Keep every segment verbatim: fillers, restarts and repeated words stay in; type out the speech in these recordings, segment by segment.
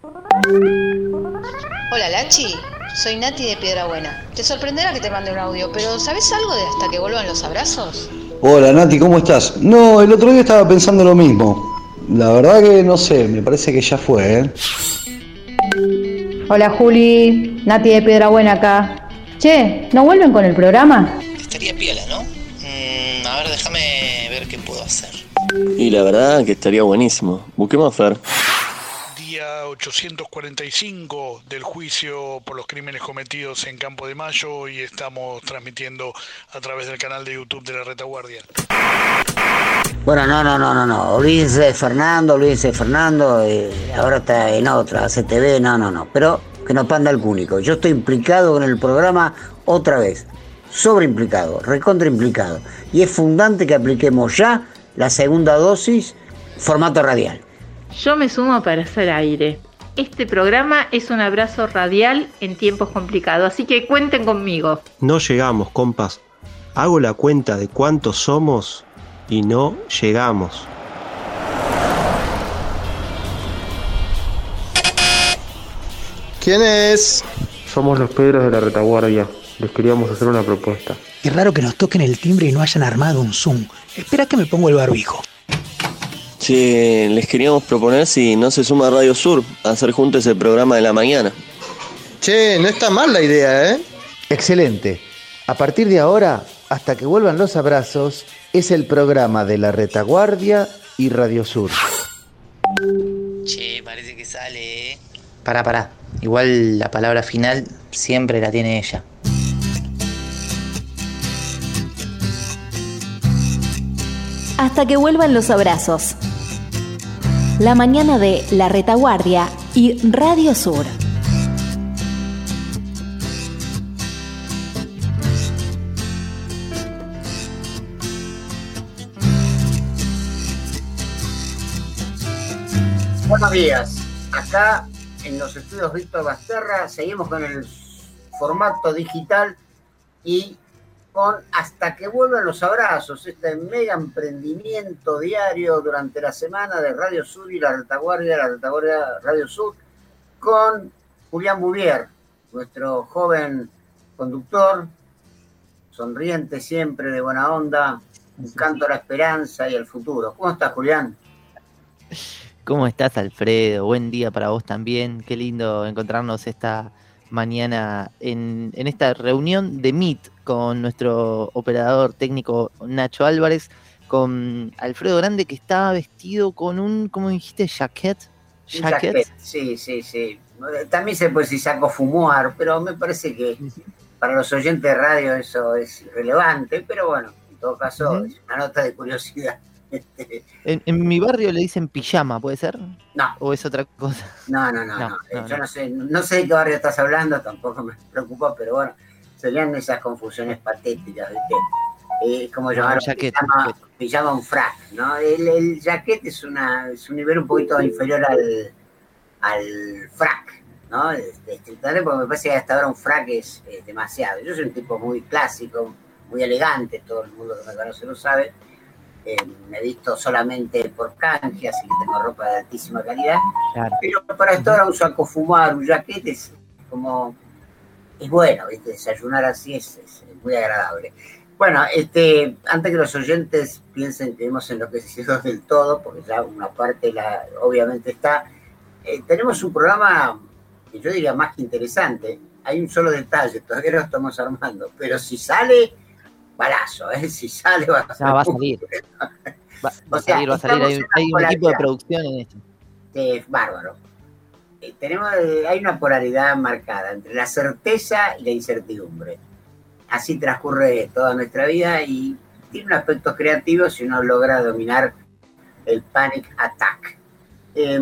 Hola Lanchi, soy Nati de Piedrabuena. Te sorprenderá que te mande un audio, pero ¿sabes algo de Hasta que vuelvan los abrazos? Hola Nati, ¿cómo estás? No, el otro día estaba pensando lo mismo. La verdad que no sé, me parece que ya fue, ¿eh? Hola Juli, Nati de Piedrabuena acá. Che, ¿no vuelven con el programa? Estaría piola, ¿no? Mm, a ver, déjame ver qué puedo hacer. Y la verdad que estaría buenísimo. Busquemos a Fer. Día ochocientos cuarenta y cinco del juicio por los crímenes cometidos en Campo de Mayo y estamos transmitiendo a través del canal de YouTube de La Retaguardia. Bueno, no, no, no, no, no. Olvídense de Fernando, olvídense de Fernando. Eh, ahora está en otra, C T V, no, no, no. Pero que no panda el cúnico. Yo estoy implicado con el programa otra vez. Sobreimplicado, recontraimplicado. Y es fundante que apliquemos ya la segunda dosis, formato radial. Yo me sumo para hacer aire. Este programa es un abrazo radial en tiempos complicados, así que cuenten conmigo. No llegamos, compas. Hago la cuenta de cuántos somos y no llegamos. ¿Quién es? Somos los Pedros de La Retaguardia. Les queríamos hacer una propuesta. Qué raro que nos toquen el timbre y no hayan armado un Zoom. Espera que me pongo el barbijo. Che, les queríamos proponer si no se suma Radio Sur a hacer juntos el programa de la mañana. Che, no está mal la idea, ¿eh? Excelente. A partir de ahora, hasta que vuelvan los abrazos, es el programa de La Retaguardia y Radio Sur. Che, parece que sale, ¿eh? Pará, pará. Igual la palabra final siempre la tiene ella. Hasta que vuelvan los abrazos. La mañana de La Retaguardia y Radio Sur. Buenos días. Acá en los estudios Víctor Basterra seguimos con el formato digital y con Hasta que vuelvan los abrazos, este mega emprendimiento diario durante la semana de Radio Sur y La Retaguardia, La Retaguardia Radio Sur, con Julián Bouvier, nuestro joven conductor, sonriente siempre, de buena onda, un canto a la esperanza y al futuro. ¿Cómo estás, Julián? ¿Cómo estás, Alfredo? Buen día para vos también. Qué lindo encontrarnos esta mañana en, en esta reunión de Meet con nuestro operador técnico Nacho Álvarez, con Alfredo Grande, que estaba vestido con un, ¿cómo dijiste? ¿Jaquet? ¿Jaquet? Sí, sí, sí. También se puede decir saco fumoir, pero me parece que para los oyentes de radio eso es irrelevante, pero bueno, en todo caso uh-huh. es una nota de curiosidad. En, en mi barrio le dicen pijama, ¿puede ser? No. ¿O es otra cosa? No, no, no. no, no. no Yo no. no sé no sé de qué barrio estás hablando, tampoco me preocupa, pero bueno, serían esas confusiones patéticas, ¿viste? Eh, como llamar no, pijama, pijama un frac, ¿no? El, el jaquet es, una, es un nivel un poquito inferior al, al frac, ¿no? Estrictamente, porque me parece que hasta ahora un frac es, es demasiado. Yo soy un tipo muy clásico, muy elegante, todo el mundo que me conoce lo sabe. Eh, me he visto solamente por canje, así que tengo ropa de altísima calidad. Claro. Pero para esto ahora un saco fumar, un jaquet es como... Es bueno, ¿viste? Desayunar así es, es muy agradable. Bueno, este, antes que los oyentes piensen que hemos enloquecido del todo, porque ya una parte la, obviamente está, eh, tenemos un programa que yo diría más que interesante. Hay un solo detalle, todavía lo estamos armando, pero si sale... balazo, ¿eh? Si sale va a, no, va a salir. Va, va o sea, a salir, va a salir. Hay, hay un equipo de producción en esto. Es bárbaro. Eh, tenemos, eh, hay una polaridad marcada entre la certeza y la incertidumbre. Así transcurre toda nuestra vida y tiene un aspecto creativo si uno logra dominar el panic attack. Eh,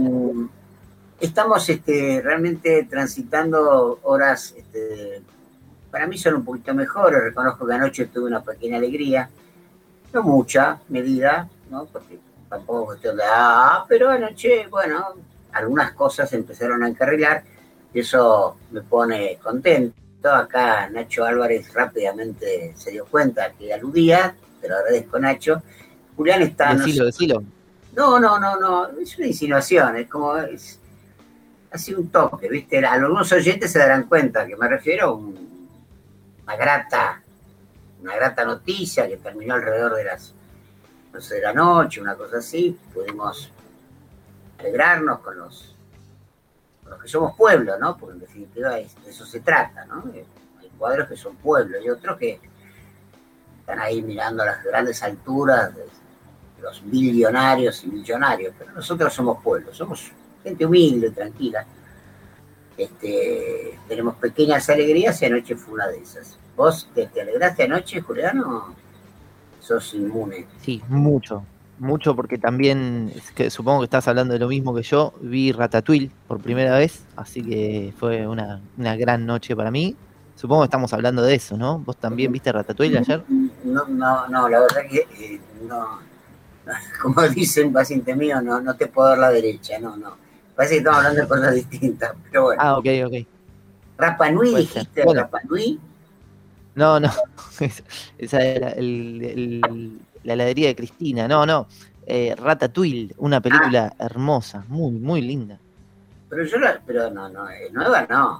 estamos este, realmente transitando horas... Este, para mí son un poquito mejores. Reconozco que anoche tuve una pequeña alegría, no mucha medida, ¿no? Porque tampoco es cuestión de, ah, pero anoche, bueno, algunas cosas empezaron a encarrilar y eso me pone contento. Acá Nacho Álvarez rápidamente se dio cuenta que aludía, te lo agradezco, Nacho. Julián está... Decilo, no, decilo. No, no, no, no, es una insinuación, es como... Es, así un toque, ¿viste? Algunos oyentes se darán cuenta que me refiero a un, una grata, una grata noticia que terminó alrededor de las doce de la noche, una cosa así. Pudimos alegrarnos con los, con los que somos pueblo, ¿no? Porque en definitiva es, de eso se trata, ¿no? Hay cuadros que son pueblo y otros que están ahí mirando a las grandes alturas de los billonarios y millonarios, pero nosotros somos pueblo, somos gente humilde, tranquila. Este, tenemos pequeñas alegrías y anoche fue una de esas. ¿Vos te, te alegraste anoche, Juliano? ¿Sos inmune? Sí, mucho, mucho, porque también, es que supongo que estás hablando de lo mismo que yo, vi Ratatouille por primera vez, así que fue una, una gran noche para mí. Supongo que estamos hablando de eso, ¿no? ¿Vos también viste Ratatouille ayer? No, no, no, la verdad que eh, no, no, como dicen paciente mío, no, no te puedo dar la derecha, no, no. Parece que estamos hablando de cosas distintas, pero bueno. Ah, ok, ok. ¿Rapa Nui dijiste? Bueno. ¿Rapa Nui? No, no. Esa era el, el, la heladería de Cristina. No, no. Eh, Ratatouille, una película ah. hermosa, muy, muy linda. Pero yo la, pero no, no, nueva no.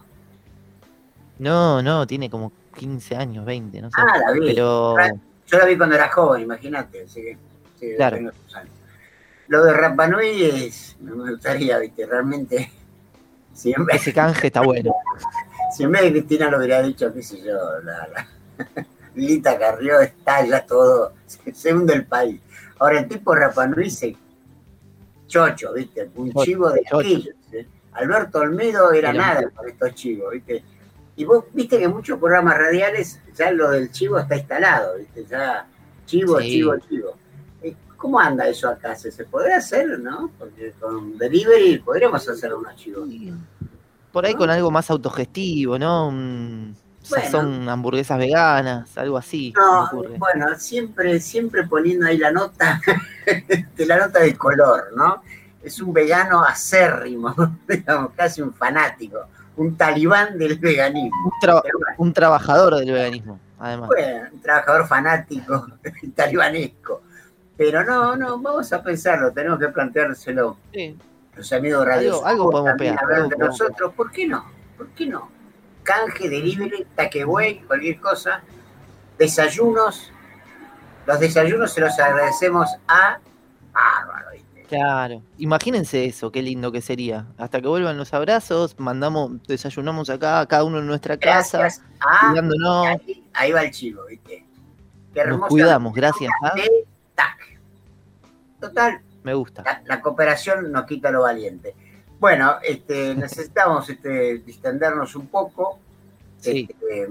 No, no, tiene como quince años, veinte, no sé. Ah, la vi. Pero... Yo la vi cuando era joven, imagínate. Así que, sí, claro. Lo de Rapa Nui es, no me gustaría, viste, realmente. Si en vez, ese canje está bueno. Si en vez de Cristina lo hubiera dicho, qué sé yo, la, la Lita Carrió, estalla todo, se, se hunde el país. Ahora el tipo Rapa Nui se chocho, viste, un chocho, chivo de aquellos. ¿eh? Alberto Olmedo era Pero, nada para estos chivos, viste. Y vos viste que en muchos programas radiales ya lo del chivo está instalado, viste, ya chivo, sí. chivo, chivo. ¿Cómo anda eso acá? ¿Se, se podría hacer, no? Porque con delivery podríamos hacer unos chivos. Por ahí ¿no? Con algo más autogestivo, ¿no? Un, bueno, son hamburguesas veganas, algo así. No, bueno, siempre, siempre poniendo ahí la nota, de la nota de color, ¿no? Es un vegano acérrimo, digamos, casi un fanático, un talibán del veganismo. Un, tra- bueno, un trabajador del veganismo, además. Bueno, un trabajador fanático, talibanesco. Pero no, no, vamos a pensarlo, tenemos que planteárselo. Sí. Los amigos radio algo, algo podemos pegar. Algo de nosotros, pegar. ¿Por qué no? ¿Por qué no? Canje, delivery, takeaway, cualquier cosa. Desayunos. Los desayunos se los agradecemos a Bárbaro. Claro, imagínense eso, qué lindo que sería. Hasta que vuelvan los abrazos, mandamos, desayunamos acá, cada uno en nuestra casa. Gracias. Ah, ahí, ahí va el chivo, ¿viste? Qué hermosa. Nos cuidamos, gracias. ¿Ah? Tac. Total. Me gusta. La, la cooperación nos quita lo valiente. Bueno, este, necesitamos este, distendernos un poco. Sí. Este,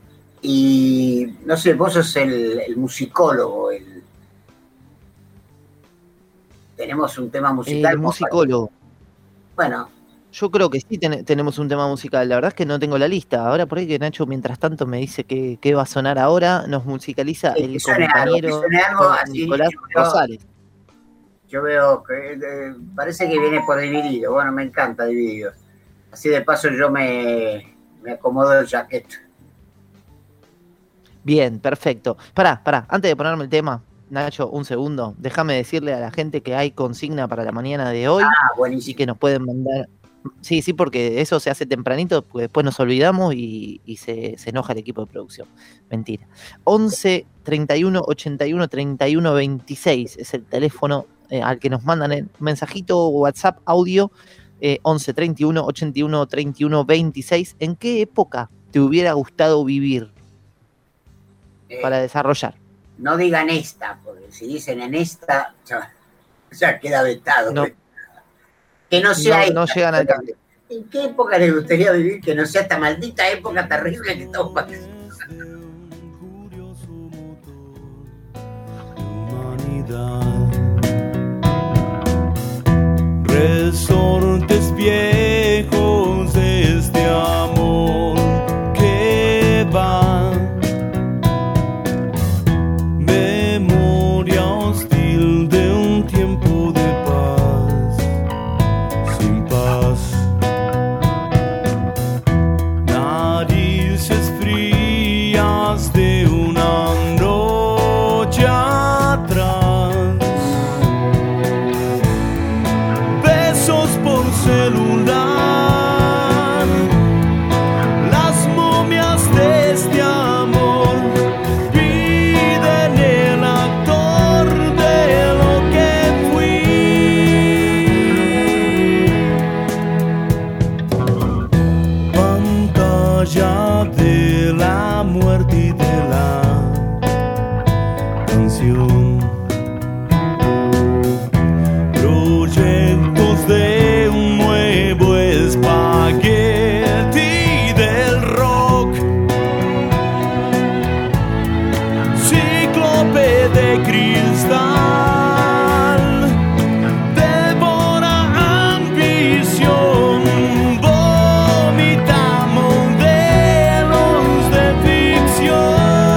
y no sé, vos sos el, el musicólogo, el... Tenemos un tema musical. El musicólogo. Bueno. Yo creo que sí ten- tenemos un tema musical. La verdad es que no tengo la lista. Ahora por ahí que Nacho, mientras tanto, me dice que, que va a sonar ahora. Nos musicaliza sí, el compañero algo, algo, así, Nicolás yo veo, Rosales. Yo veo que eh, parece que viene por Dividido. Bueno, me encanta Dividido. Así de paso yo me, me acomodo el jacket. Bien, perfecto. Pará, pará. Antes de ponerme el tema, Nacho, un segundo. Déjame decirle a la gente que hay consigna para la mañana de hoy. Ah, buenísimo. Y que nos pueden mandar... Sí, sí, porque eso se hace tempranito, porque después nos olvidamos y, y se, se enoja el equipo de producción. Mentira. once, treinta y uno, ochenta y uno, treinta y uno, veintiséis es el teléfono eh, al que nos mandan el mensajito WhatsApp audio. Eh, once, treinta y uno, ochenta y uno, treinta y uno, veintiséis. ¿En qué época te hubiera gustado vivir eh, para desarrollar? No digan esta, porque si dicen en esta, ya, ya queda vetado. No. Que no sea no, no llegan al cambio. ¿En qué época les gustaría vivir que no sea esta maldita época terrible que estamos pasando? Resortes viejos de este amor que va, memoria hostil de un tiempo de paz, sin paz, narices frías de una noche atrás, besos por celular. Las momias de este amor piden el actor de lo que fui. Pantalla de la muerte y de la canción. Proyectos de un nuevo espagueti del rock. Cíclope de cristal devora ambición. Vomita modelos de ficción.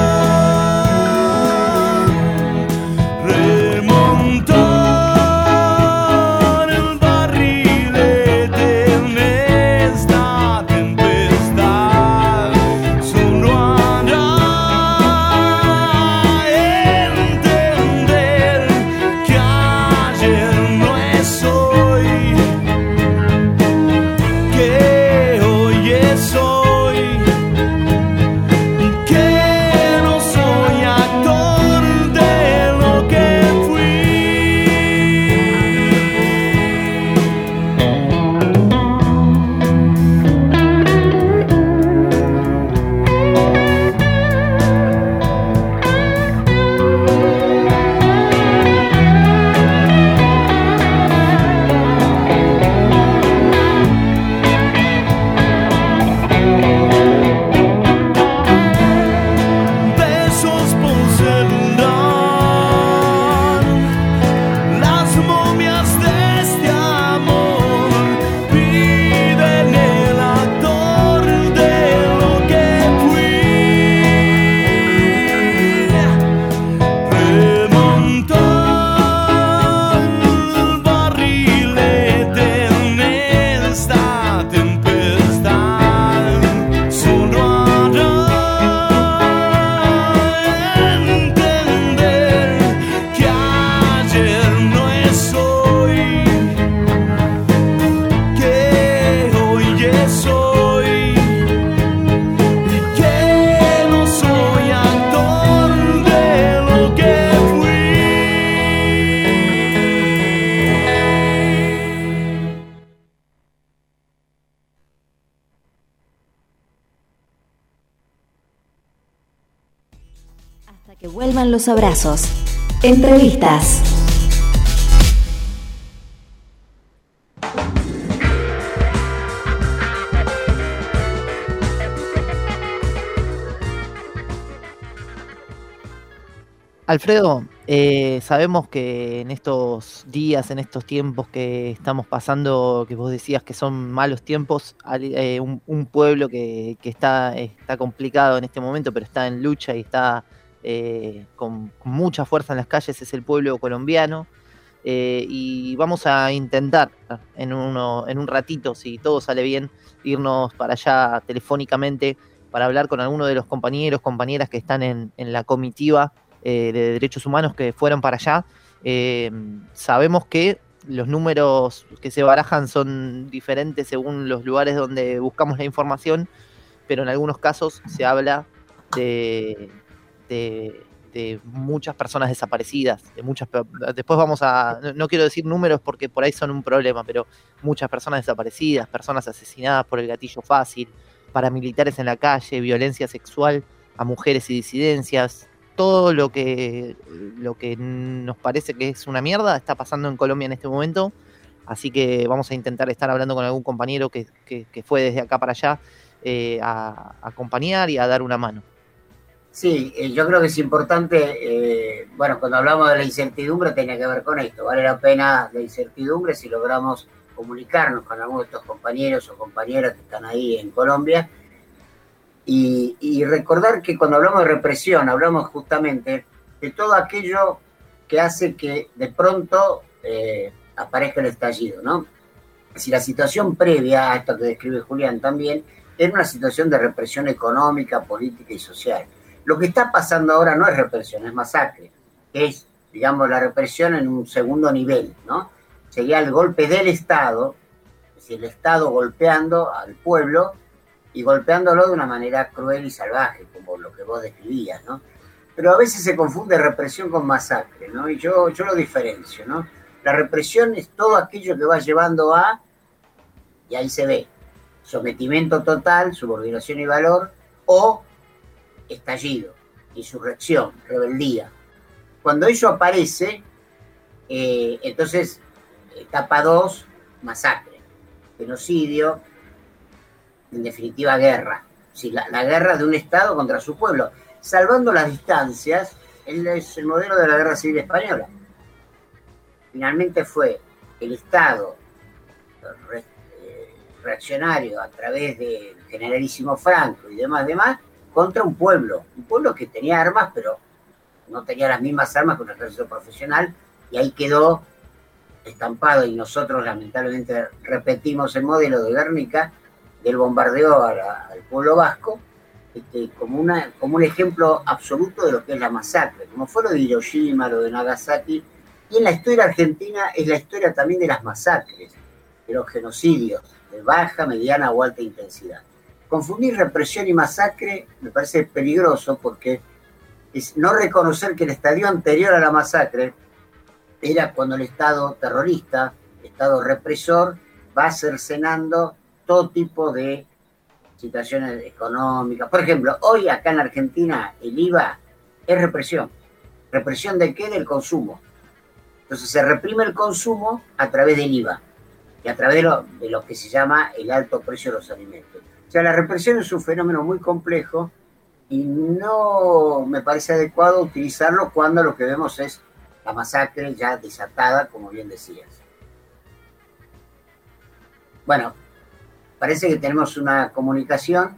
Remontar el barrilete en esta tempestad solo hará entender que ayer no es hoy, que hoy es hoy, que no soy actor de lo que fui. Besos por celular. Las momias de este amor piden el actor de lo que fui. Remontar el barrilete en esta tempestad solo hará entender que ayer no es hoy, que hoy es hoy, y que no soy actor de lo que fui. Hasta que vuelvan los abrazos. Entrevistas. Alfredo, eh, sabemos que en estos días, en estos tiempos que estamos pasando, que vos decías que son malos tiempos, al- eh, un, un pueblo que, que está, está complicado en este momento, pero está en lucha y está eh, con, con mucha fuerza en las calles, es el pueblo colombiano. Eh, y vamos a intentar en, uno, en un ratito, si todo sale bien, irnos para allá telefónicamente para hablar con algunos de los compañeros, compañeras que están en, en la comitiva eh, de derechos humanos que fueron para allá. Eh, sabemos que los números que se barajan son diferentes según los lugares donde buscamos la información, pero en algunos casos se habla de, de, de muchas personas desaparecidas, de muchas, después vamos a, no, no quiero decir números porque por ahí son un problema, pero muchas personas desaparecidas, personas asesinadas por el gatillo fácil, paramilitares en la calle, violencia sexual a mujeres y disidencias. Todo lo que, lo que nos parece que es una mierda está pasando en Colombia en este momento, así que vamos a intentar estar hablando con algún compañero que, que, que fue desde acá para allá eh, a, a acompañar y a dar una mano. Sí, eh, yo creo que es importante, eh, bueno, cuando hablamos de la incertidumbre tenía que ver con esto, vale la pena la incertidumbre si logramos comunicarnos con algunos de estos compañeros o compañeras que están ahí en Colombia. Y, y recordar que cuando hablamos de represión, hablamos justamente de todo aquello que hace que de pronto eh, aparezca el estallido, ¿no? Si la situación previa a esto que describe Julián también, era una situación de represión económica, política y social. Lo que está pasando ahora no es represión, es masacre. Es, digamos, la represión en un segundo nivel, ¿no? Sería el golpe del Estado, decir, el Estado golpeando al pueblo y golpeándolo de una manera cruel y salvaje, como lo que vos describías, ¿no? Pero a veces se confunde represión con masacre, ¿no? Y yo, yo lo diferencio, ¿no? La represión es todo aquello que va llevando a, y ahí se ve, sometimiento total, subordinación y valor, o estallido, insurrección, rebeldía. Cuando eso aparece, eh, entonces, etapa dos, masacre, genocidio, en definitiva guerra. Sí, la, la guerra de un Estado contra su pueblo. Salvando las distancias, es el modelo de la Guerra Civil Española. Finalmente fue el Estado re, eh, reaccionario a través del generalísimo Franco y demás, demás, contra un pueblo. Un pueblo que tenía armas, pero no tenía las mismas armas que un ejército profesional, y ahí quedó estampado, y nosotros lamentablemente repetimos el modelo de Guernica, del bombardeo a la, al pueblo vasco, este, como, una, como un ejemplo absoluto de lo que es la masacre, como fue lo de Hiroshima, lo de Nagasaki, y en la historia argentina es la historia también de las masacres, de los genocidios, de baja, mediana o alta intensidad. Confundir represión y masacre me parece peligroso, porque es no reconocer que el estadio anterior a la masacre era cuando el Estado terrorista, el Estado represor, va cercenando todo tipo de situaciones económicas. Por ejemplo, hoy acá en Argentina el I V A es represión. ¿Represión de qué? Del consumo. Entonces se reprime el consumo a través del I V A y a través de lo, de lo que se llama el alto precio de los alimentos. O sea, la represión es un fenómeno muy complejo y no me parece adecuado utilizarlo cuando lo que vemos es la masacre ya desatada, como bien decías. Bueno, parece que tenemos una comunicación.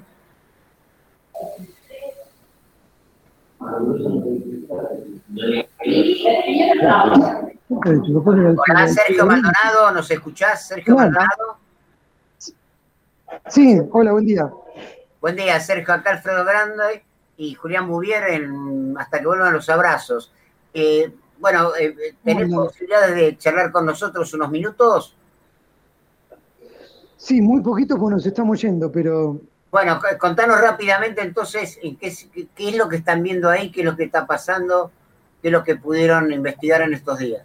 Hola, Sergio Maldonado, ¿nos escuchás? Sergio Hola. Maldonado. Sí, hola, buen día. Buen día, Sergio. Acá Alfredo Grande y Julián Bouvier en Hasta que vuelvan los abrazos. Eh, bueno, eh, ¿tenés Hola. posibilidades de charlar con nosotros unos minutos? Sí, muy poquito porque nos estamos yendo, pero Bueno, c- contanos rápidamente entonces en qué, es- qué, qué es lo que están viendo ahí, qué es lo que está pasando, qué es lo que pudieron investigar en estos días.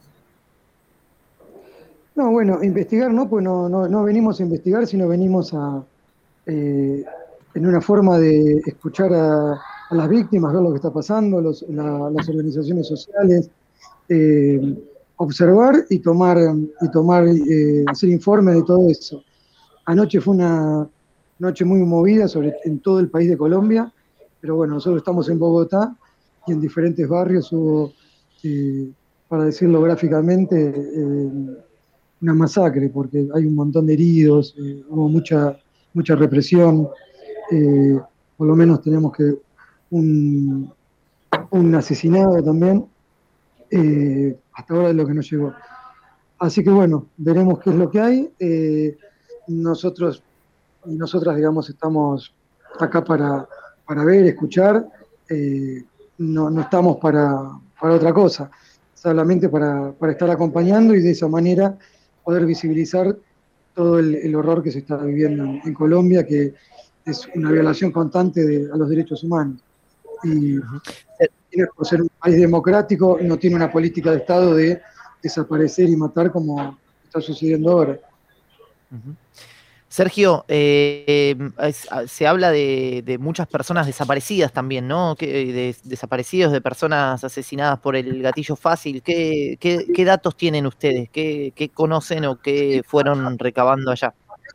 no, bueno, investigar no, pues no, no, no venimos a investigar, sino venimos a, eh, en una forma de escuchar a, a las víctimas, ver lo que está pasando, los- la- las organizaciones sociales, eh, observar y tomar, y tomar eh, hacer informes de todo eso. Anoche fue una noche muy movida sobre, en todo el país de Colombia, pero bueno, nosotros estamos en Bogotá y en diferentes barrios hubo, eh, para decirlo gráficamente, eh, una masacre, porque hay un montón de heridos, eh, hubo mucha, mucha represión, eh, por lo menos tenemos que un, un asesinado también, eh, hasta ahora es lo que nos llegó. Así que bueno, veremos qué es lo que hay. Eh, nosotros y nosotras, digamos, estamos acá para, para ver, escuchar, eh, no, no estamos para, para otra cosa, solamente para, para estar acompañando y de esa manera poder visibilizar todo el, el horror que se está viviendo en, en Colombia, que es una violación constante de, a los derechos humanos. Y Chile, por ser un país democrático, no tiene una política de Estado de desaparecer y matar como está sucediendo ahora. Ujú. Sergio, eh, es- se habla de, de muchas personas desaparecidas también, ¿no? Que, de desaparecidos, de personas asesinadas por el gatillo fácil. ¿Qué, qué, qué datos tienen ustedes? ¿Qué, qué conocen o qué fueron recabando allá?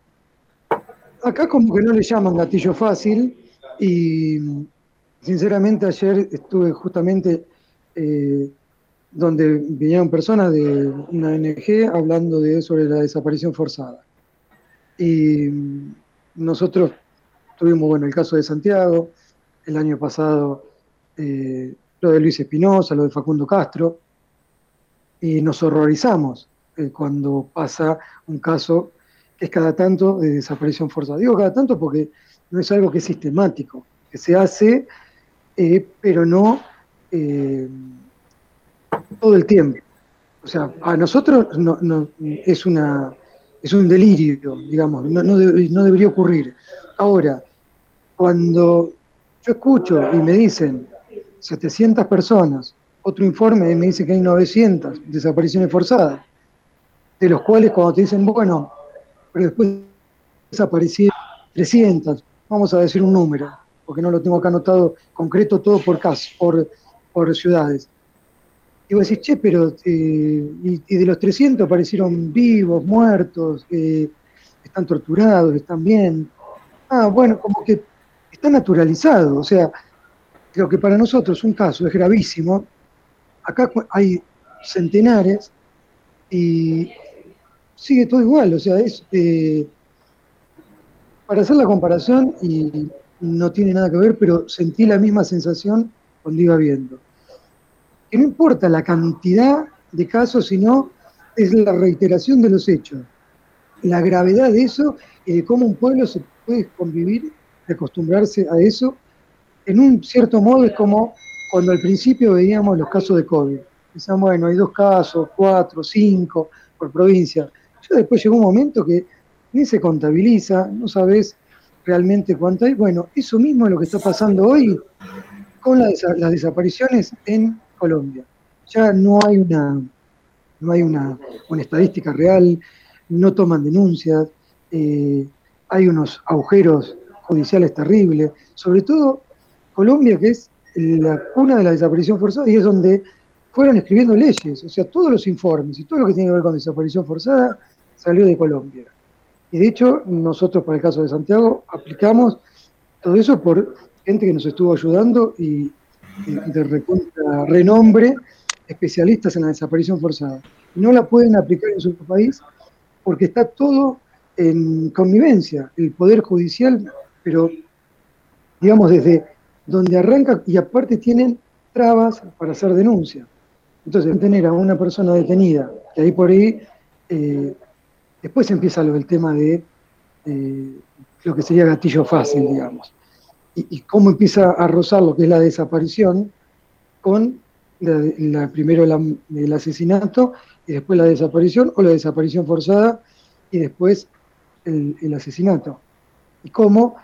Acá como que no le llaman gatillo fácil y sinceramente ayer estuve justamente eh, donde vinieron personas de una O N G hablando de, sobre la desaparición forzada. Y nosotros tuvimos, bueno, el caso de Santiago, el año pasado eh, lo de Luis Espinosa, lo de Facundo Castro, y nos horrorizamos eh, cuando pasa un caso que es cada tanto de desaparición forzada. Digo cada tanto porque no es algo que es sistemático, que se hace, eh, pero no eh, todo el tiempo. O sea, a nosotros no, no, es una... es un delirio, digamos, no, no, de, no debería ocurrir. Ahora, cuando yo escucho y me dicen setecientas personas, otro informe me dice que hay novecientas desapariciones forzadas, de los cuales cuando te dicen, bueno, pero después desaparecieron trescientas, vamos a decir un número, porque no lo tengo acá anotado concreto todo por caso, por, por ciudades. Y vos decís, che, pero eh, y, y de los trescientos aparecieron vivos, muertos, eh, están torturados, están bien. Ah, bueno, como que está naturalizado, o sea, lo que para nosotros un caso es gravísimo, acá hay centenares y sigue todo igual, o sea, es eh, para hacer la comparación, y no tiene nada que ver, pero sentí la misma sensación cuando iba viendo. Que no importa la cantidad de casos, sino es la reiteración de los hechos, la gravedad de eso y de cómo un pueblo se puede convivir, de acostumbrarse a eso. En un cierto modo es como cuando al principio veíamos los casos de COVID. Decíamos, bueno, hay dos casos, cuatro, cinco por provincia. Ya después llegó un momento que ni se contabiliza, no sabes realmente cuánto hay. Bueno, eso mismo es lo que está pasando hoy con la desa- las desapariciones en Colombia. Ya no hay una, no hay una, una estadística real, no toman denuncias, eh, hay unos agujeros judiciales terribles, sobre todo Colombia, que es la cuna de la desaparición forzada y es donde fueron escribiendo leyes, o sea, todos los informes y todo lo que tiene que ver con desaparición forzada salió de Colombia. Y de hecho, nosotros para el caso de Santiago aplicamos todo eso por gente que nos estuvo ayudando y, y de recontra renombre, especialistas en la desaparición forzada. Y no la pueden aplicar en su país porque está todo en connivencia, el Poder Judicial, pero digamos desde donde arranca, y aparte tienen trabas para hacer denuncia. Entonces, tener a una persona detenida, que ahí por ahí, eh, después empieza lo del tema de eh, lo que sería gatillo fácil, digamos, y, y cómo empieza a rozar lo que es la desaparición con la, la, primero la, el asesinato y después la desaparición, o la desaparición forzada y después el, el asesinato. Y cómo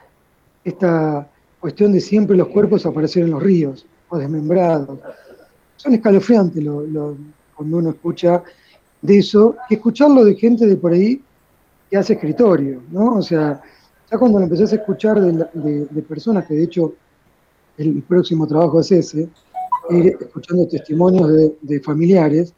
esta cuestión de siempre los cuerpos aparecer en los ríos o desmembrados. Son escalofriantes lo, lo, cuando uno escucha de eso, que escucharlo de gente de por ahí que hace escritorio, ¿no? O sea, ya cuando lo empezás a escuchar de, de, de personas que de hecho el próximo trabajo es ese, ir escuchando testimonios de, de familiares,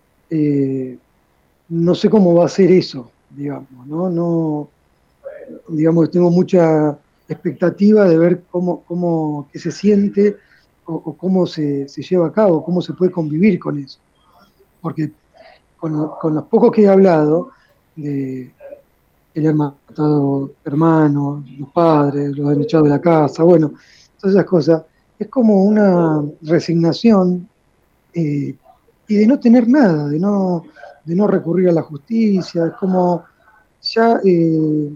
eh, no sé cómo va a ser eso, digamos, ¿no? No, digamos, tengo mucha expectativa de ver cómo, cómo qué se siente o, o cómo se, se lleva a cabo, cómo se puede convivir con eso. Porque con, con los pocos que he hablado, de que le han matado hermanos, los padres, los han echado de la casa, bueno, todas esas cosas, es como una resignación eh, y de no tener nada, de no, de no recurrir a la justicia, es como ya eh,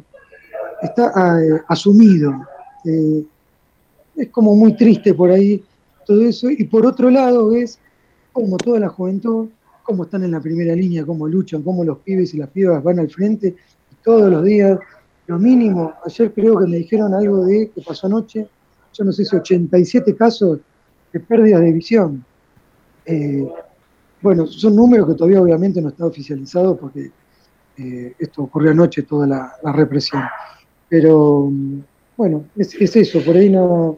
está eh, asumido. Eh, es como muy triste por ahí todo eso, y por otro lado ves como toda la juventud, cómo están en la primera línea, cómo luchan, cómo los pibes y las pibas van al frente, y todos los días, lo mínimo, ayer creo que me dijeron algo de que pasó anoche, yo no sé si ochenta y siete casos de pérdida de visión. Eh, bueno, son números que todavía obviamente no está oficializado porque eh, esto ocurrió anoche, toda la, la represión. Pero bueno, es, es eso, por ahí no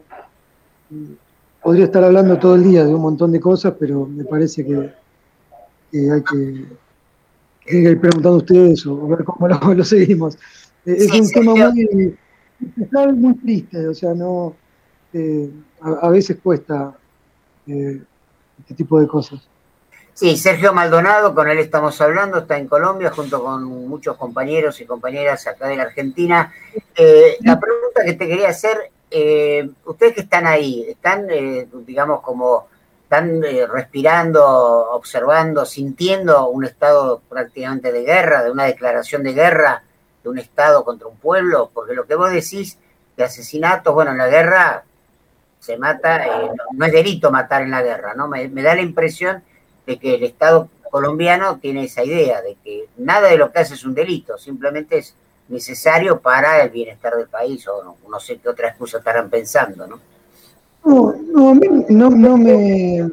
podría estar hablando todo el día de un montón de cosas, pero me parece que, que hay que, que ir preguntando a ustedes o ver cómo lo, lo seguimos. Eh, es sí, un sí, tema yo... muy, muy triste, o sea, no eh, a, a veces cuesta eh, este tipo de cosas. Sí, Sergio Maldonado, con él estamos hablando, está en Colombia junto con muchos compañeros y compañeras acá de la Argentina. Eh, la pregunta que te quería hacer, eh, ustedes que están ahí, están, eh, digamos, como, están eh, respirando, observando, sintiendo un estado prácticamente de guerra, de una declaración de guerra, de un estado contra un pueblo, porque lo que vos decís de asesinatos, bueno, en la guerra se mata, eh, no, no es delito matar en la guerra, ¿no? Me, me da la impresión de que el Estado colombiano tiene esa idea de que nada de lo que hace es un delito, simplemente es necesario para el bienestar del país, o no, no sé qué otra excusa estarán pensando, ¿no? No, no, a mí no, no me...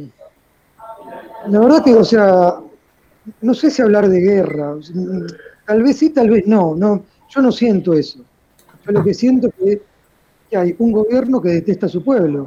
La verdad que, o sea, no sé si hablar de guerra, tal vez sí, tal vez no, no, yo no siento eso. Yo lo que siento es que, que hay un gobierno que detesta a su pueblo.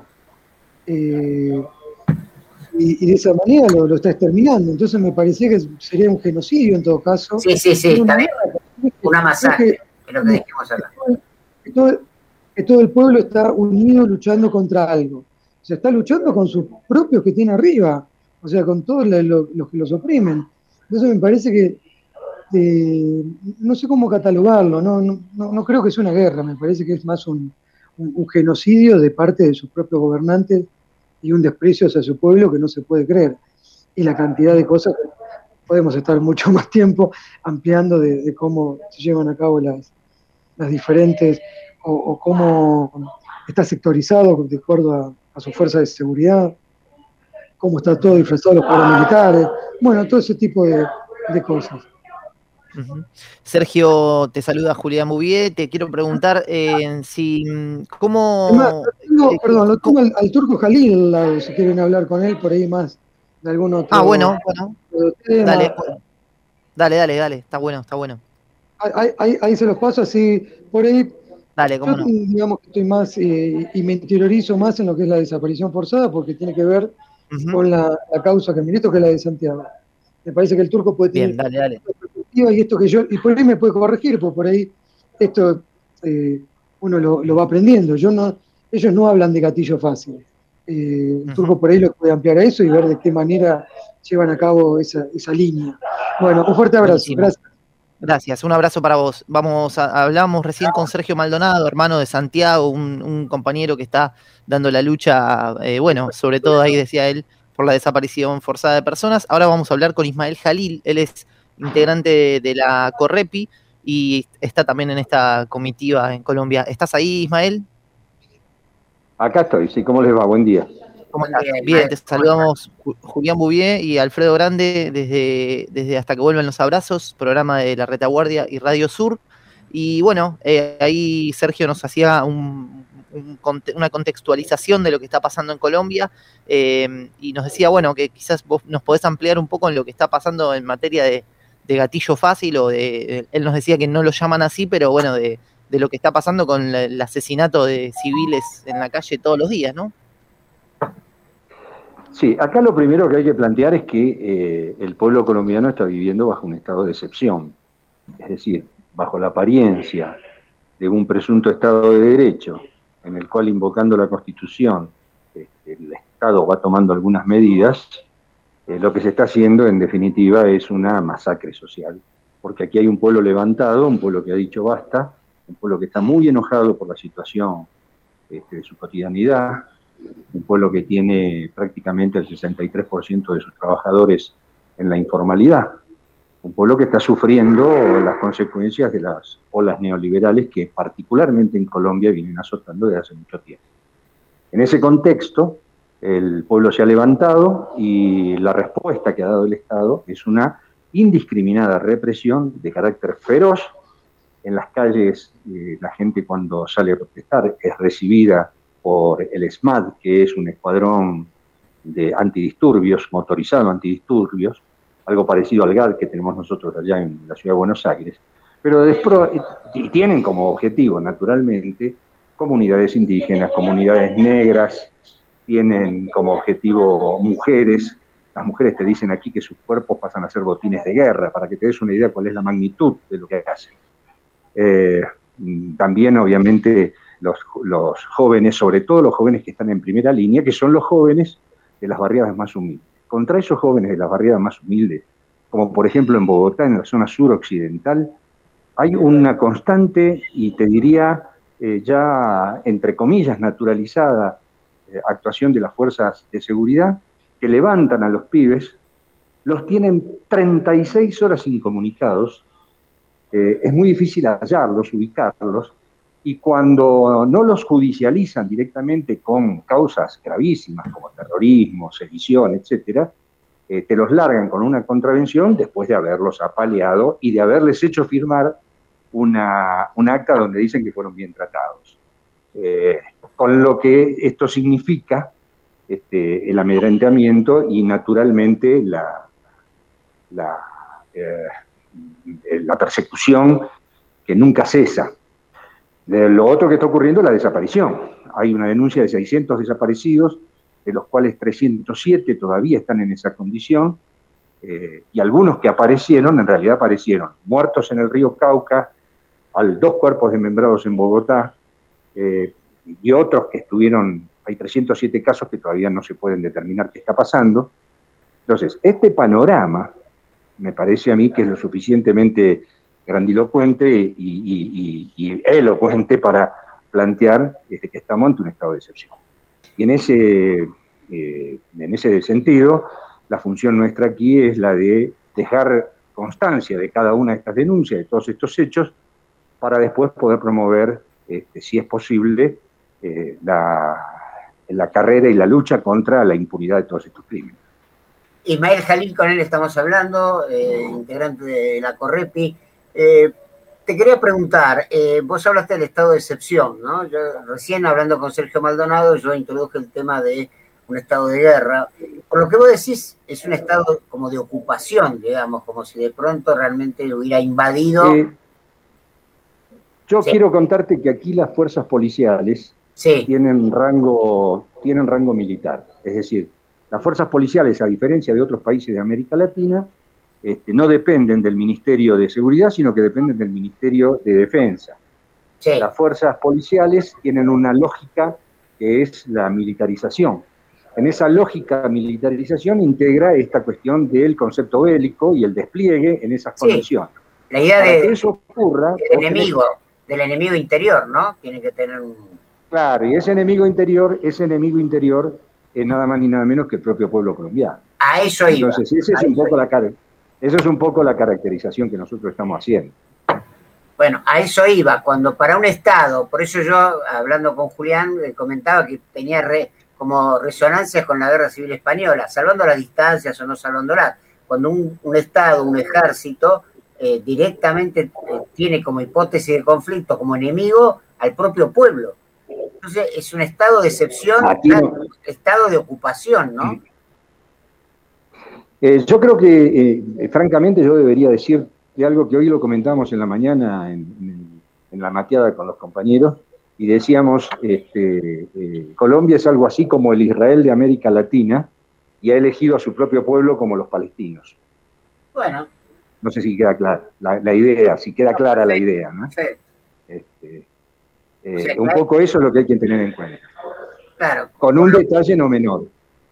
Eh, y, y de esa manera lo, lo está exterminando. Entonces me parecía que sería un genocidio en todo caso. Sí, sí, sí, está bien. Una masacre, es lo que dijimos acá. Que todo, que todo el pueblo está unido luchando contra algo. O sea, está luchando con sus propios que tiene arriba, o sea, con todos los, los que los oprimen. Entonces me parece que, eh, no sé cómo catalogarlo, no, no, no creo que sea una guerra, me parece que es más un, un, un genocidio de parte de sus propios gobernantes y un desprecio hacia su pueblo que no se puede creer. Y la cantidad de cosas que podemos estar mucho más tiempo ampliando de, de cómo se llevan a cabo las, las diferentes, o, o cómo está sectorizado de acuerdo a, a su fuerza de seguridad, cómo está todo disfrazado los paramilitares, bueno, todo ese tipo de, de cosas. Uh-huh. Sergio, te saluda Julián Bouvier, te quiero preguntar eh, si, ¿cómo...? Además, lo tengo, eh, perdón, lo tengo al, al Turco Jalil al lado, si quieren hablar con él por ahí más, de algún otro... Ah, bueno, bueno, dale, dale, dale, dale, está bueno, está bueno. Ahí, ahí, ahí se los paso así, por ahí... Dale, cómo yo, no. digamos que estoy más, eh, y me interiorizo más en lo que es la desaparición forzada, porque tiene que ver uh-huh. con la, la causa que ministro, que es la de Santiago. Me parece que el Turco puede tener... Bien, dale, dale. Y esto que yo, y por ahí me puede corregir, porque por ahí esto eh, uno lo, lo va aprendiendo. Yo no, ellos no hablan de gatillo fácil. Eh, el uh-huh. Turco por ahí lo puede ampliar a eso y ver de qué manera llevan a cabo esa, esa línea. Bueno, un fuerte abrazo. Buenísimo. Gracias. Gracias, un abrazo para vos. Vamos a, hablamos recién con Sergio Maldonado, hermano de Santiago, un, un compañero que está dando la lucha, eh, bueno, sobre todo ahí decía él, por la desaparición forzada de personas. Ahora vamos a hablar con Ismael Jalil, él es integrante de, de la Correpi y está también en esta comitiva en Colombia. ¿Estás ahí, Ismael? Acá estoy, sí, ¿cómo les va? Buen día. ¿Cómo estás? Bien, te saludamos Julián Bouvier y Alfredo Grande desde, desde Hasta que vuelvan los abrazos, programa de La Retaguardia y Radio Sur. Y bueno, eh, ahí Sergio nos hacía un, un, una contextualización de lo que está pasando en Colombia eh, y nos decía, bueno, que quizás vos nos podés ampliar un poco en lo que está pasando en materia de, de gatillo fácil o de, él nos decía que no lo llaman así, pero bueno, de, de lo que está pasando con la, el asesinato de civiles en la calle todos los días, ¿no? Sí, acá lo primero que hay que plantear es que eh, el pueblo colombiano está viviendo bajo un estado de excepción, es decir, bajo la apariencia de un presunto Estado de Derecho, en el cual, invocando la Constitución, este, el Estado va tomando algunas medidas, eh, lo que se está haciendo, en definitiva, es una masacre social, porque aquí hay un pueblo levantado, un pueblo que ha dicho basta, un pueblo que está muy enojado por la situación este, de su cotidianidad, un pueblo que tiene prácticamente el sesenta y tres por ciento de sus trabajadores en la informalidad, un pueblo que está sufriendo las consecuencias de las olas neoliberales que particularmente en Colombia vienen azotando desde hace mucho tiempo. En ese contexto, el pueblo se ha levantado y la respuesta que ha dado el Estado es una indiscriminada represión de carácter feroz. En las calles, eh, la gente cuando sale a protestar es recibida por el SMAT, que es un escuadrón de antidisturbios, motorizado antidisturbios, algo parecido al G A D que tenemos nosotros allá en la ciudad de Buenos Aires, pero despro, y tienen como objetivo, naturalmente, comunidades indígenas, comunidades negras, tienen como objetivo mujeres. Las mujeres te dicen aquí que sus cuerpos pasan a ser botines de guerra, para que te des una idea cuál es la magnitud de lo que hacen. Eh, también, obviamente, Los, los jóvenes, sobre todo los jóvenes que están en primera línea, que son los jóvenes de las barriadas más humildes. Contra esos jóvenes de las barriadas más humildes, como por ejemplo en Bogotá, en la zona suroccidental, hay una constante y te diría eh, ya entre comillas naturalizada eh, actuación de las fuerzas de seguridad que levantan a los pibes, los tienen treinta y seis horas incomunicados, eh, es muy difícil hallarlos, ubicarlos, y cuando no los judicializan directamente con causas gravísimas como terrorismo, sedición, etcétera, eh, te los largan con una contravención después de haberlos apaleado y de haberles hecho firmar una, un acta donde dicen que fueron bien tratados. Eh, con lo que esto significa este, el amedrentamiento y naturalmente la, la, eh, la persecución que nunca cesa. De lo otro que está ocurriendo es la desaparición. Hay una denuncia de seiscientos desaparecidos, de los cuales trescientos siete todavía están en esa condición, eh, y algunos que aparecieron, en realidad aparecieron muertos en el río Cauca, al dos cuerpos desmembrados en Bogotá, eh, y otros que estuvieron, hay trescientos siete casos que todavía no se pueden determinar qué está pasando. Entonces, este panorama me parece a mí que es lo suficientemente grandilocuente y, y, y, y elocuente para plantear este, que estamos ante un estado de excepción. Y en ese, eh, en ese sentido, la función nuestra aquí es la de dejar constancia de cada una de estas denuncias, de todos estos hechos, para después poder promover, este, si es posible, eh, la, la carrera y la lucha contra la impunidad de todos estos crímenes. Ismael Jalil, con él estamos hablando, eh, integrante de la Correpi. Eh, te quería preguntar, eh, vos hablaste del estado de excepción, ¿no? Yo recién hablando con Sergio Maldonado, yo introduje el tema de un estado de guerra. Por lo que vos decís, es un estado como de ocupación, digamos, como si de pronto realmente hubiera invadido. Eh, yo sí. quiero contarte que aquí las fuerzas policiales sí. tienen rango, tienen rango militar. Es decir, las fuerzas policiales, a diferencia de otros países de América Latina, Este, no dependen del Ministerio de Seguridad, sino que dependen del Ministerio de Defensa. Sí. Las fuerzas policiales tienen una lógica que es la militarización. En esa lógica militarización integra esta cuestión del concepto bélico y el despliegue en esas sí. condiciones. La idea Para de, que eso ocurra, del enemigo, tenés... del enemigo interior, ¿no? Tiene que tener un... Claro, y ese enemigo interior, ese enemigo interior es nada más ni nada menos que el propio pueblo colombiano. A eso iba. Entonces, esa es un poco la cara. Eso es un poco la caracterización que nosotros estamos haciendo. Bueno, a eso iba, cuando para un Estado, por eso yo, hablando con Julián, comentaba que tenía re, como resonancias con la Guerra Civil Española, salvando las distancias o no salvándolas, cuando un, un Estado, un ejército, eh, directamente eh, tiene como hipótesis de conflicto, como enemigo, al propio pueblo. Entonces, es un estado de excepción, no. un estado de ocupación, ¿no? Sí. Eh, yo creo que, eh, francamente, yo debería decir de algo que hoy lo comentamos en la mañana en, en, en la mateada con los compañeros, y decíamos, este, eh, Colombia es algo así como el Israel de América Latina, y ha elegido a su propio pueblo como los palestinos. Bueno. No sé si queda clara la, la idea, si queda clara sí, la idea, ¿no? Sí. Este, eh, sí, un claro. poco eso es lo que hay que tener en cuenta. Claro. Con un detalle no menor.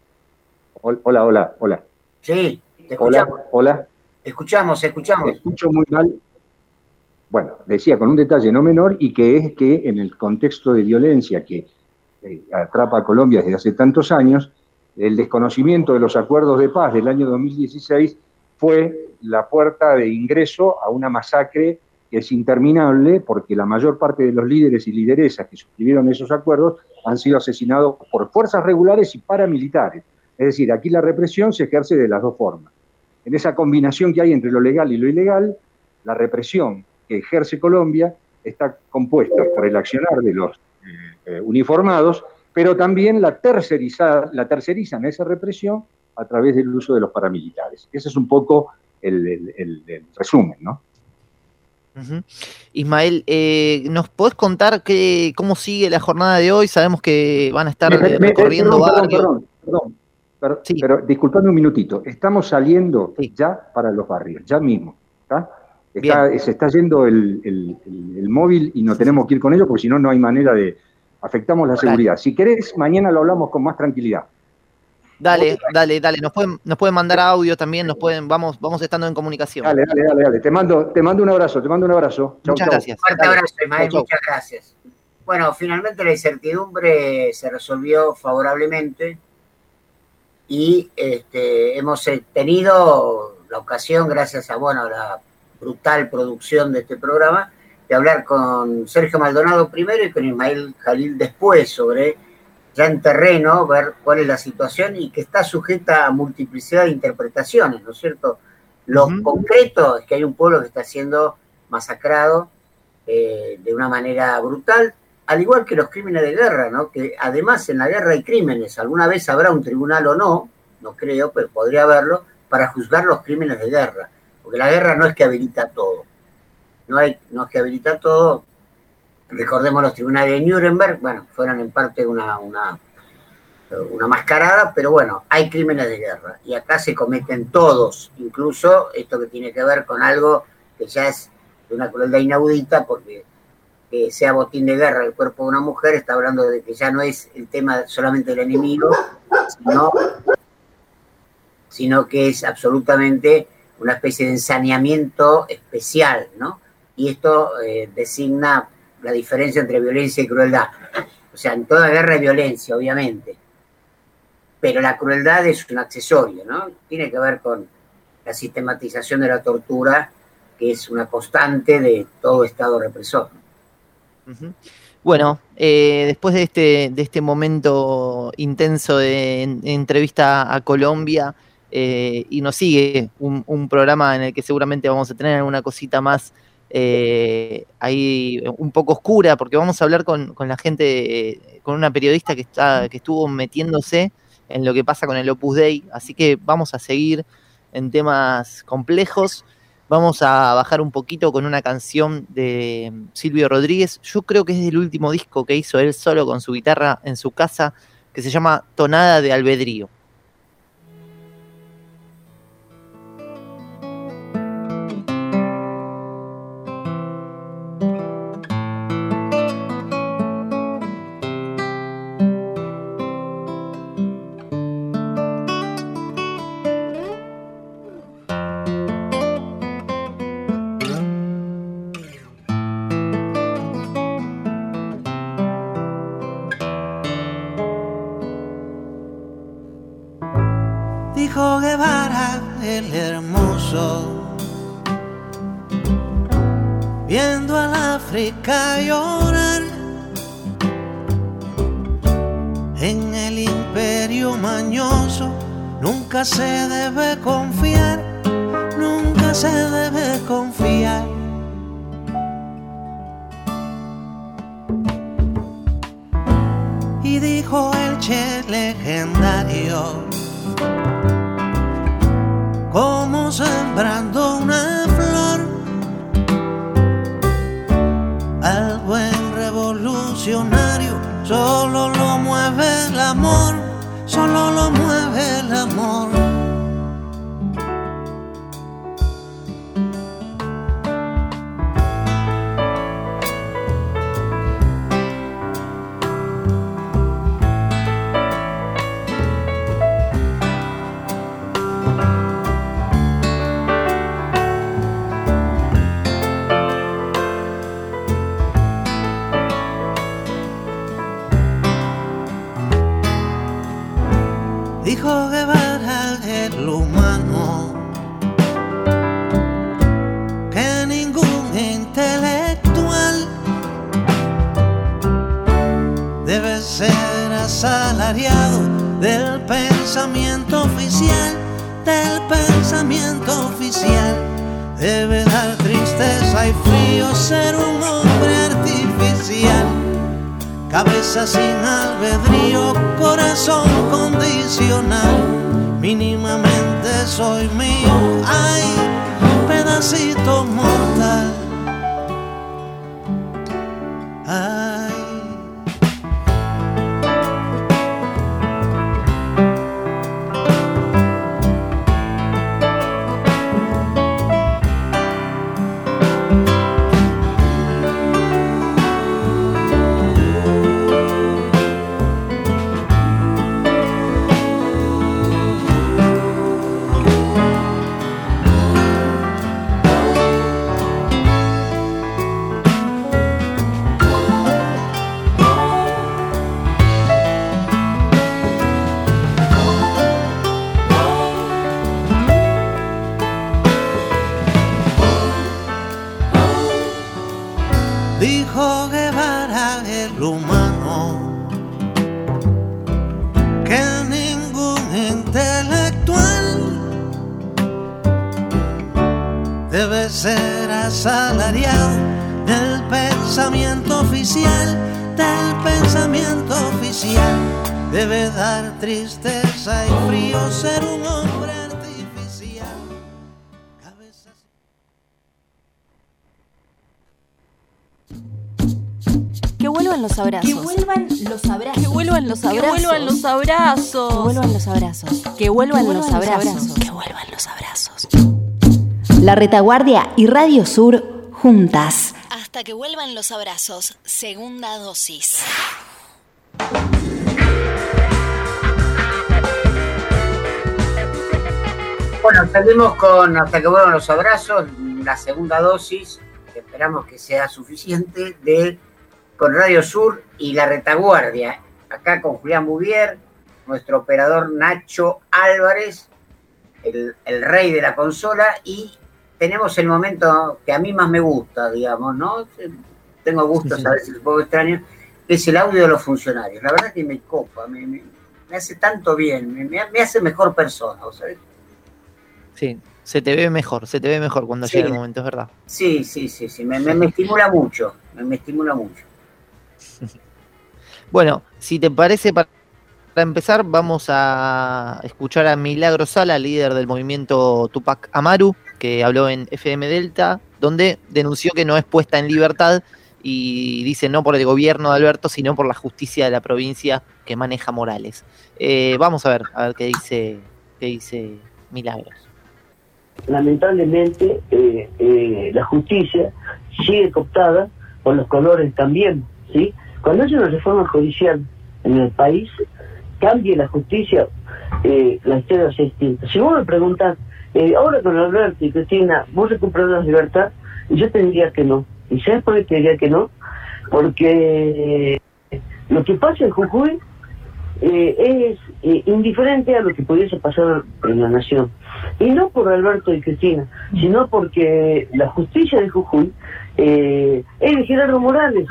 Hola, hola, hola. Sí, te escuchamos. Hola, hola. Escuchamos, escuchamos. Te escucho muy mal. Bueno, decía, con un detalle no menor, y que es que en el contexto de violencia que eh, atrapa a Colombia desde hace tantos años, el desconocimiento de los acuerdos de paz del año dos mil dieciséis fue la puerta de ingreso a una masacre que es interminable, porque la mayor parte de los líderes y lideresas que suscribieron esos acuerdos han sido asesinados por fuerzas regulares y paramilitares. Es decir, aquí la represión se ejerce de las dos formas. En esa combinación que hay entre lo legal y lo ilegal, la represión que ejerce Colombia está compuesta por el accionar de los eh, uniformados, pero también la, terceriza, la tercerizan esa represión a través del uso de los paramilitares. Ese es un poco el, el, el, el resumen, ¿no? Uh-huh. Ismael, eh, ¿nos podés contar qué, cómo sigue la jornada de hoy? Sabemos que van a estar me, me, recorriendo perdón, barrios. Perdón, perdón, perdón. Sí. Pero disculpadme un minutito, estamos saliendo sí. ya para los barrios, ya mismo. ¿Está? Está, se está yendo el, el, el, el móvil y no tenemos que ir con ello porque si no, no hay manera de... Afectamos la seguridad. Si querés, mañana lo hablamos con más tranquilidad. Dale, dale, dale. Nos pueden, nos pueden mandar audio también, nos pueden, vamos, vamos estando en comunicación. Dale, dale, dale, dale. Te mando, te mando un abrazo, te mando un abrazo. Chau, muchas chau. gracias. Un fuerte abrazo, Ismael, muchas gracias. Bueno, finalmente la incertidumbre se resolvió favorablemente y este, hemos tenido la ocasión, gracias a bueno, la brutal producción de este programa, de hablar con Sergio Maldonado primero y con Ismael Jalil después sobre ya en terreno, ver cuál es la situación y que está sujeta a multiplicidad de interpretaciones, ¿no es cierto? Lo uh-huh. concreto es que hay un pueblo que está siendo masacrado eh, de una manera brutal, al igual que los crímenes de guerra, ¿no? Que además en la guerra hay crímenes, alguna vez habrá un tribunal o no, no creo, pero podría haberlo, para juzgar los crímenes de guerra, porque la guerra no es que habilita todo, no, hay, no es que habilita todo. Recordemos los tribunales de Nuremberg, bueno, fueron en parte una, una, una mascarada, pero bueno, hay crímenes de guerra y acá se cometen todos, incluso esto que tiene que ver con algo que ya es de una crueldad inaudita, porque que sea botín de guerra el cuerpo de una mujer está hablando de que ya no es el tema solamente del enemigo, sino, sino que es absolutamente una especie de ensañamiento especial, ¿no? Y esto eh, designa la diferencia entre violencia y crueldad. O sea, en toda guerra hay violencia, obviamente, pero la crueldad es un accesorio, ¿no? Tiene que ver con la sistematización de la tortura, que es una constante de todo Estado represor. Uh-huh. Bueno, eh, después de este, de este momento intenso de en, entrevista a Colombia, eh, y nos sigue un, un programa en el que seguramente vamos a tener alguna cosita más Eh, ahí un poco oscura, porque vamos a hablar con, con la gente, eh, con una periodista que está que estuvo metiéndose en lo que pasa con el Opus Dei, así que vamos a seguir en temas complejos. Vamos a bajar un poquito con una canción de Silvio Rodríguez, yo creo que es del último disco que hizo él solo con su guitarra en su casa, que se llama Tonada de Albedrío. Dijo Guevara el hermoso, viendo al África llorar. En el imperio mañoso nunca se debe confiar, nunca se debe confiar. Y dijo el Che legendario, como sembrando una flor, al buen revolucionario solo lo mueve el amor, solo lo mueve el amor. Dijo Guevara el humano, que ningún intelectual debe ser asalariado del pensamiento oficial, del pensamiento oficial. Debe dar tristeza y frío ser un hombre artificial. Cabeza sin albedrío, corazón condicional. Mínimamente soy mío, ay, pedacito mortal. Ay. Dijo Guevara el humano, debe ser asalariado del pensamiento oficial, del pensamiento oficial. Debe dar tristeza y frío ser un hombre artificial. Cabezas... Que vuelvan los abrazos. Que vuelvan los abrazos. Que vuelvan los abrazos. Que vuelvan los abrazos. Que vuelvan los abrazos. Que vuelvan los abrazos. Que vuelvan los abrazos. La Retaguardia y Radio Sur juntas. Hasta que vuelvan los abrazos. Segunda dosis. Bueno, salimos con Hasta que vuelvan los abrazos, la segunda dosis, que esperamos que sea suficiente, de con Radio Sur y La Retaguardia. Acá con Julián Bouvier, nuestro operador Nacho Álvarez, el, el rey de la consola, y tenemos el momento que a mí más me gusta, digamos, ¿no? Tengo gustos a veces un poco extraños, que es el audio de los funcionarios. La verdad que me copa, me, me, me hace tanto bien, me, me hace mejor persona, ¿sabes? Sí, se te ve mejor, se te ve mejor cuando sí. llega el momento, es verdad. Sí, sí, sí, sí, me, me, me estimula mucho, me, me estimula mucho. Bueno, si te parece, para empezar, vamos a escuchar a Milagro Sala, líder del movimiento Tupac Amaru, que habló en F M Delta, donde denunció que no es puesta en libertad y dice no por el gobierno de Alberto, sino por la justicia de la provincia que maneja Morales. Eh, vamos a ver, a ver qué dice, qué dice Milagros. Lamentablemente, eh, eh, la justicia sigue cooptada por los colores también, ¿sí? Cuando haya una reforma judicial en el país, cambie la justicia, eh, la historia va a ser distinta. Si vos me preguntás, eh, ahora con Alberto y Cristina, ¿vos recuperás la libertad? Y yo te diría que no. ¿Y sabes por qué te diría que no? Porque eh, lo que pasa en Jujuy eh, es eh, indiferente a lo que pudiese pasar en la nación. Y no por Alberto y Cristina, sino porque la justicia de Jujuy eh, es de Gerardo Morales.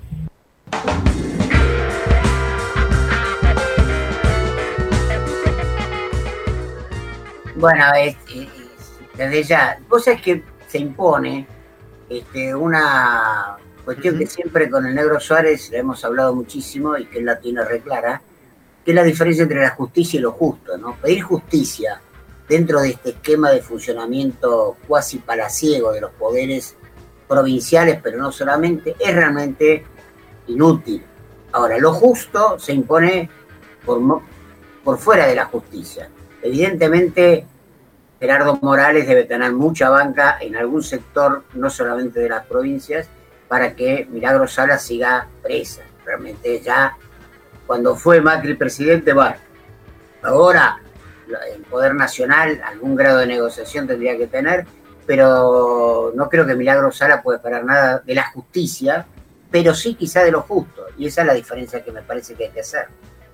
Bueno, es, es, desde ya, vos sabés que se impone este, una cuestión uh-huh. que siempre con el Negro Suárez le hemos hablado muchísimo y que él la tiene reclara, que es la diferencia entre la justicia y lo justo, ¿no? Pedir justicia dentro de este esquema de funcionamiento cuasi palaciego de los poderes provinciales, pero no solamente, es realmente inútil. Ahora, lo justo se impone por, por fuera de la justicia. Evidentemente, Gerardo Morales debe tener mucha banca en algún sector, no solamente de las provincias, para que Milagro Sala siga presa. Realmente ya, cuando fue Macri presidente, bueno, ahora el Poder Nacional algún grado de negociación tendría que tener, pero no creo que Milagro Sala pueda esperar nada de la justicia, pero sí quizá de lo justo, y esa es la diferencia que me parece que hay que hacer.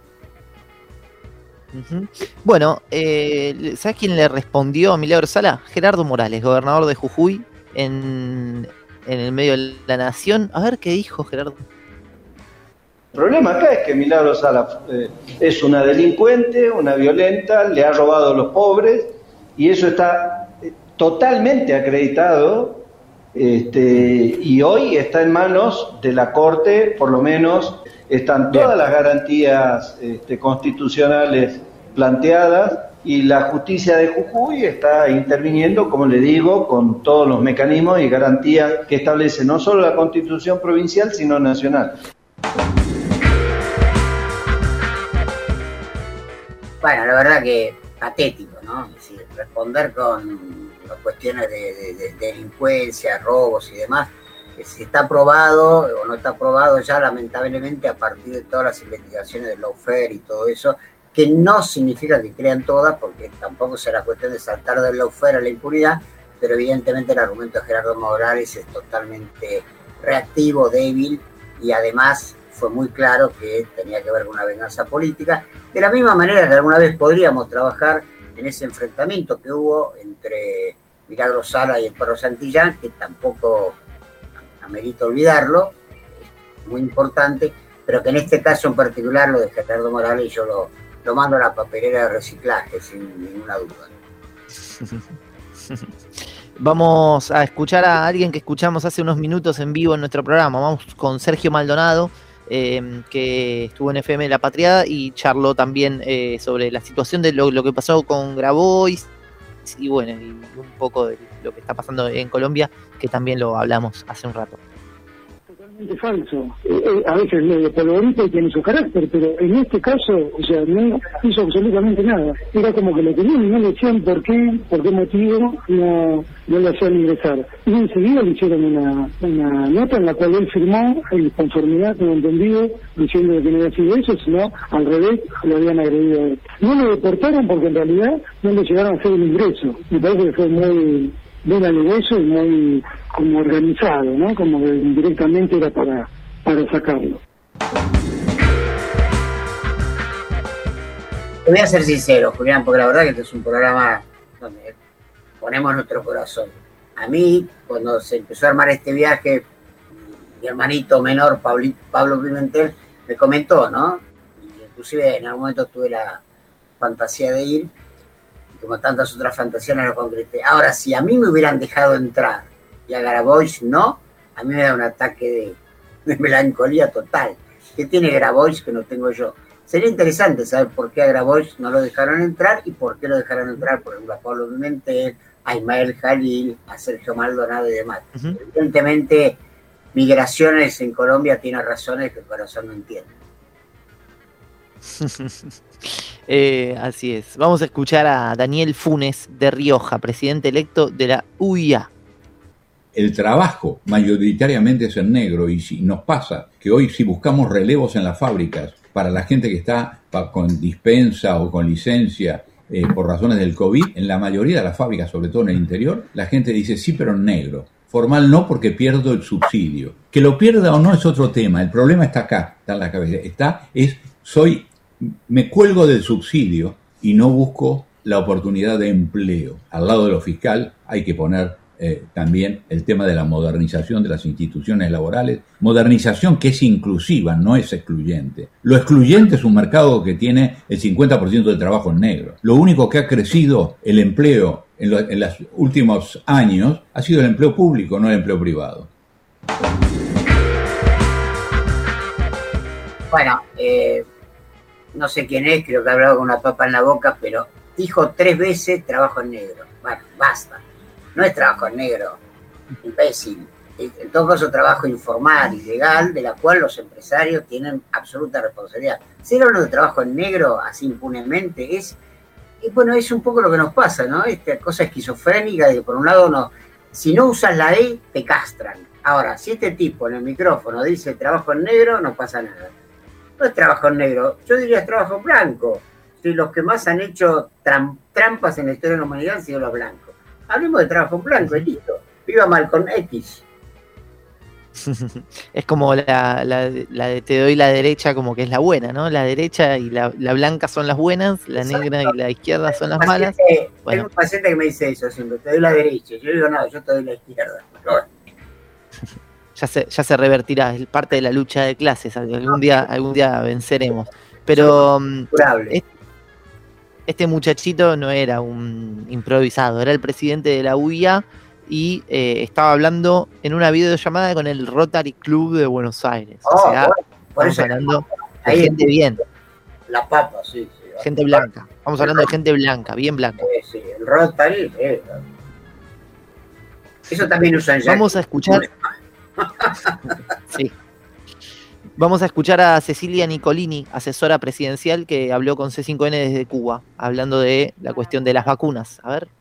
Uh-huh. Bueno, eh, ¿sabes quién le respondió a Milagro Sala? Gerardo Morales, gobernador de Jujuy, en, en el medio de la Nación. A ver qué dijo Gerardo. El problema acá es que Milagro Sala eh, es una delincuente, una violenta, le ha robado a los pobres, y eso está eh, totalmente acreditado, este, y hoy está en manos de la Corte, por lo menos están todas las garantías este, constitucionales planteadas, y la justicia de Jujuy está interviniendo, como le digo, con todos los mecanismos y garantías que establece no solo la Constitución provincial, sino nacional. Bueno, la verdad que patético, ¿no? Es decir, responder con las cuestiones de, de, de delincuencia, robos y demás, que si está aprobado o no está aprobado ya lamentablemente a partir de todas las investigaciones del lawfare y todo eso, que no significa que crean todas, porque tampoco será cuestión de saltar del lawfare a la impunidad, pero evidentemente el argumento de Gerardo Morales es totalmente reactivo, débil, y además fue muy claro que tenía que ver con una venganza política, de la misma manera que alguna vez podríamos trabajar en ese enfrentamiento que hubo entre Milagro Sala y el Perro Santillán, que tampoco amerita olvidarlo, es muy importante, pero que en este caso en particular lo de Gerardo Morales yo lo, lo mando a la papelera de reciclaje, sin ninguna duda. Vamos a escuchar a alguien que escuchamos hace unos minutos en vivo en nuestro programa. Vamos con Sergio Maldonado, eh, que estuvo en F M La Patriada y charló también eh, sobre la situación de lo, lo que pasó con Grabois y bueno, y un poco de lo que está pasando en Colombia, que también lo hablamos hace un rato. Totalmente falso. Eh, eh, a veces medio polvorito y tiene su carácter, pero en este caso, o sea, no hizo absolutamente nada. Era como que lo tenían y no le decían por qué, por qué motivo no, no le hacían ingresar. Y enseguida le hicieron una, una nota en la cual él firmó en conformidad con entendido, diciendo que no había sido eso, sino al revés, lo habían agredido a él. No lo deportaron porque en realidad no le llegaron a hacer un ingreso. Me parece que fue muy bien alevoso y muy como organizado, ¿no? Como que directamente era para, para sacarlo. Te voy a ser sincero, Julián, porque la verdad que este es un programa donde ponemos nuestro corazón. A mí, cuando se empezó a armar este viaje, mi hermanito menor, Pablo, Pablo Pimentel, me comentó, ¿no? Y inclusive en algún momento tuve la fantasía de ir, como tantas otras fantasías no lo concreté. Ahora, si a mí me hubieran dejado entrar y a Grabois no, a mí me da un ataque de, de melancolía total. ¿Qué tiene Grabois que no tengo yo? Sería interesante saber por qué a Grabois no lo dejaron entrar y por qué lo dejaron entrar, por ejemplo, a Pablo Pimentel, a Ismael Jalil, a Sergio Maldonado y demás. Uh-huh. Evidentemente, migraciones en Colombia tiene razones que el corazón no entiende. eh, así es. Vamos a escuchar a Daniel Funes de Rioja, presidente electo de la U I A. El trabajo mayoritariamente es en negro y si nos pasa que hoy si buscamos relevos en las fábricas para la gente que está con dispensa o con licencia eh, por razones del COVID, en la mayoría de las fábricas, sobre todo en el interior, la gente dice sí, pero en negro. Formal no, porque pierdo el subsidio. Que lo pierda o no es otro tema. El problema está acá, está en la cabeza. Está, es, soy, me cuelgo del subsidio y no busco la oportunidad de empleo. Al lado de lo fiscal hay que poner eh, también el tema de la modernización de las instituciones laborales. Modernización que es inclusiva, no es excluyente. Lo excluyente es un mercado que tiene el cincuenta por ciento de trabajo en negro. Lo único que ha crecido el empleo en, lo, en los últimos años ha sido el empleo público, no el empleo privado. Bueno, eh, no sé quién es, creo que ha hablado con una papa en la boca, pero dijo tres veces trabajo en negro. Bueno, basta. No es trabajo en negro, imbécil. En todo caso, trabajo informal, ilegal, de la cual los empresarios tienen absoluta responsabilidad. Si hablo de trabajo en negro, así impunemente, es, es, bueno, es un poco lo que nos pasa, ¿no? Esta cosa esquizofrénica de que por un lado, no, si no usas la E, te castran. Ahora, si este tipo en el micrófono dice trabajo en negro, no pasa nada. No es trabajo en negro, yo diría trabajo en blanco. Si los que más han hecho tram, trampas en la historia de la humanidad han sido los blancos. Hablemos de trabajo en blanco, es listo. Viva Malcolm X. Es como la, la, la de te doy la derecha, como que es la buena, ¿no? La derecha y la, la blanca son las buenas, la Exacto. negra y la izquierda son las malas. Bueno. Tengo un paciente que me dice eso siempre, te doy la derecha. Yo digo, no, yo te doy la izquierda. Bueno. Ya se, ya se revertirá, es parte de la lucha de clases, algún día, algún día venceremos. Pero este, este muchachito no era un improvisado, era el presidente de la U I A y eh, estaba hablando en una videollamada con el Rotary Club de Buenos Aires. Oh, o sea, bueno, por estamos eso hablando de gente bien. La papa, sí, sí. Gente blanca. Estamos hablando de gente blanca, bien blanca. Sí, sí, el Rotary. Eh. Eso también usan ya. Vamos a escuchar. Sí. Vamos a escuchar a Cecilia Nicolini, asesora presidencial, que habló con C cinco N desde Cuba, hablando de la cuestión de las vacunas. A ver.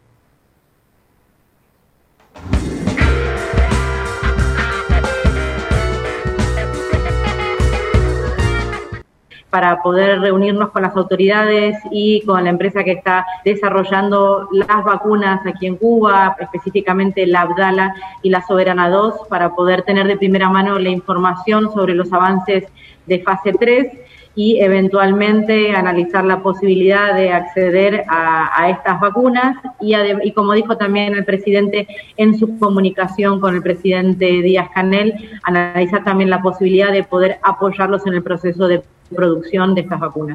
Para poder reunirnos con las autoridades y con la empresa que está desarrollando las vacunas aquí en Cuba, específicamente la Abdala y la Soberana dos, para poder tener de primera mano la información sobre los avances de fase tres y eventualmente analizar la posibilidad de acceder a, a estas vacunas y, a, y como dijo también el presidente en su comunicación con el presidente Díaz-Canel, analizar también la posibilidad de poder apoyarlos en el proceso de producción de estas vacunas.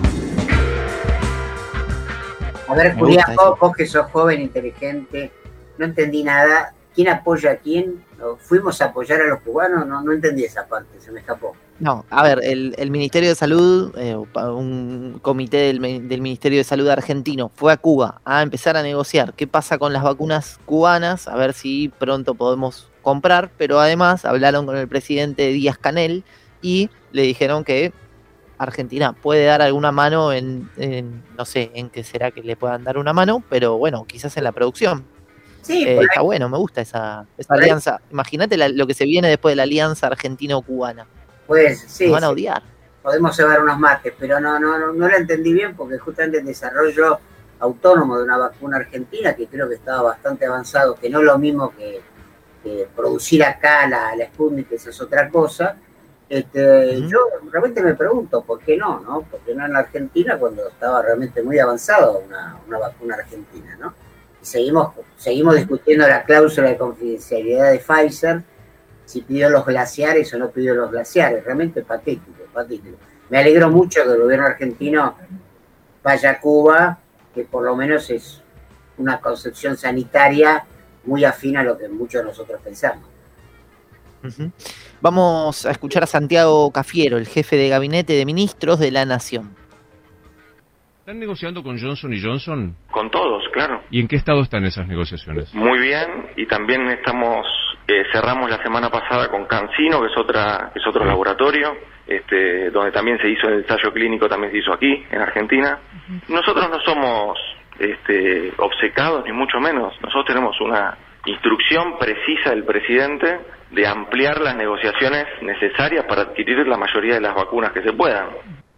A ver, Julián, vos, vos que sos joven, inteligente, no entendí nada. ¿Quién apoya a quién? ¿Fuimos a apoyar a los cubanos? No, no entendí esa parte, se me escapó. No, a ver, el, el Ministerio de Salud, eh, un comité del, del Ministerio de Salud argentino fue a Cuba a empezar a negociar qué pasa con las vacunas cubanas, a ver si pronto podemos comprar, pero además hablaron con el presidente Díaz-Canel y le dijeron que Argentina puede dar alguna mano en, en, no sé, en qué será que le puedan dar una mano, pero bueno, quizás en la producción. Sí, eh, está bueno, me gusta esa, esa alianza. Imagínate la, lo que se viene después de la alianza argentino-cubana. Pues sí. Nos van a sí. odiar. Podemos llevar unos mates, pero no, no, no, no la entendí bien porque justamente el desarrollo autónomo de una vacuna argentina, que creo que estaba bastante avanzado, que no es lo mismo que, que producir acá la, la Sputnik, que eso es otra cosa. Este, uh-huh. Yo realmente me pregunto por qué no, ¿no? ¿Por qué no en la Argentina cuando estaba realmente muy avanzado una, una vacuna argentina, ¿no? Y seguimos, seguimos discutiendo la cláusula de confidencialidad de Pfizer, si pidió los glaciares o no pidió los glaciares, realmente patético, patético. Me alegro mucho que el gobierno argentino vaya a Cuba, que por lo menos es una concepción sanitaria muy afín a lo que muchos de nosotros pensamos. Uh-huh. Vamos a escuchar a Santiago Cafiero, el jefe de gabinete de ministros de la Nación. ¿Están negociando con Johnson y Johnson? Con todos, claro. ¿Y en qué estado están esas negociaciones? Muy bien, y también estamos eh, cerramos la semana pasada con CanSino, que es otra que es otro laboratorio, este, donde también se hizo el ensayo clínico, también se hizo aquí, en Argentina. Uh-huh. Nosotros no somos este, obcecados, ni mucho menos. Nosotros tenemos una instrucción precisa del presidente de ampliar las negociaciones necesarias para adquirir la mayoría de las vacunas que se puedan.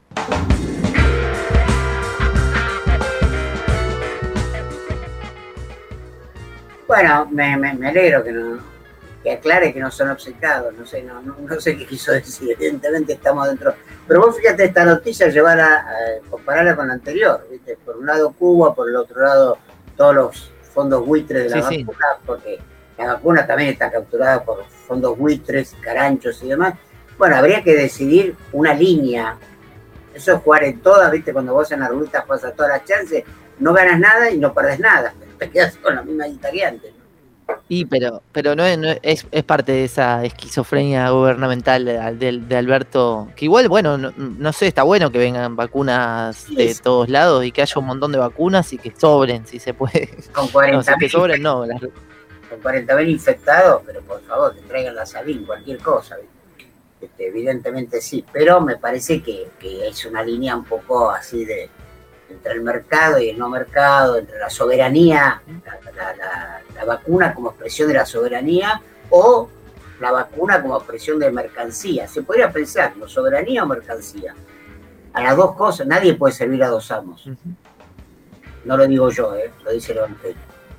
Bueno, me, me, me alegro que no, que aclare que no son obcecados, no sé, no, no, no sé qué quiso decir, evidentemente estamos dentro. Pero vos fíjate esta noticia, llevarla, eh, compararla con la anterior, ¿viste? Por un lado Cuba, por el otro lado todos los fondos buitres de la sí, vacuna, sí. Porque la vacuna también está capturada por fondos buitres, caranchos y demás. Bueno, habría que decidir una línea. Eso es jugar en todas, ¿viste? Cuando vos en las ruletas pasas todas las chances, no ganas nada y no perdés nada. Te quedas con la misma guita que antes. Y pero pero no, es, no es, es parte de esa esquizofrenia gubernamental de, de, de Alberto, que igual, bueno, no, no sé, está bueno que vengan vacunas sí, de sí. todos lados y que haya un montón de vacunas y que sobren, si se puede. Con cuarenta no, si que sobren, no. Las... Con cuarenta mil infectados, pero por favor, que traigan la Sabin, cualquier cosa. Este, evidentemente sí, pero me parece que, que es una línea un poco así de entre el mercado y el no mercado, entre la soberanía, la, la, la, la vacuna como expresión de la soberanía o la vacuna como expresión de mercancía. Se podría pensar, ¿no? Soberanía o mercancía. A las dos cosas, nadie puede servir a dos amos. No lo digo yo, ¿eh? Lo dice el Evangelio.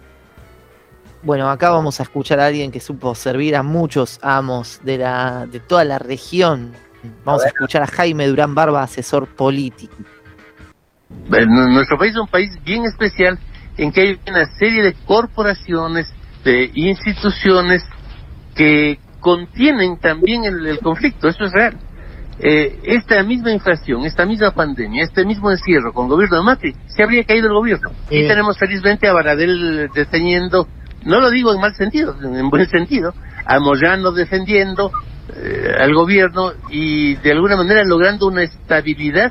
Bueno, acá vamos a escuchar a alguien que supo servir a muchos amos de, la, de toda la región. Vamos a, a escuchar a Jaime Durán Barba, asesor político. Nuestro país es un país bien especial en que hay una serie de corporaciones, de instituciones que contienen también el, el conflicto, eso es real. Eh, esta misma inflación, esta misma pandemia, este mismo encierro con el gobierno de Macri, se habría caído el gobierno. Eh. Y tenemos felizmente a Baradel deteniendo, no lo digo en mal sentido, en buen sentido, a Moyano defendiendo eh, al gobierno y de alguna manera logrando una estabilidad.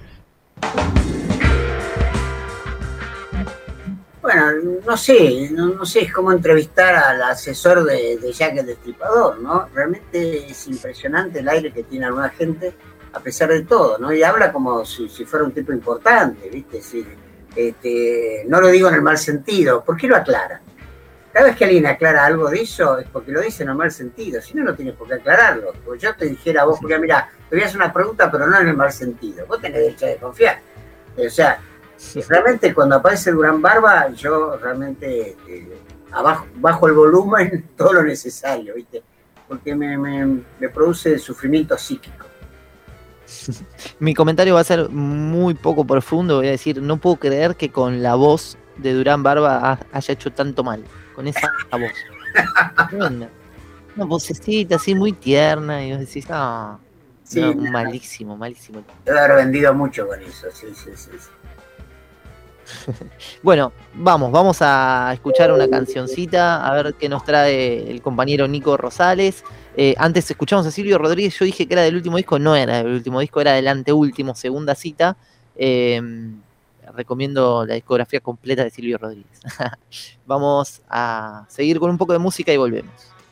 Bueno, no sé, no, no sé, es como entrevistar al asesor de, de Jack el Destripador, ¿no? Realmente es impresionante el aire que tiene alguna gente, a pesar de todo, ¿no? Y habla como si, si fuera un tipo importante, ¿viste? Si, este, no lo digo en el mal sentido, ¿por qué lo aclara? Cada vez que alguien aclara algo de eso es porque lo dice en el mal sentido, si no, no tienes por qué aclararlo. Porque yo te dijera a vos, porque mira, te voy a hacer una pregunta, pero no en el mal sentido, vos tenés derecho de confiar. O sea, realmente cuando aparece el Durán Barba, yo realmente eh, abajo, bajo el volumen todo lo necesario, ¿viste? Porque me, me, me produce sufrimiento psíquico. Mi comentario va a ser muy poco profundo, voy a decir, no puedo creer que con la voz de Durán Barba haya hecho tanto mal, con esa voz. Una, una vocecita así muy tierna y vos decís, ah, sí, no, no, malísimo, malísimo. Debe haber vendido mucho con eso, sí, sí, sí. sí. Bueno, vamos, vamos a escuchar una cancioncita, a ver qué nos trae el compañero Nico Rosales. Eh, antes escuchamos a Silvio Rodríguez, yo dije que era del último disco, no era del último disco, era del anteúltimo, segunda cita. Eh, recomiendo la discografía completa de Silvio Rodríguez. Vamos a seguir con un poco de música y volvemos.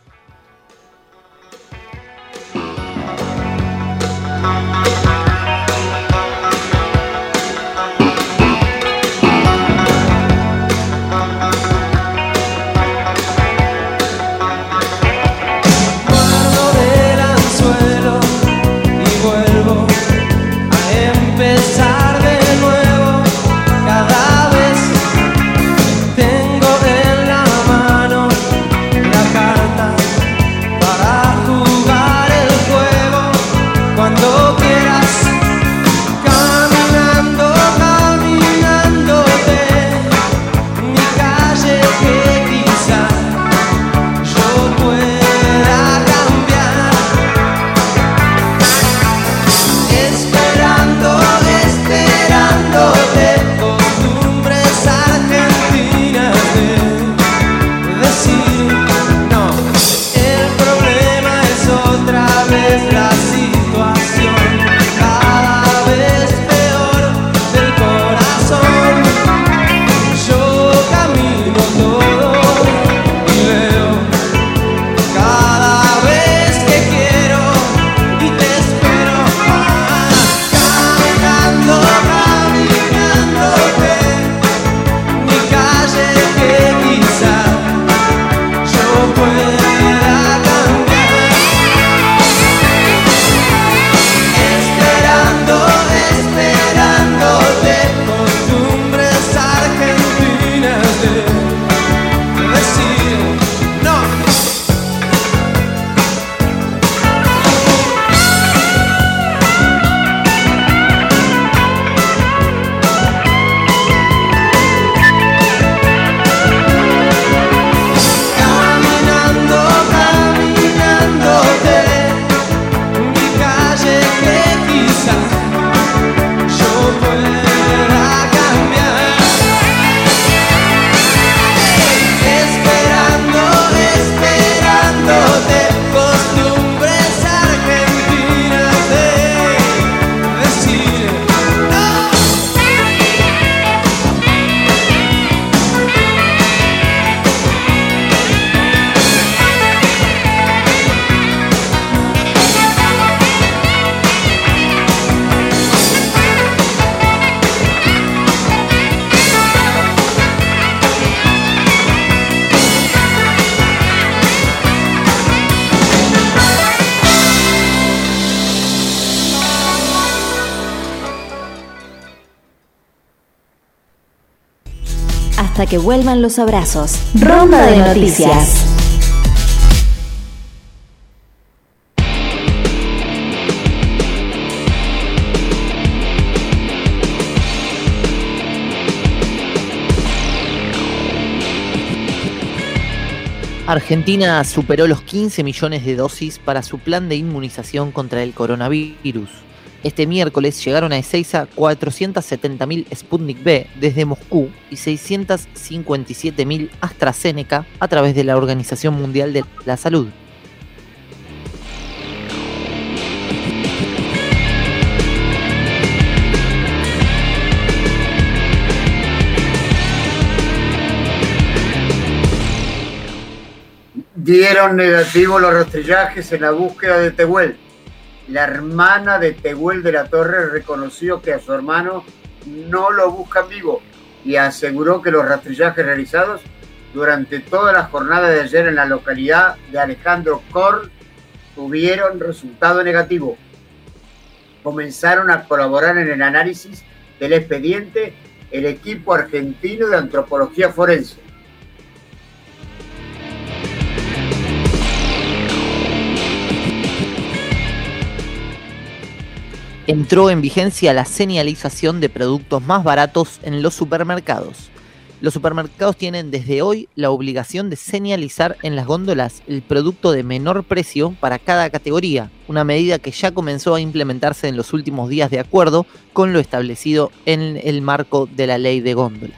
Hasta que vuelvan los abrazos. Ronda de noticias. Argentina superó los quince millones de dosis para su plan de inmunización contra el coronavirus. Este miércoles llegaron a Ezeiza cuatrocientos setenta mil Sputnik V desde Moscú y seiscientos cincuenta y siete mil AstraZeneca a través de la Organización Mundial de la Salud. Dieron negativo los rastrillajes en la búsqueda de Tehuel. La hermana de Tehuel de la Torre reconoció que a su hermano no lo buscan vivo y aseguró que los rastrillajes realizados durante toda la jornada de ayer en la localidad de Alejandro Korn tuvieron resultado negativo. Comenzaron a colaborar en el análisis del expediente el equipo argentino de antropología forense. Entró en vigencia la señalización de productos más baratos en los supermercados. Los supermercados tienen desde hoy la obligación de señalizar en las góndolas el producto de menor precio para cada categoría, una medida que ya comenzó a implementarse en los últimos días de acuerdo con lo establecido en el marco de la ley de góndolas.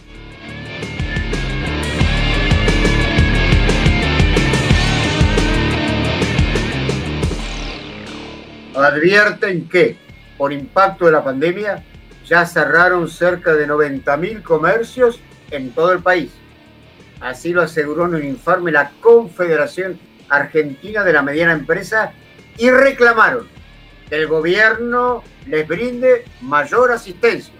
Advierten que, por impacto de la pandemia, ya cerraron cerca de noventa mil comercios en todo el país. Así lo aseguró en un informe la Confederación Argentina de la Mediana Empresa y reclamaron que el gobierno les brinde mayor asistencia.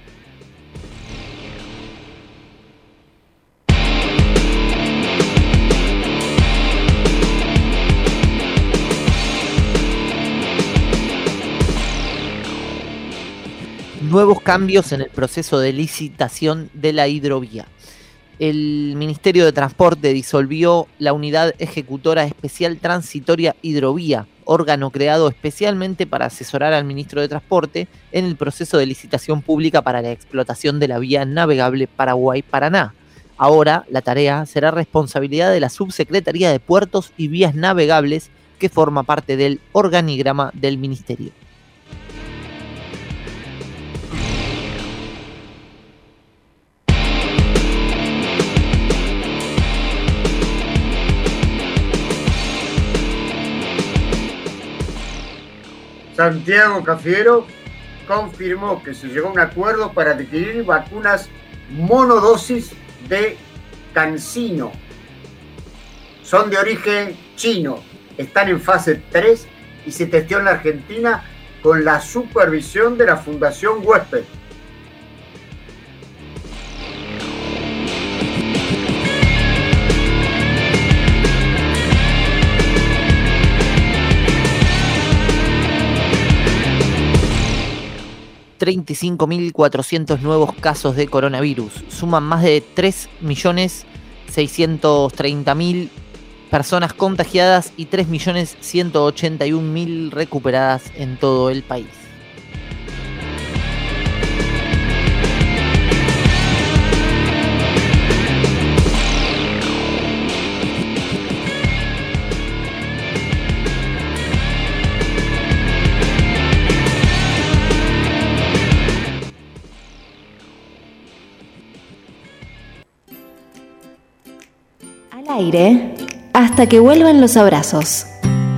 Nuevos cambios en el proceso de licitación de la hidrovía. El Ministerio de Transporte disolvió la Unidad Ejecutora Especial Transitoria Hidrovía, órgano creado especialmente para asesorar al Ministro de Transporte en el proceso de licitación pública para la explotación de la vía navegable Paraguay-Paraná. Ahora, la tarea será responsabilidad de la Subsecretaría de Puertos y Vías Navegables, que forma parte del organigrama del Ministerio. Santiago Cafiero confirmó que se llegó a un acuerdo para adquirir vacunas monodosis de CanSino. Son de origen chino, están en fase tres y se testeó en la Argentina con la supervisión de la Fundación Huésped. treinta y cinco mil cuatrocientos nuevos casos de coronavirus. Suman más de tres millones seiscientos treinta mil personas contagiadas y tres millones ciento ochenta y un mil recuperadas en todo el país. Aire hasta que vuelvan los abrazos.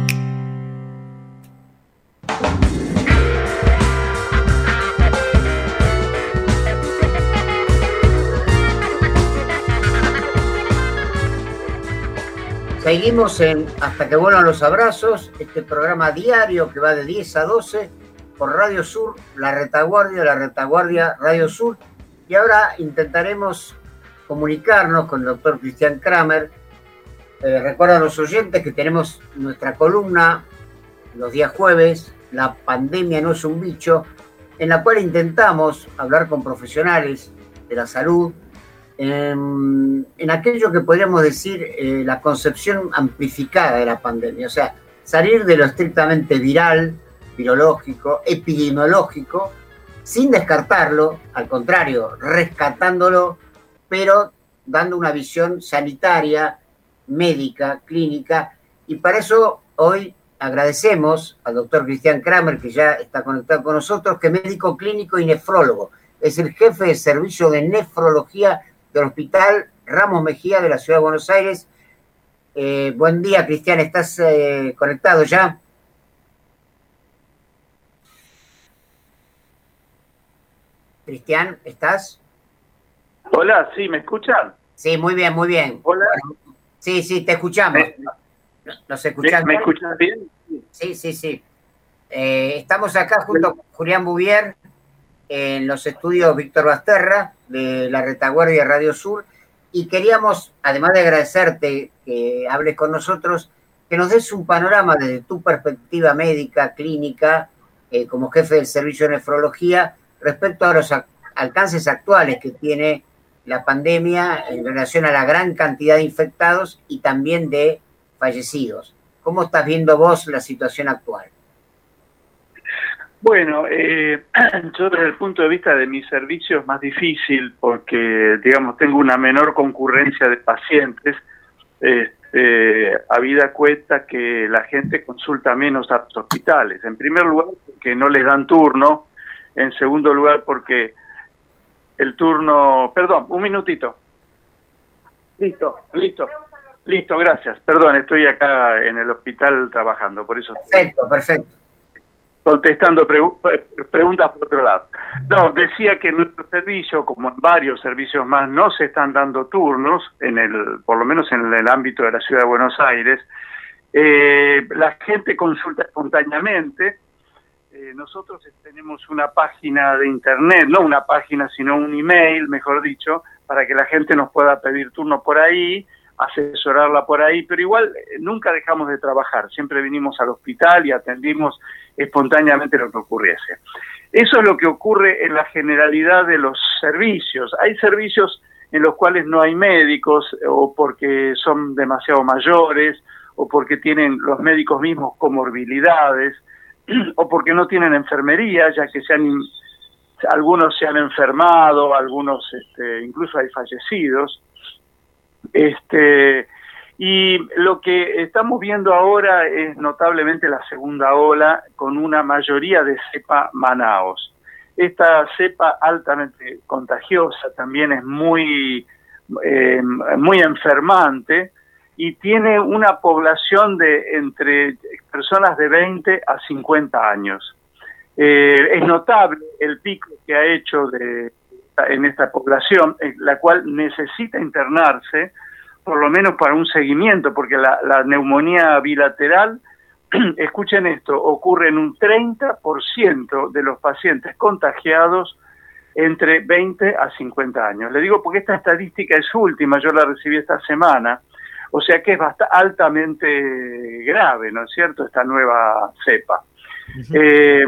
Seguimos en Hasta que vuelvan los abrazos, este programa diario que va de diez a doce por Radio Sur, La Retaguardia, La Retaguardia, Radio Sur. Y ahora intentaremos comunicarnos con el doctor Cristian Kramer. Eh, recuerda a los oyentes que tenemos nuestra columna los días jueves, La pandemia no es un bicho, en la cual intentamos hablar con profesionales de la salud en, en aquello que podríamos decir eh, la concepción amplificada de la pandemia, o sea, salir de lo estrictamente viral, virológico, epidemiológico, sin descartarlo, al contrario, rescatándolo, pero dando una visión sanitaria, médica, clínica, y para eso hoy agradecemos al doctor Cristian Kramer, que ya está conectado con nosotros, que es médico clínico y nefrólogo, es el jefe de servicio de nefrología del Hospital Ramos Mejía de la Ciudad de Buenos Aires. Eh, buen día, Cristian, ¿estás eh, conectado ya? Cristian, ¿estás? Hola, ¿sí? ¿Me escuchan? Sí, muy bien, muy bien. Hola. Sí, sí, te escuchamos. ¿Nos escuchás? ¿Me, ¿Me escuchas bien? Sí, sí, sí. Eh, estamos acá junto con Julián Bouvier en los estudios Víctor Basterra de La Retaguardia Radio Sur y queríamos, además de agradecerte que hables con nosotros, que nos des un panorama desde tu perspectiva médica, clínica, eh, como jefe del servicio de nefrología, respecto a los alcances actuales que tiene la pandemia en relación a la gran cantidad de infectados y también de fallecidos. ¿Cómo estás viendo vos la situación actual? Bueno, eh, yo desde el punto de vista de mi servicio es más difícil porque, digamos, tengo una menor concurrencia de pacientes. Este, habida cuenta que la gente consulta menos a los hospitales. En primer lugar, porque no les dan turno. En segundo lugar, porque el turno... Perdón, un minutito. Listo, listo. Listo, gracias. Perdón, estoy acá en el hospital trabajando, por eso... Perfecto, perfecto. Contestando pregu preguntas por otro lado. No, decía que en nuestro servicio, como en varios servicios más, no se están dando turnos, en el, por lo menos en el ámbito de la Ciudad de Buenos Aires. Eh, la gente consulta espontáneamente. Eh, nosotros tenemos una página de internet, no una página, sino un email, mejor dicho, para que la gente nos pueda pedir turno por ahí, asesorarla por ahí, pero igual eh, nunca dejamos de trabajar, siempre vinimos al hospital y atendimos espontáneamente lo que ocurriese. Eso es lo que ocurre en la generalidad de los servicios. Hay servicios en los cuales no hay médicos, o porque son demasiado mayores, o porque tienen los médicos mismos comorbilidades, o porque no tienen enfermería, ya que se han, algunos se han enfermado, algunos este, incluso hay fallecidos. Este, y lo que estamos viendo ahora es notablemente la segunda ola con una mayoría de cepa Manaos. Esta cepa altamente contagiosa también es muy, eh, muy enfermante y tiene una población de entre personas de veinte a cincuenta años. Eh, es notable el pico que ha hecho de, en esta población, la cual necesita internarse, por lo menos para un seguimiento, porque la, la neumonía bilateral, escuchen esto, ocurre en un treinta por ciento de los pacientes contagiados entre veinte a cincuenta años. Le digo porque esta estadística es última, yo la recibí esta semana, o sea que es bastante altamente grave, ¿no es cierto?, esta nueva cepa. Uh-huh. eh,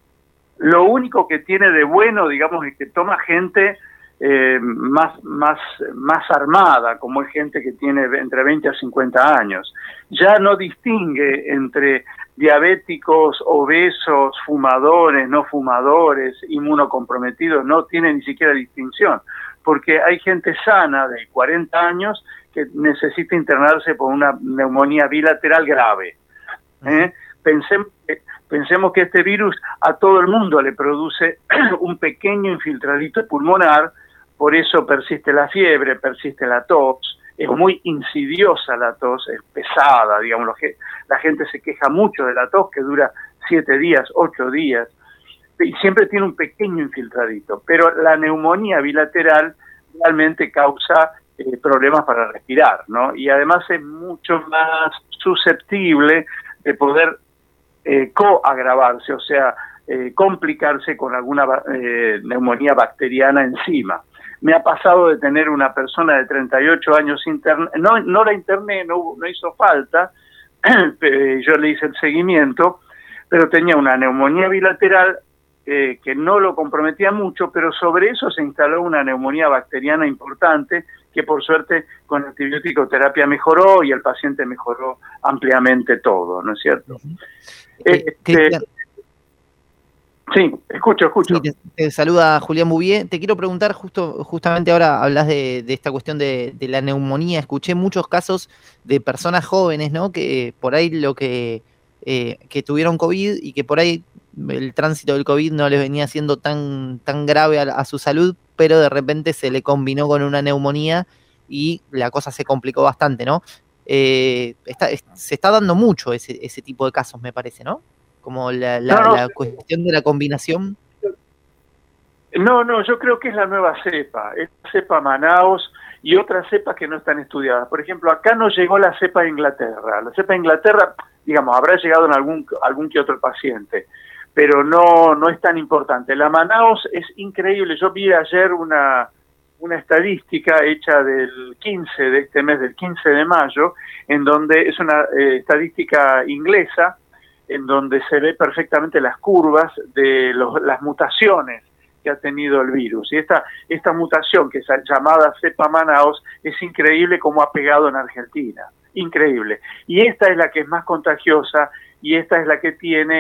lo único que tiene de bueno, digamos, es que toma gente eh, más, más, más armada, como es gente que tiene entre veinte a cincuenta años. Ya no distingue entre diabéticos, obesos, fumadores, no fumadores, inmunocomprometidos, no tiene ni siquiera distinción, porque hay gente sana de cuarenta años que necesita internarse por una neumonía bilateral grave. ¿eh? Pensemos que, pensemos que este virus a todo el mundo le produce un pequeño infiltradito pulmonar, por eso persiste la fiebre, persiste la tos, es muy insidiosa la tos, es pesada, digamos, la gente se queja mucho de la tos que dura siete días, ocho días, y siempre tiene un pequeño infiltradito, pero la neumonía bilateral realmente causa eh, problemas para respirar, ¿no? Y además es mucho más susceptible de poder eh, coagravarse, o sea, eh, complicarse con alguna eh, neumonía bacteriana encima. Me ha pasado de tener una persona de treinta y ocho años interna, no, no la interné, no, no hizo falta, yo le hice el seguimiento, pero tenía una neumonía bilateral eh, que no lo comprometía mucho, pero sobre eso se instaló una neumonía bacteriana importante que por suerte con antibiótico terapia mejoró y el paciente mejoró ampliamente todo, ¿no es cierto? Eh, este, Sí, escucho, escucho. Sí, te, te saluda Julián Bouvier. Te quiero preguntar, justo justamente ahora hablas de, de esta cuestión de, de la neumonía. Escuché muchos casos de personas jóvenes, ¿no? Que por ahí lo que, eh, que tuvieron COVID y que por ahí el tránsito del COVID no les venía siendo tan, tan grave a, a su salud, pero de repente se le combinó con una neumonía y la cosa se complicó bastante, ¿no? Eh, está, es, se está dando mucho ese, ese tipo de casos, me parece, ¿no? Como la, la, no, no, la cuestión de la combinación. No, no, yo creo que es la nueva cepa, es la cepa Manaos y otras cepas que no están estudiadas. Por ejemplo, acá no llegó la cepa de Inglaterra. La cepa de Inglaterra, digamos, habrá llegado en algún algún que otro paciente, pero no no es tan importante. La Manaos es increíble. Yo vi ayer una una estadística hecha del quince de este mes, del quince de mayo, en donde es una eh, estadística inglesa, en donde se ve perfectamente las curvas de los, las mutaciones que ha tenido el virus. Y esta, esta mutación, que es llamada cepa Manaos, es increíble cómo ha pegado en Argentina. Increíble. Y esta es la que es más contagiosa y esta es la que tiene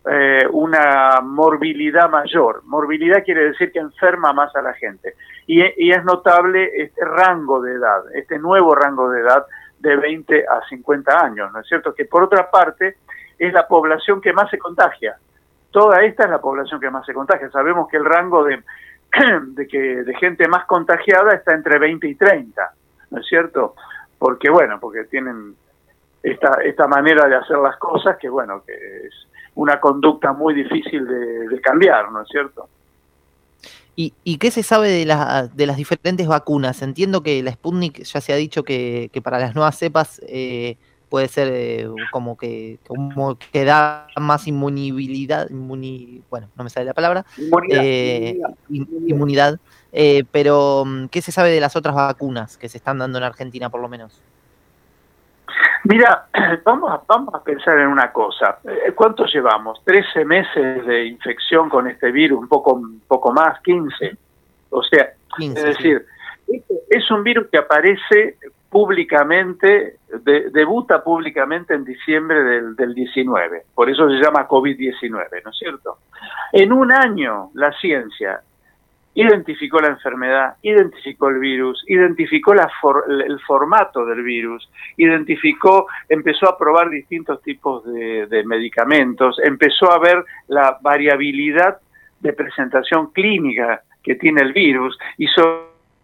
eh, una morbilidad mayor. Morbilidad quiere decir que enferma más a la gente. Y, y es notable este rango de edad, este nuevo rango de edad de veinte a cincuenta años, ¿no es cierto? Que por otra parte es la población que más se contagia. Toda esta es la población que más se contagia. Sabemos que el rango de, de, que, de gente más contagiada está entre veinte y treinta, ¿no es cierto? Porque, bueno, porque tienen esta, esta manera de hacer las cosas que, bueno, que es una conducta muy difícil de, de cambiar, ¿no es cierto? ¿Y, ¿Y qué se sabe de, la, de las diferentes vacunas? Entiendo que la Sputnik ya se ha dicho que, que para las nuevas cepas eh, puede ser eh, como que como que da más inmunibilidad, inmuni, bueno, no me sale la palabra, inmunidad, eh, inmunidad. inmunidad eh, pero ¿qué se sabe de las otras vacunas que se están dando en Argentina por lo menos? Mira, vamos a, vamos a pensar en una cosa. ¿Cuánto llevamos? ¿trece meses de infección con este virus? ¿Un poco, un poco más? ¿quince? O sea, quince, es decir, sí. Es un virus que aparece públicamente, de, debuta públicamente en diciembre del, del diecinueve. Por eso se llama COVID diecinueve, ¿no es cierto? En un año, la ciencia identificó la enfermedad, identificó el virus, identificó la for, el formato del virus, identificó, empezó a probar distintos tipos de, de medicamentos, empezó a ver la variabilidad de presentación clínica que tiene el virus, hizo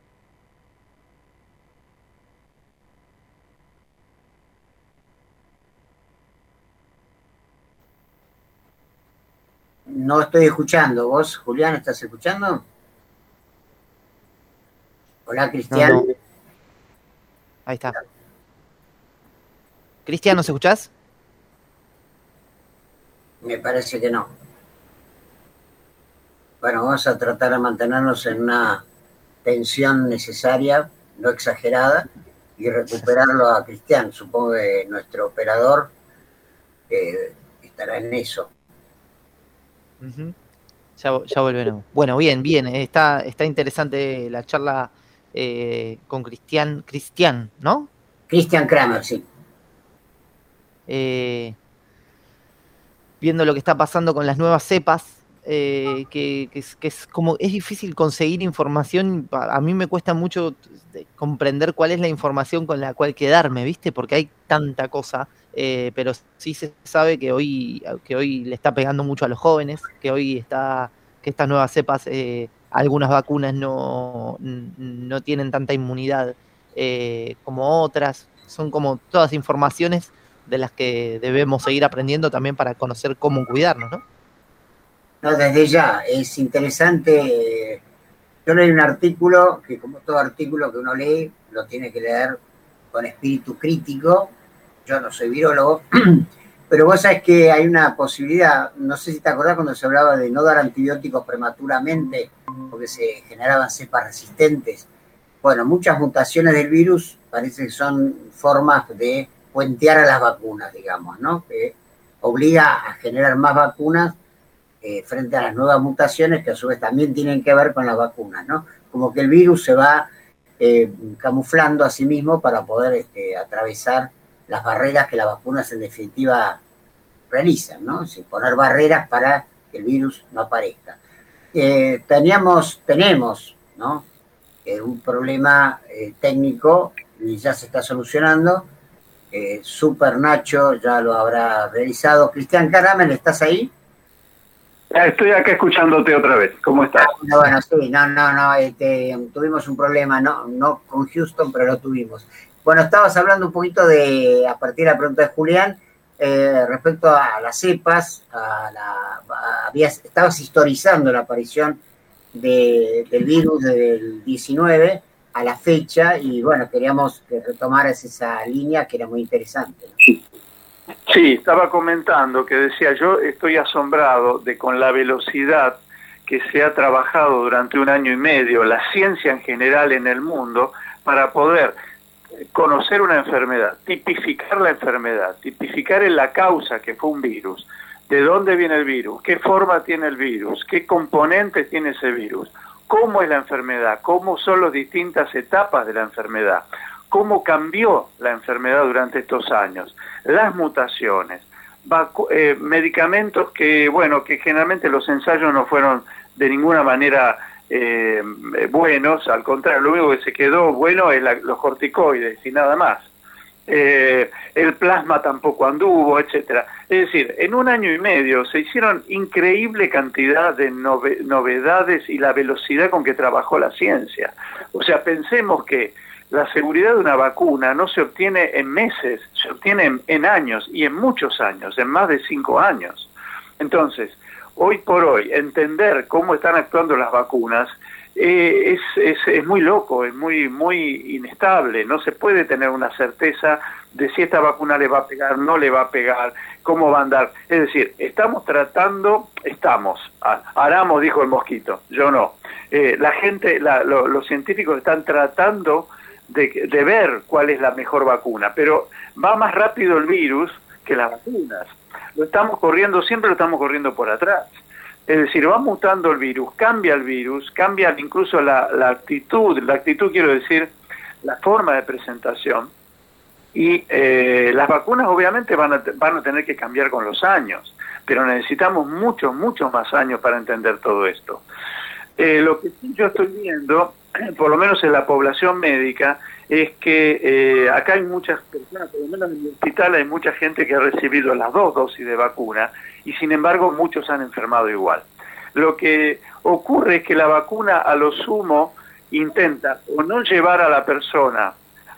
No estoy escuchando. ¿Vos, Julián, estás escuchando? Hola, Cristian. No, no. Ahí está. Cristian, ¿nos escuchás? Me parece que no. Bueno, vamos a tratar de mantenernos en una tensión necesaria, no exagerada, y recuperarlo a Cristian. Supongo que nuestro operador eh, estará en eso. Uh-huh. Ya, ya volveremos. Bueno, bien, bien. Está, está interesante la charla eh, con Cristian, Cristian, ¿no? Cristian Kramer, sí. Eh, viendo lo que está pasando con las nuevas cepas, eh, que, que, es, que es como es difícil conseguir información. A mí me cuesta mucho comprender cuál es la información con la cual quedarme, ¿viste? Porque hay tanta cosa. Eh, pero sí se sabe que hoy que hoy le está pegando mucho a los jóvenes, que hoy está que estas nuevas cepas, eh, algunas vacunas no, no tienen tanta inmunidad eh, como otras. Son como todas informaciones de las que debemos seguir aprendiendo también para conocer cómo cuidarnos, ¿no? No, desde ya, es interesante. Yo leí un artículo que, como todo artículo que uno lee, lo tiene que leer con espíritu crítico. Yo no soy virólogo, pero vos sabés que hay una posibilidad, no sé si te acordás cuando se hablaba de no dar antibióticos prematuramente porque se generaban cepas resistentes. Bueno, muchas mutaciones del virus parece que son formas de puentear a las vacunas, digamos, ¿no? Que obliga a generar más vacunas eh, frente a las nuevas mutaciones que a su vez también tienen que ver con las vacunas, ¿no? Como que el virus se va eh, camuflando a sí mismo para poder este, atravesar las barreras que las vacunas en definitiva realizan, ¿no? Sin poner barreras para que el virus no aparezca. Eh, teníamos, tenemos, ¿no? Eh, un problema eh, técnico y ya se está solucionando. Eh, Super Nacho ya lo habrá realizado. Cristian Kramer, ¿estás ahí? Estoy acá escuchándote otra vez. ¿Cómo estás? Ah, bueno, bueno, sí, no, no, no, este, tuvimos un problema, no, no con Houston, pero lo tuvimos. Bueno, estabas hablando un poquito de, a partir de la pregunta de Julián, eh, respecto a las cepas, a la, a, habías, estabas historizando la aparición de, del virus del diecinueve a la fecha, y bueno, queríamos que retomaras esa línea que era muy interesante, ¿no? Sí, estaba comentando que decía, yo estoy asombrado de con la velocidad que se ha trabajado durante un año y medio, la ciencia en general en el mundo, para poder conocer una enfermedad, tipificar la enfermedad, tipificar en la causa que fue un virus, de dónde viene el virus, qué forma tiene el virus, qué componentes tiene ese virus, cómo es la enfermedad, cómo son las distintas etapas de la enfermedad, cómo cambió la enfermedad durante estos años, las mutaciones, vacu- eh, medicamentos que, bueno, que generalmente los ensayos no fueron de ninguna manera eh, buenos, al contrario, lo único que se quedó bueno es la, los corticoides y nada más. Eh, el plasma tampoco anduvo, etcétera. Es decir, en un año y medio se hicieron increíble cantidad de nove- novedades y la velocidad con que trabajó la ciencia. O sea, pensemos que la seguridad de una vacuna no se obtiene en meses, se obtiene en, en años, y en muchos años, en más de cinco años. Entonces, hoy por hoy, entender cómo están actuando las vacunas eh, es, es, es muy loco, es muy, muy inestable. No se puede tener una certeza de si esta vacuna le va a pegar, no le va a pegar, cómo va a andar. Es decir, estamos tratando, estamos, Aramos dijo el mosquito, yo no. Eh, la gente, la, lo, los científicos están tratando de, de ver cuál es la mejor vacuna, pero va más rápido el virus que las vacunas. Lo estamos corriendo, siempre lo estamos corriendo por atrás. Es decir, va mutando el virus, cambia el virus, cambia incluso la, la actitud, la actitud quiero decir, la forma de presentación, y eh, las vacunas obviamente van a, van a tener que cambiar con los años, pero necesitamos muchos, muchos más años para entender todo esto. Eh, lo que sí yo estoy viendo, por lo menos en la población médica, es que eh, acá hay muchas personas, por lo menos en el hospital hay mucha gente que ha recibido las dos dosis de vacuna y sin embargo muchos han enfermado igual. Lo que ocurre es que la vacuna a lo sumo intenta o no llevar a la persona